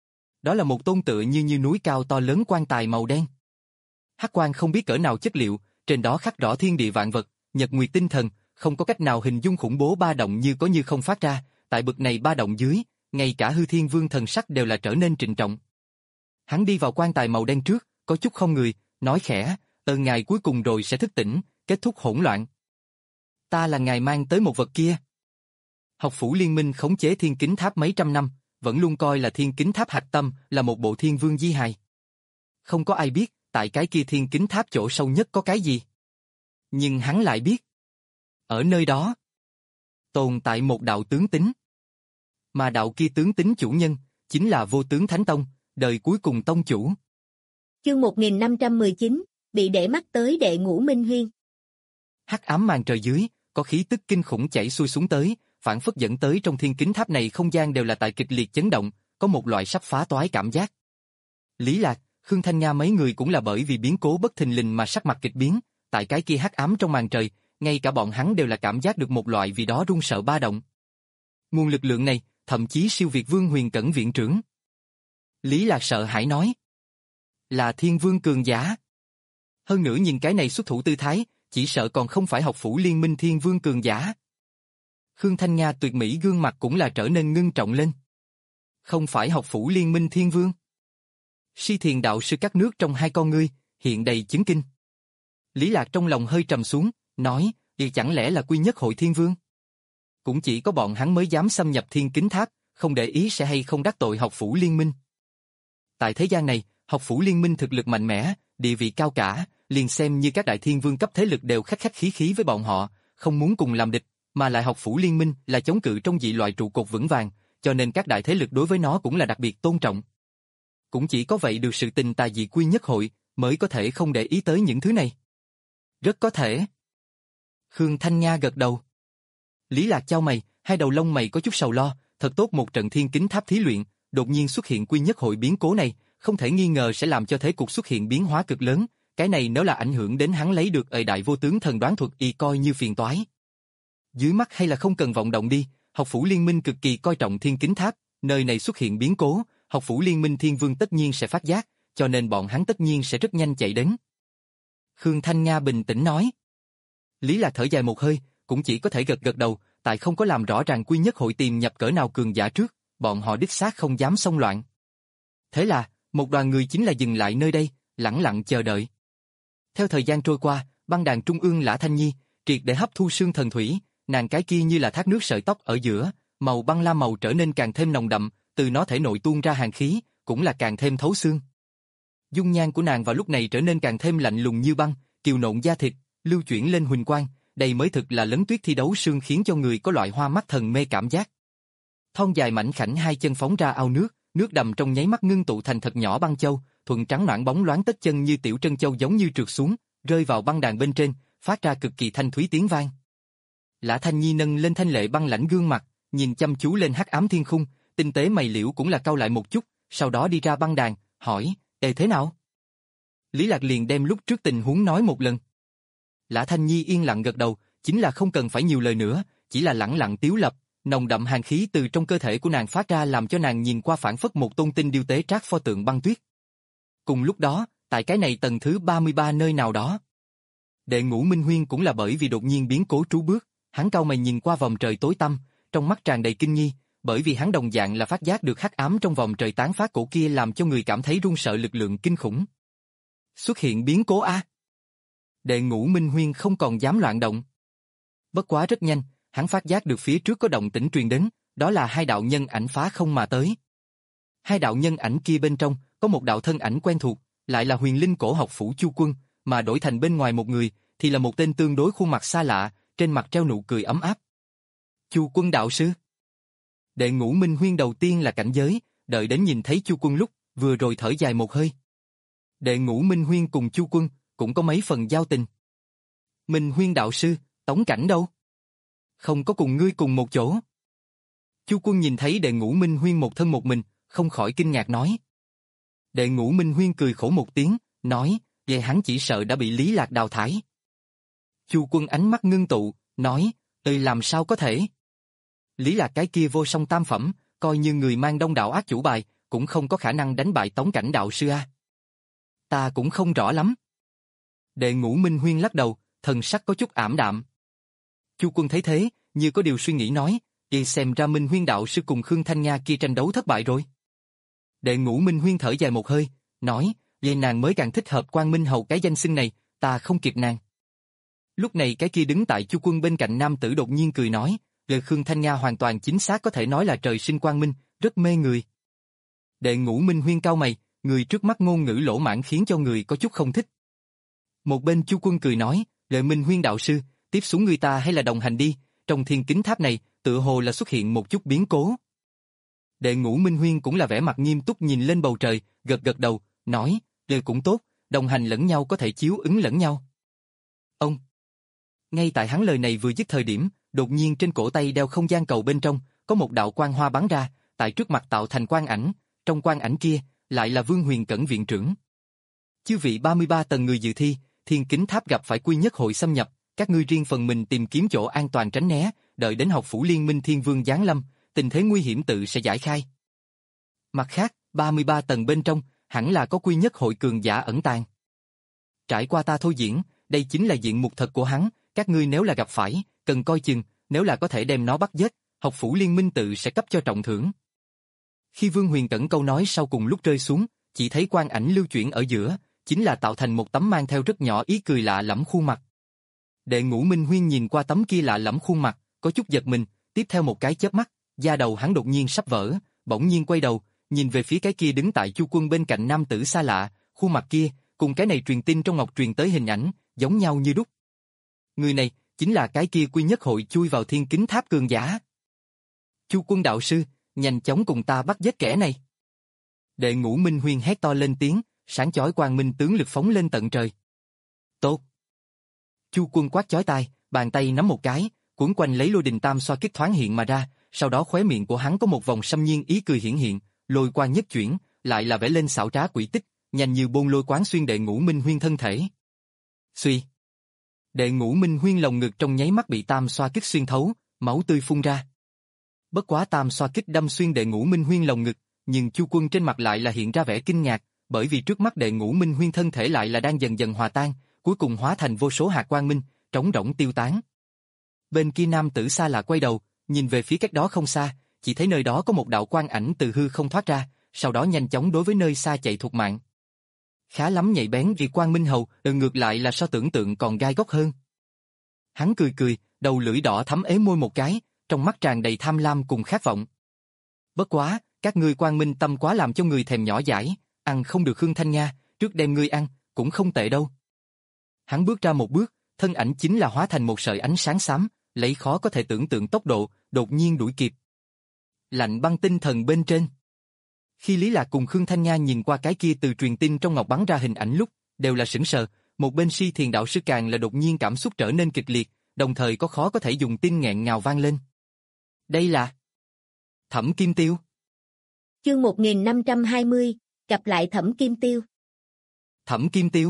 A: Đó là một tôn tựa như như núi cao to lớn quan tài màu đen. Hắc quang không biết cỡ nào chất liệu, trên đó khắc rõ thiên địa vạn vật, nhật nguyệt tinh thần, không có cách nào hình dung khủng bố ba động như có như không phát ra, tại bực này ba động dưới, ngay cả hư thiên vương thần sắc đều là trở nên trịnh trọng. Hắn đi vào quan tài màu đen trước, có chút không người, nói khẽ, "Ờ ngài cuối cùng rồi sẽ thức tỉnh, kết thúc hỗn loạn." "Ta là ngài mang tới một vật kia." Học phủ liên minh khống chế thiên kính tháp mấy trăm năm, vẫn luôn coi là thiên kính tháp hạch tâm là một bộ thiên vương di hài. Không có ai biết, tại cái kia thiên kính tháp chỗ sâu nhất có cái gì. Nhưng hắn lại biết. Ở nơi đó, tồn tại một đạo tướng tính. Mà đạo kia tướng tính chủ nhân, chính là Vô Tướng Thánh Tông, đời cuối cùng tông chủ.
B: Chương một nghìn năm trăm mười chín, bị để mắt tới đệ ngũ Minh Huyên.
A: Hắc ám màn trời dưới, có khí tức kinh khủng chảy xuôi xuống tới, phản phất dẫn tới trong thiên kính tháp này không gian đều là tại kịch liệt chấn động, có một loại sắp phá toái cảm giác. Lý Lạc, Khương Thanh Nga mấy người cũng là bởi vì biến cố bất thình lình mà sắc mặt kịch biến, tại cái kia hắc ám trong màn trời, ngay cả bọn hắn đều là cảm giác được một loại vì đó run sợ ba động. Nguồn lực lượng này, thậm chí siêu việt Vương Huyền Cẩn viện trưởng. Lý Lạc sợ hãi nói, là thiên vương cường giả. Hơn nữa nhìn cái này xuất thủ tư thái, chỉ sợ còn không phải học phủ liên minh thiên vương cường giả. Khương Thanh Nga tuyệt mỹ gương mặt cũng là trở nên ngưng trọng lên. Không phải học phủ liên minh thiên vương. Si Thiền đạo sư cắt nước trong hai con ngươi, hiện đầy chứng kinh. Lý Lạc trong lòng hơi trầm xuống, nói, thì chẳng lẽ là quy nhất hội thiên vương? Cũng chỉ có bọn hắn mới dám xâm nhập thiên kính tháp, không để ý sẽ hay không đắc tội học phủ liên minh. Tại thế gian này, học phủ liên minh thực lực mạnh mẽ, địa vị cao cả, liền xem như các đại thiên vương cấp thế lực đều khách khách khí khí với bọn họ, không muốn cùng làm địch, mà lại học phủ liên minh là chống cự trong dị loại trụ cột vững vàng, cho nên các đại thế lực đối với nó cũng là đặc biệt tôn trọng. Cũng chỉ có vậy được sự tình tà dị quy nhất hội, mới có thể không để ý tới những thứ này. Rất có thể. Khương Thanh Nga gật đầu. Lý Lạc chau mày, hai đầu lông mày có chút sầu lo, thật tốt một trận thiên kính tháp thí luyện, đột nhiên xuất hiện quy nhất hội biến cố này, không thể nghi ngờ sẽ làm cho thế cục xuất hiện biến hóa cực lớn, cái này nếu là ảnh hưởng đến hắn lấy được ời đại vô tướng thần đoán thuật y coi như phiền toái. Dưới mắt hay là không cần vọng động đi, học phủ liên minh cực kỳ coi trọng thiên kính tháp, nơi này xuất hiện biến cố, học phủ liên minh thiên vương tất nhiên sẽ phát giác, cho nên bọn hắn tất nhiên sẽ rất nhanh chạy đến. Khương Thanh Nga bình tĩnh nói. Lý Lạc thở dài một hơi, cũng chỉ có thể gật gật đầu, tại không có làm rõ ràng quy nhất hội tìm nhập cỡ nào cường giả trước, bọn họ đích xác không dám xông loạn. Thế là, một đoàn người chính là dừng lại nơi đây, lẳng lặng chờ đợi. Theo thời gian trôi qua, băng đàn trung ương Lã Thanh Nhi, triệt để hấp thu sương thần thủy, nàng cái kia như là thác nước sợi tóc ở giữa, màu băng lam màu trở nên càng thêm nồng đậm, từ nó thể nội tuôn ra hàn khí, cũng là càng thêm thấu xương. Dung nhan của nàng vào lúc này trở nên càng thêm lạnh lùng như băng, kiều nộn da thịt, lưu chuyển lên huỳnh quang, đây mới thực là lấn tuyết thi đấu sương khiến cho người có loại hoa mắt thần mê cảm giác. Thon dài mảnh khảnh hai chân phóng ra ao nước, nước đầm trong nháy mắt ngưng tụ thành thật nhỏ băng châu, thuận trắng nõn bóng loáng tất chân như tiểu trân châu giống như trượt xuống, rơi vào băng đàn bên trên, phát ra cực kỳ thanh thúy tiếng vang. Lã Thanh Nhi nâng lên thanh lệ băng lãnh gương mặt, nhìn chăm chú lên hắc ám thiên khung, tinh tế mày liễu cũng là cau lại một chút, sau đó đi ra băng đàn, hỏi, "Ê thế nào?" Lý Lạc liền đem lúc trước tình huống nói một lần. Lã Thanh Nhi yên lặng gật đầu, chính là không cần phải nhiều lời nữa, chỉ là lẳng lặng tiếu lập, nồng đậm hàn khí từ trong cơ thể của nàng phát ra làm cho nàng nhìn qua phản phất một tôn tinh điêu tế trác pho tượng băng tuyết. Cùng lúc đó, tại cái này tầng thứ ba mươi ba nơi nào đó, Đệ Ngũ Minh Huyên cũng là bởi vì đột nhiên biến cố trú bước, hắn cau mày nhìn qua vòng trời tối tăm, trong mắt tràn đầy kinh nghi, bởi vì hắn đồng dạng là phát giác được hắc ám trong vòng trời tán phát cổ kia làm cho người cảm thấy run sợ lực lượng kinh khủng. Xuất hiện biến cố a. Đệ Ngũ Minh Huyên không còn dám loạn động. Bất quá rất nhanh, hắn phát giác được phía trước có động tĩnh truyền đến, đó là hai đạo nhân ảnh phá không mà tới. Hai đạo nhân ảnh kia bên trong, có một đạo thân ảnh quen thuộc, lại là huyền linh cổ học phủ Chu Quân, mà đổi thành bên ngoài một người, thì là một tên tương đối khuôn mặt xa lạ, trên mặt treo nụ cười ấm áp. Chu Quân đạo sư. Đệ Ngũ Minh Huyên đầu tiên là cảnh giới, đợi đến nhìn thấy Chu Quân lúc, vừa rồi thở dài một hơi. Đệ Ngũ Minh Huyên cùng Chu Quân, cũng có mấy phần giao tình. Minh Huyên đạo sư, Tống Cảnh đâu? Không có cùng ngươi cùng một chỗ. Chu Quân nhìn thấy Đệ Ngũ Minh Huyên một thân một mình, không khỏi kinh ngạc nói. Đệ Ngũ Minh Huyên cười khổ một tiếng, nói, vậy hắn chỉ sợ đã bị Lý Lạc đào thải. Chu Quân ánh mắt ngưng tụ, nói, "Ơi làm sao có thể? Lý Lạc cái kia vô song tam phẩm, coi như người mang đông đảo ác chủ bài, cũng không có khả năng đánh bại Tống Cảnh đạo sư a." Ta cũng không rõ lắm. Đệ Ngũ Minh Huyên lắc đầu, thần sắc có chút ảm đạm. Chu Quân thấy thế, như có điều suy nghĩ nói, vậy xem ra Minh Huyên đạo sư cùng Khương Thanh Nga kia tranh đấu thất bại rồi. Đệ Ngũ Minh Huyên thở dài một hơi, nói, vậy nàng mới càng thích hợp Quang Minh Hầu cái danh xưng này, ta không kịp nàng. Lúc này cái kia đứng tại Chu Quân bên cạnh nam tử đột nhiên cười nói, lời Khương Thanh Nga hoàn toàn chính xác có thể nói là trời sinh quang minh, rất mê người. Đệ Ngũ Minh Huyên cau mày, người trước mắt ngôn ngữ lỗ mãng khiến cho người có chút không thích. Một bên Chu Quân cười nói, lời Minh Huyên đạo sư, tiếp xuống người ta hay là đồng hành đi, trong thiên kính tháp này, tựa hồ là xuất hiện một chút biến cố. Đệ Ngũ Minh Huyên cũng là vẻ mặt nghiêm túc nhìn lên bầu trời, gật gật đầu, nói, lời cũng tốt, đồng hành lẫn nhau có thể chiếu ứng lẫn nhau. Ông. Ngay tại hắn lời này vừa dứt thời điểm, đột nhiên trên cổ tay đeo không gian cầu bên trong, có một đạo quang hoa bắn ra, tại trước mặt tạo thành quang ảnh, trong quang ảnh kia, lại là Vương Huyền Cẩn viện trưởng. Chư vị ba mươi ba tầng người dự thi, thiên kính tháp gặp phải quy nhất hội xâm nhập, các ngươi riêng phần mình tìm kiếm chỗ an toàn tránh né, đợi đến học phủ liên minh thiên vương giáng lâm, tình thế nguy hiểm tự sẽ giải khai. Mặt khác, ba mươi ba tầng bên trong, hẳn là có quy nhất hội cường giả ẩn tàng. Trải qua ta thôi diễn, đây chính là diện mục thật của hắn, các ngươi nếu là gặp phải, cần coi chừng, nếu là có thể đem nó bắt giết, học phủ liên minh tự sẽ cấp cho trọng thưởng. Khi Vương Huyền Cẩn câu nói sau cùng lúc rơi xuống, chỉ thấy quang ảnh lưu chuyển ở giữa, chính là tạo thành một tấm mang theo rất nhỏ ý cười lạ lẫm khuôn mặt. Đệ Ngũ Minh Huyên nhìn qua tấm kia lạ lẫm khuôn mặt, có chút giật mình, tiếp theo một cái chớp mắt, da đầu hắn đột nhiên sắp vỡ, bỗng nhiên quay đầu, nhìn về phía cái kia đứng tại Chu Quân bên cạnh nam tử xa lạ, khuôn mặt kia, cùng cái này truyền tin trong ngọc truyền tới hình ảnh, giống nhau như đúc. Người này, chính là cái kia quy nhất hội chui vào thiên kính tháp cường giả. Chu Quân đạo sư, nhanh chóng cùng ta bắt giết kẻ này. Đệ Ngũ Minh Huyên hét to lên tiếng, sáng chói quang minh tướng lực phóng lên tận trời. Tốt. Chu Quân quát chói tai, bàn tay nắm một cái, cuốn quanh lấy lôi đình tam xoa kích thoáng hiện mà ra, sau đó khóe miệng của hắn có một vòng xâm nhiên ý cười hiển hiện, lôi quang nhất chuyển, lại là vẽ lên xảo trá quỷ tích, nhanh như bôn lôi quán xuyên Đệ Ngũ Minh Huyên thân thể. Suy. Đệ Ngũ Minh Huyên lồng ngực trong nháy mắt bị tam xoa kích xuyên thấu, máu tươi phun ra. Bất quá tam xoa kích đâm xuyên Đệ Ngũ Minh Huyên lồng ngực, nhưng Chu Quân trên mặt lại là hiện ra vẻ kinh ngạc, bởi vì trước mắt Đệ Ngũ Minh Huyên thân thể lại là đang dần dần hòa tan, cuối cùng hóa thành vô số hạt quang minh, trống rỗng tiêu tán. Bên kia nam tử xa lạ quay đầu, nhìn về phía cách đó không xa, chỉ thấy nơi đó có một đạo quang ảnh từ hư không thoát ra, sau đó nhanh chóng đối với nơi xa chạy thục mạng. Khá lắm nhạy bén vì Quang Minh Hầu, ừ ngược lại là so tưởng tượng còn gai góc hơn. Hắn cười cười, đầu lưỡi đỏ thắm ế môi một cái, trong mắt tràn đầy tham lam cùng khát vọng. Bất quá, các ngươi Quang Minh tâm quá làm cho người thèm nhỏ dãi, ăn không được Khương Thanh Nha, trước đem ngươi ăn, cũng không tệ đâu. Hắn bước ra một bước, thân ảnh chính là hóa thành một sợi ánh sáng xám, lấy khó có thể tưởng tượng tốc độ, đột nhiên đuổi kịp. Lạnh băng tinh thần bên trên. Khi Lý Lạc cùng Khương Thanh Nha nhìn qua cái kia từ truyền tin trong ngọc bắn ra hình ảnh lúc, đều là sững sờ, một bên Si Thiền đạo sư càng là đột nhiên cảm xúc trở nên kịch liệt, đồng thời có khó có thể dùng tin nghẹn ngào vang lên. Đây là Thẩm Kim Tiêu.
B: Chương một nghìn năm trăm hai mươi, gặp lại Thẩm Kim Tiêu.
A: Thẩm Kim Tiêu.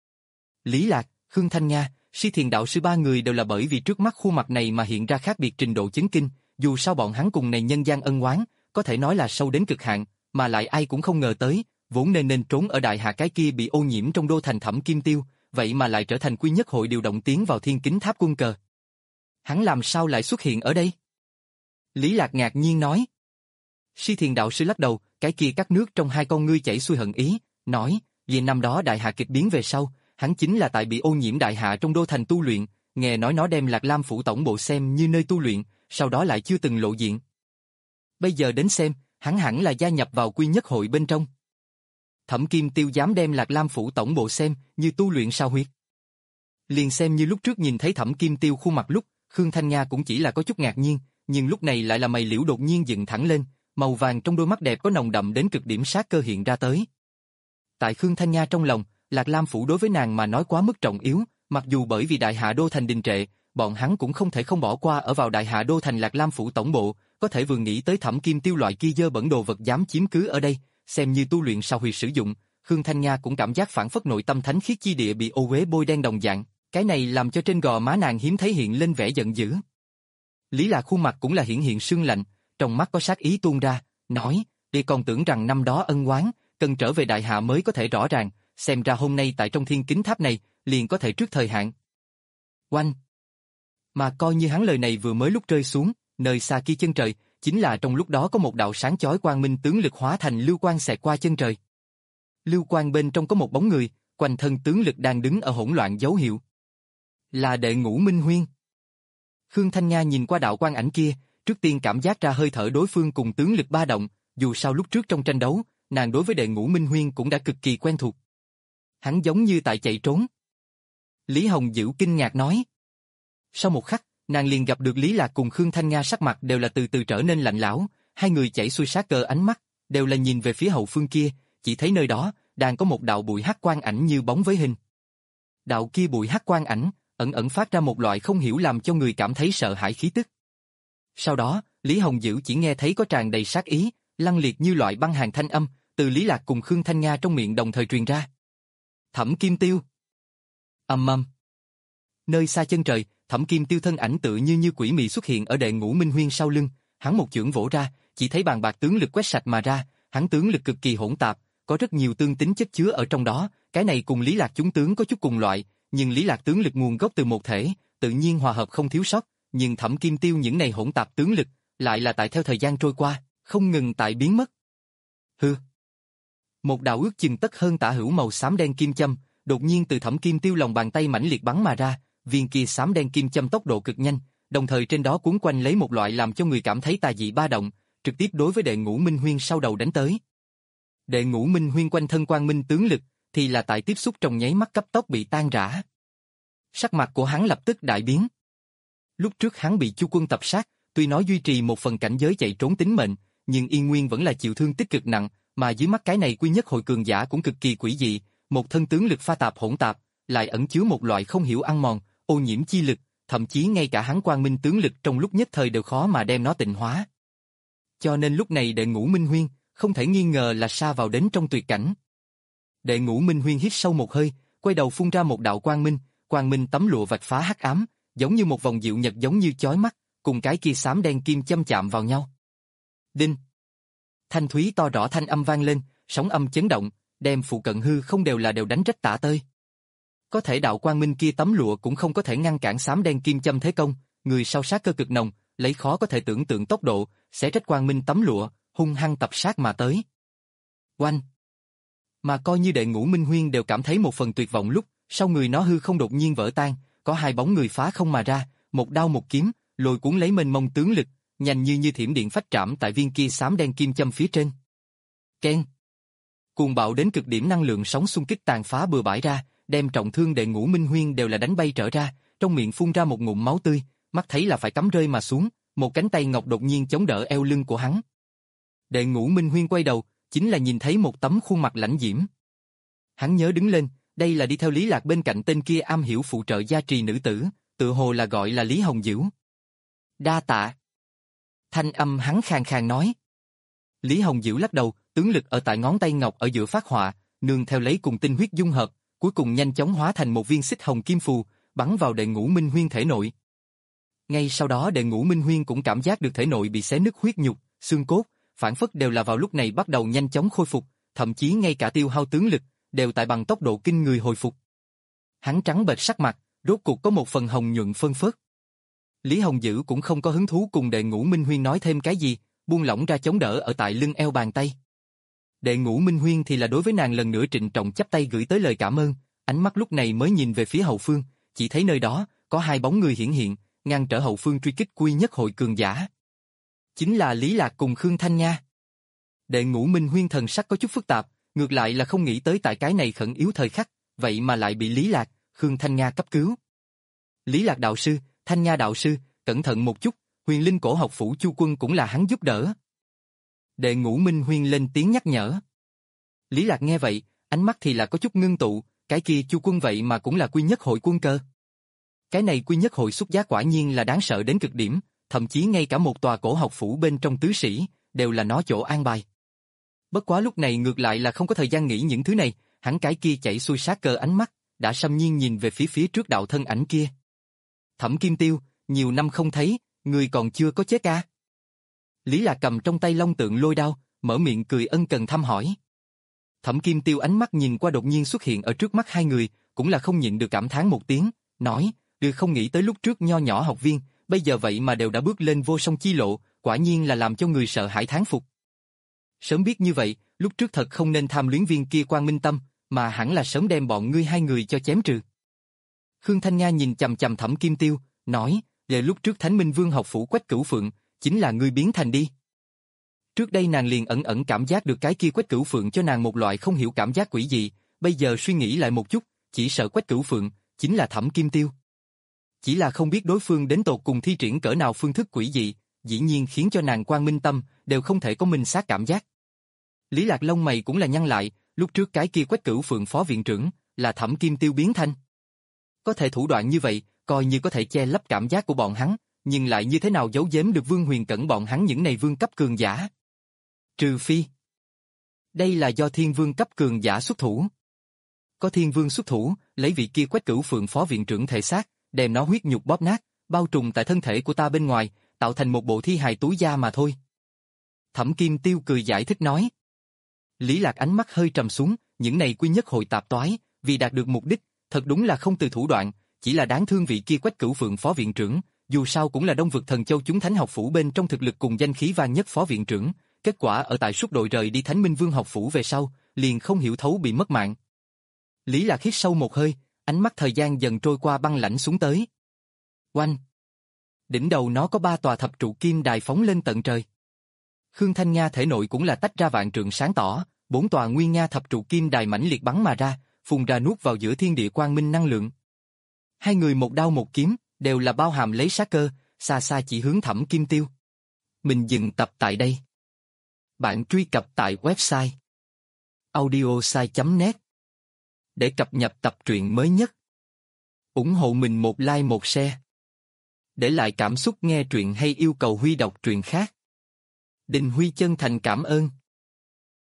A: Lý Lạc, Khương Thanh Nha, Si Thiền đạo sư ba người đều là bởi vì trước mắt khuôn mặt này mà hiện ra khác biệt trình độ chấn kinh, dù sao bọn hắn cùng này nhân gian ân oán, có thể nói là sâu đến cực hạn, mà lại ai cũng không ngờ tới, vốn nên nên trốn ở đại hạ cái kia bị ô nhiễm trong đô thành Thẩm Kim Tiêu, vậy mà lại trở thành quy nhất hội điều động tiến vào thiên kính tháp quân cờ. Hắn làm sao lại xuất hiện ở đây? Lý Lạc ngạc nhiên nói. Si Thiền đạo sư lắc đầu, cái kia cắt nước trong hai con ngươi chảy xuôi hận ý, nói, vì năm đó đại hạ kịch biến về sau, hắn chính là tại bị ô nhiễm đại hạ trong đô thành tu luyện, nghe nói nó đem Lạc Lam phủ tổng bộ xem như nơi tu luyện, sau đó lại chưa từng lộ diện. Bây giờ đến xem, hắn hẳn là gia nhập vào quy nhất hội bên trong. Thẩm Kim Tiêu dám đem Lạc Lam phủ tổng bộ xem như tu luyện sao huyết. Liền xem như lúc trước nhìn thấy Thẩm Kim Tiêu khuôn mặt lúc, Khương Thanh Nha cũng chỉ là có chút ngạc nhiên, nhưng lúc này lại là mày liễu đột nhiên dựng thẳng lên, màu vàng trong đôi mắt đẹp có nồng đậm đến cực điểm sát cơ hiện ra tới. Tại Khương Thanh Nha trong lòng, Lạc Lam phủ đối với nàng mà nói quá mức trọng yếu, mặc dù bởi vì đại hạ đô thành đình trệ, bọn hắn cũng không thể không bỏ qua ở vào đại hạ đô thành Lạc Lam phủ tổng bộ, có thể vừa nghĩ tới Thẩm Kim Tiêu loại kia dơ bẩn đồ vật dám chiếm cứ ở đây, xem như tu luyện sao huy sử dụng, Khương Thanh Nha cũng cảm giác phản phất nội tâm thánh khiết chi địa bị ô uế bôi đen đồng dạng, cái này làm cho trên gò má nàng hiếm thấy hiện lên vẻ giận dữ. Lý Lạc khuôn mặt cũng là hiển hiện sương lạnh, trong mắt có sát ý tuôn ra, nói, đi còn tưởng rằng năm đó ân oán, cần trở về đại hạ mới có thể rõ ràng, xem ra hôm nay tại trong thiên kính tháp này, liền có thể trước thời hạn. Oanh! Mà coi như hắn lời này vừa mới lúc rơi xuống, nơi xa kia chân trời, chính là trong lúc đó có một đạo sáng chói quang minh tướng lực hóa thành lưu quang xẹt qua chân trời. Lưu quang bên trong có một bóng người, quanh thân tướng lực đang đứng ở hỗn loạn dấu hiệu. Là Đệ Ngũ Minh Huyên. Khương Thanh Nha nhìn qua đạo quang ảnh kia, trước tiên cảm giác ra hơi thở đối phương cùng tướng lực ba động, dù sao lúc trước trong tranh đấu, nàng đối với Đệ Ngũ Minh Huyên cũng đã cực kỳ quen thuộc. Hắn giống như tại chạy trốn. Lý Hồng Dữ kinh ngạc nói. Sau một khắc, nàng liền gặp được Lý Lạc cùng Khương Thanh Nga sắc mặt đều là từ từ trở nên lạnh lẽo, hai người chảy xuôi sát cơ ánh mắt, đều là nhìn về phía hậu phương kia, chỉ thấy nơi đó, đang có một đạo bụi hắc quang ảnh như bóng với hình. Đạo kia bụi hắc quang ảnh, ẩn ẩn phát ra một loại không hiểu làm cho người cảm thấy sợ hãi khí tức. Sau đó, Lý Hồng Dữ chỉ nghe thấy có tràn đầy sát ý, lăng liệt như loại băng hàn thanh âm, từ Lý Lạc cùng Khương Thanh Nga trong miệng đồng thời truyền ra. Thẩm Kim Tiêu. Ầm ầm. Nơi xa chân trời, Thẩm Kim Tiêu thân ảnh tự như như quỷ mị xuất hiện ở Đệ Ngũ Minh Huyên sau lưng, hắn một chưởng vỗ ra, chỉ thấy bàn bạc tướng lực quét sạch mà ra, hắn tướng lực cực kỳ hỗn tạp, có rất nhiều tương tính chất chứa ở trong đó, cái này cùng Lý Lạc chúng tướng có chút cùng loại, nhưng Lý Lạc tướng lực nguồn gốc từ một thể, tự nhiên hòa hợp không thiếu sót, nhưng Thẩm Kim Tiêu những này hỗn tạp tướng lực, lại là tại theo thời gian trôi qua, không ngừng tại biến mất. Hừ. Một đạo ước chừng tấc hơn tả hữu màu xám đen kim châm, đột nhiên từ Thẩm Kim Tiêu lòng bàn tay mãnh liệt bắn mà ra, viên kia xám đen kim châm tốc độ cực nhanh, đồng thời trên đó cuốn quanh lấy một loại làm cho người cảm thấy tà dị ba động, trực tiếp đối với Đệ Ngũ Minh Huyên sau đầu đánh tới. Đệ Ngũ Minh Huyên quanh thân quang minh tướng lực, thì là tại tiếp xúc trong nháy mắt cấp tốc bị tan rã. Sắc mặt của hắn lập tức đại biến. Lúc trước hắn bị Chu Quân tập sát, tuy nói duy trì một phần cảnh giới chạy trốn tính mệnh, nhưng y nguyên vẫn là chịu thương tích cực nặng, mà dưới mắt cái này quy nhất hội cường giả cũng cực kỳ quỷ dị, một thân tướng lực pha tạp hỗn tạp, lại ẩn chứa một loại không hiểu ăn mòn, ô nhiễm chi lực, thậm chí ngay cả hắn quang minh tướng lực trong lúc nhất thời đều khó mà đem nó tịnh hóa. Cho nên lúc này Đệ Ngũ Minh Huyên không thể nghi ngờ là sa vào đến trong tuyệt cảnh. Đệ Ngũ Minh Huyên hít sâu một hơi, quay đầu phun ra một đạo quang minh, quang minh tấm lụa vạch phá hắc ám, giống như một vòng diệu nhật giống như chói mắt, cùng cái kia xám đen kim châm chạm vào nhau. Đinh. Thanh thúy to rõ thanh âm vang lên, sóng âm chấn động, đem phụ cận hư không đều là đều đánh rách tả tơi. Có thể đạo quang minh kia tấm lụa cũng không có thể ngăn cản xám đen kim châm thế công, người sau sát cơ cực nồng, lấy khó có thể tưởng tượng tốc độ, sẽ rách quang minh tấm lụa, hung hăng tập sát mà tới. Oanh! Mà coi như Đệ Ngũ Minh Huyên đều cảm thấy một phần tuyệt vọng lúc, sau người nó hư không đột nhiên vỡ tan, có hai bóng người phá không mà ra, một đao một kiếm, lôi cuốn lấy mênh mông tướng lực, nhanh như như thiểm điện phách trảm tại viên kia xám đen kim châm phía trên. Keng! Cuồng bạo đến cực điểm năng lượng sóng xung kích tàn phá bừa bãi ra, đem trọng thương Đệ Ngũ Minh Huyên đều là đánh bay trở ra, trong miệng phun ra một ngụm máu tươi, mắt thấy là phải cắm rơi mà xuống, một cánh tay ngọc đột nhiên chống đỡ eo lưng của hắn. Đệ Ngũ Minh Huyên quay đầu, chính là nhìn thấy một tấm khuôn mặt lãnh diễm. Hắn nhớ đứng lên, đây là đi theo Lý Lạc bên cạnh tên kia am hiểu phụ trợ gia trì nữ tử, tự hồ là gọi là Lý Hồng Dữ. Đa tạ. Thanh âm hắn khàn khàn nói. Lý Hồng Dữ lắc đầu, tướng lực ở tại ngón tay ngọc ở giữa phát họa, nương theo lấy cùng tinh huyết dung hợp, cuối cùng nhanh chóng hóa thành một viên xích hồng kim phù, bắn vào Đệ Ngũ Minh Huyên thể nội. Ngay sau đó Đệ Ngũ Minh Huyên cũng cảm giác được thể nội bị xé nứt huyết nhục, xương cốt, phản phất đều là vào lúc này bắt đầu nhanh chóng khôi phục, thậm chí ngay cả tiêu hao tướng lực, đều tại bằng tốc độ kinh người hồi phục. Hắn trắng bệch sắc mặt, rốt cuộc có một phần hồng nhuận phân phớt. Lý Hồng Dữ cũng không có hứng thú cùng Đệ Ngũ Minh Huyên nói thêm cái gì, buông lỏng ra chống đỡ ở tại lưng eo bàn tay. Đệ Ngũ Minh Huyên thì là đối với nàng lần nữa trịnh trọng chắp tay gửi tới lời cảm ơn, ánh mắt lúc này mới nhìn về phía hậu phương, chỉ thấy nơi đó có hai bóng người hiển hiện, ngăn trở hậu phương truy kích quy nhất hội cường giả. Chính là Lý Lạc cùng Khương Thanh Nha. Đệ Ngũ Minh Huyên thần sắc có chút phức tạp, ngược lại là không nghĩ tới tại cái này khẩn yếu thời khắc, vậy mà lại bị Lý Lạc, Khương Thanh Nha cấp cứu. Lý Lạc đạo sư, Thanh Nha đạo sư, cẩn thận một chút, Huyền Linh cổ học phủ Chu Quân cũng là hắn giúp đỡ. Đệ Ngũ Minh Huyên lên tiếng nhắc nhở. Lý Lạc nghe vậy, ánh mắt thì là có chút ngưng tụ, cái kia Chu Quân vậy mà cũng là quy nhất hội quân cơ. Cái này quy nhất hội xuất giá quả nhiên là đáng sợ đến cực điểm, thậm chí ngay cả một tòa cổ học phủ bên trong tứ sĩ, đều là nó chỗ an bài. Bất quá lúc này ngược lại là không có thời gian nghĩ những thứ này, hắn cái kia chảy xuôi sát cơ ánh mắt, đã xâm nhiên nhìn về phía phía trước đạo thân ảnh kia. Thẩm Kim Tiêu, nhiều năm không thấy, người còn chưa có chết à? Lý Lạc cầm trong tay long tượng lôi đao, mở miệng cười ân cần thăm hỏi. Thẩm Kim Tiêu ánh mắt nhìn qua đột nhiên xuất hiện ở trước mắt hai người, cũng là không nhịn được cảm thán một tiếng, nói, được không nghĩ tới lúc trước nho nhỏ học viên, bây giờ vậy mà đều đã bước lên vô song chi lộ, quả nhiên là làm cho người sợ hãi thán phục. Sớm biết như vậy, lúc trước thật không nên tham luyến viên kia Quang Minh Tâm, mà hẳn là sớm đem bọn ngươi hai người cho chém trừ. Khương Thanh Nha nhìn chằm chằm Thẩm Kim Tiêu, nói, về lúc trước Thánh Minh Vương học phủ Quách Cửu Phượng, chính là ngươi biến thành đi. Trước đây nàng liền ẩn ẩn cảm giác được cái kia Quách Cửu Phượng cho nàng một loại không hiểu cảm giác quỷ dị, bây giờ suy nghĩ lại một chút, chỉ sợ Quách Cửu Phượng chính là Thẩm Kim Tiêu. Chỉ là không biết đối phương đến tột cùng thi triển cỡ nào phương thức quỷ dị, dĩ nhiên khiến cho nàng Quang Minh Tâm đều không thể có minh xác cảm giác. Lý Lạc lông mày cũng là nhăn lại, lúc trước cái kia Quách Cửu Phượng phó viện trưởng là Thẩm Kim Tiêu biến thành. Có thể thủ đoạn như vậy, coi như có thể che lấp cảm giác của bọn hắn, nhưng lại như thế nào giấu giếm được Vương Huyền Cẩn bọn hắn những này vương cấp cường giả? Trừ phi, đây là do Thiên Vương cấp cường giả xuất thủ. Có Thiên Vương xuất thủ, lấy vị kia Quách Cửu Phượng phó viện trưởng thể xác, đem nó huyết nhục bóp nát, bao trùm tại thân thể của ta bên ngoài, tạo thành một bộ thi hài túi da mà thôi. Thẩm Kim Tiêu cười giải thích nói. Lý Lạc ánh mắt hơi trầm xuống, những này quy nhất hội tạp toái, vì đạt được mục đích, thật đúng là không từ thủ đoạn, chỉ là đáng thương vị kia Quách Cửu Phượng phó viện trưởng, dù sao cũng là Đông Vực Thần Châu chúng thánh học phủ bên trong thực lực cùng danh khí vang nhất phó viện trưởng, kết quả ở tại suốt đội rời đi Thánh Minh Vương học phủ về sau, liền không hiểu thấu bị mất mạng. Lý Lạc hít sâu một hơi, ánh mắt thời gian dần trôi qua băng lãnh xuống tới. Oanh! Đỉnh đầu nó có ba tòa thập trụ kim đài phóng lên tận trời. Khương Thanh Nga thể nội cũng là tách ra vạn trượng sáng tỏ, bốn tòa nguyên nha thập trụ kim đài mãnh liệt bắn mà ra, phun ra nuốt vào giữa thiên địa quang minh năng lượng. Hai người một đao một kiếm, đều là bao hàm lấy sát cơ, xa xa chỉ hướng Thẩm Kim Tiêu. Mình dừng tập tại đây. Bạn truy cập tại website audiosai chấm net để cập nhật tập truyện mới nhất. Ủng hộ mình một like một share. Để lại cảm xúc nghe truyện hay yêu cầu Huy đọc truyện khác. Đình Huy chân thành cảm ơn.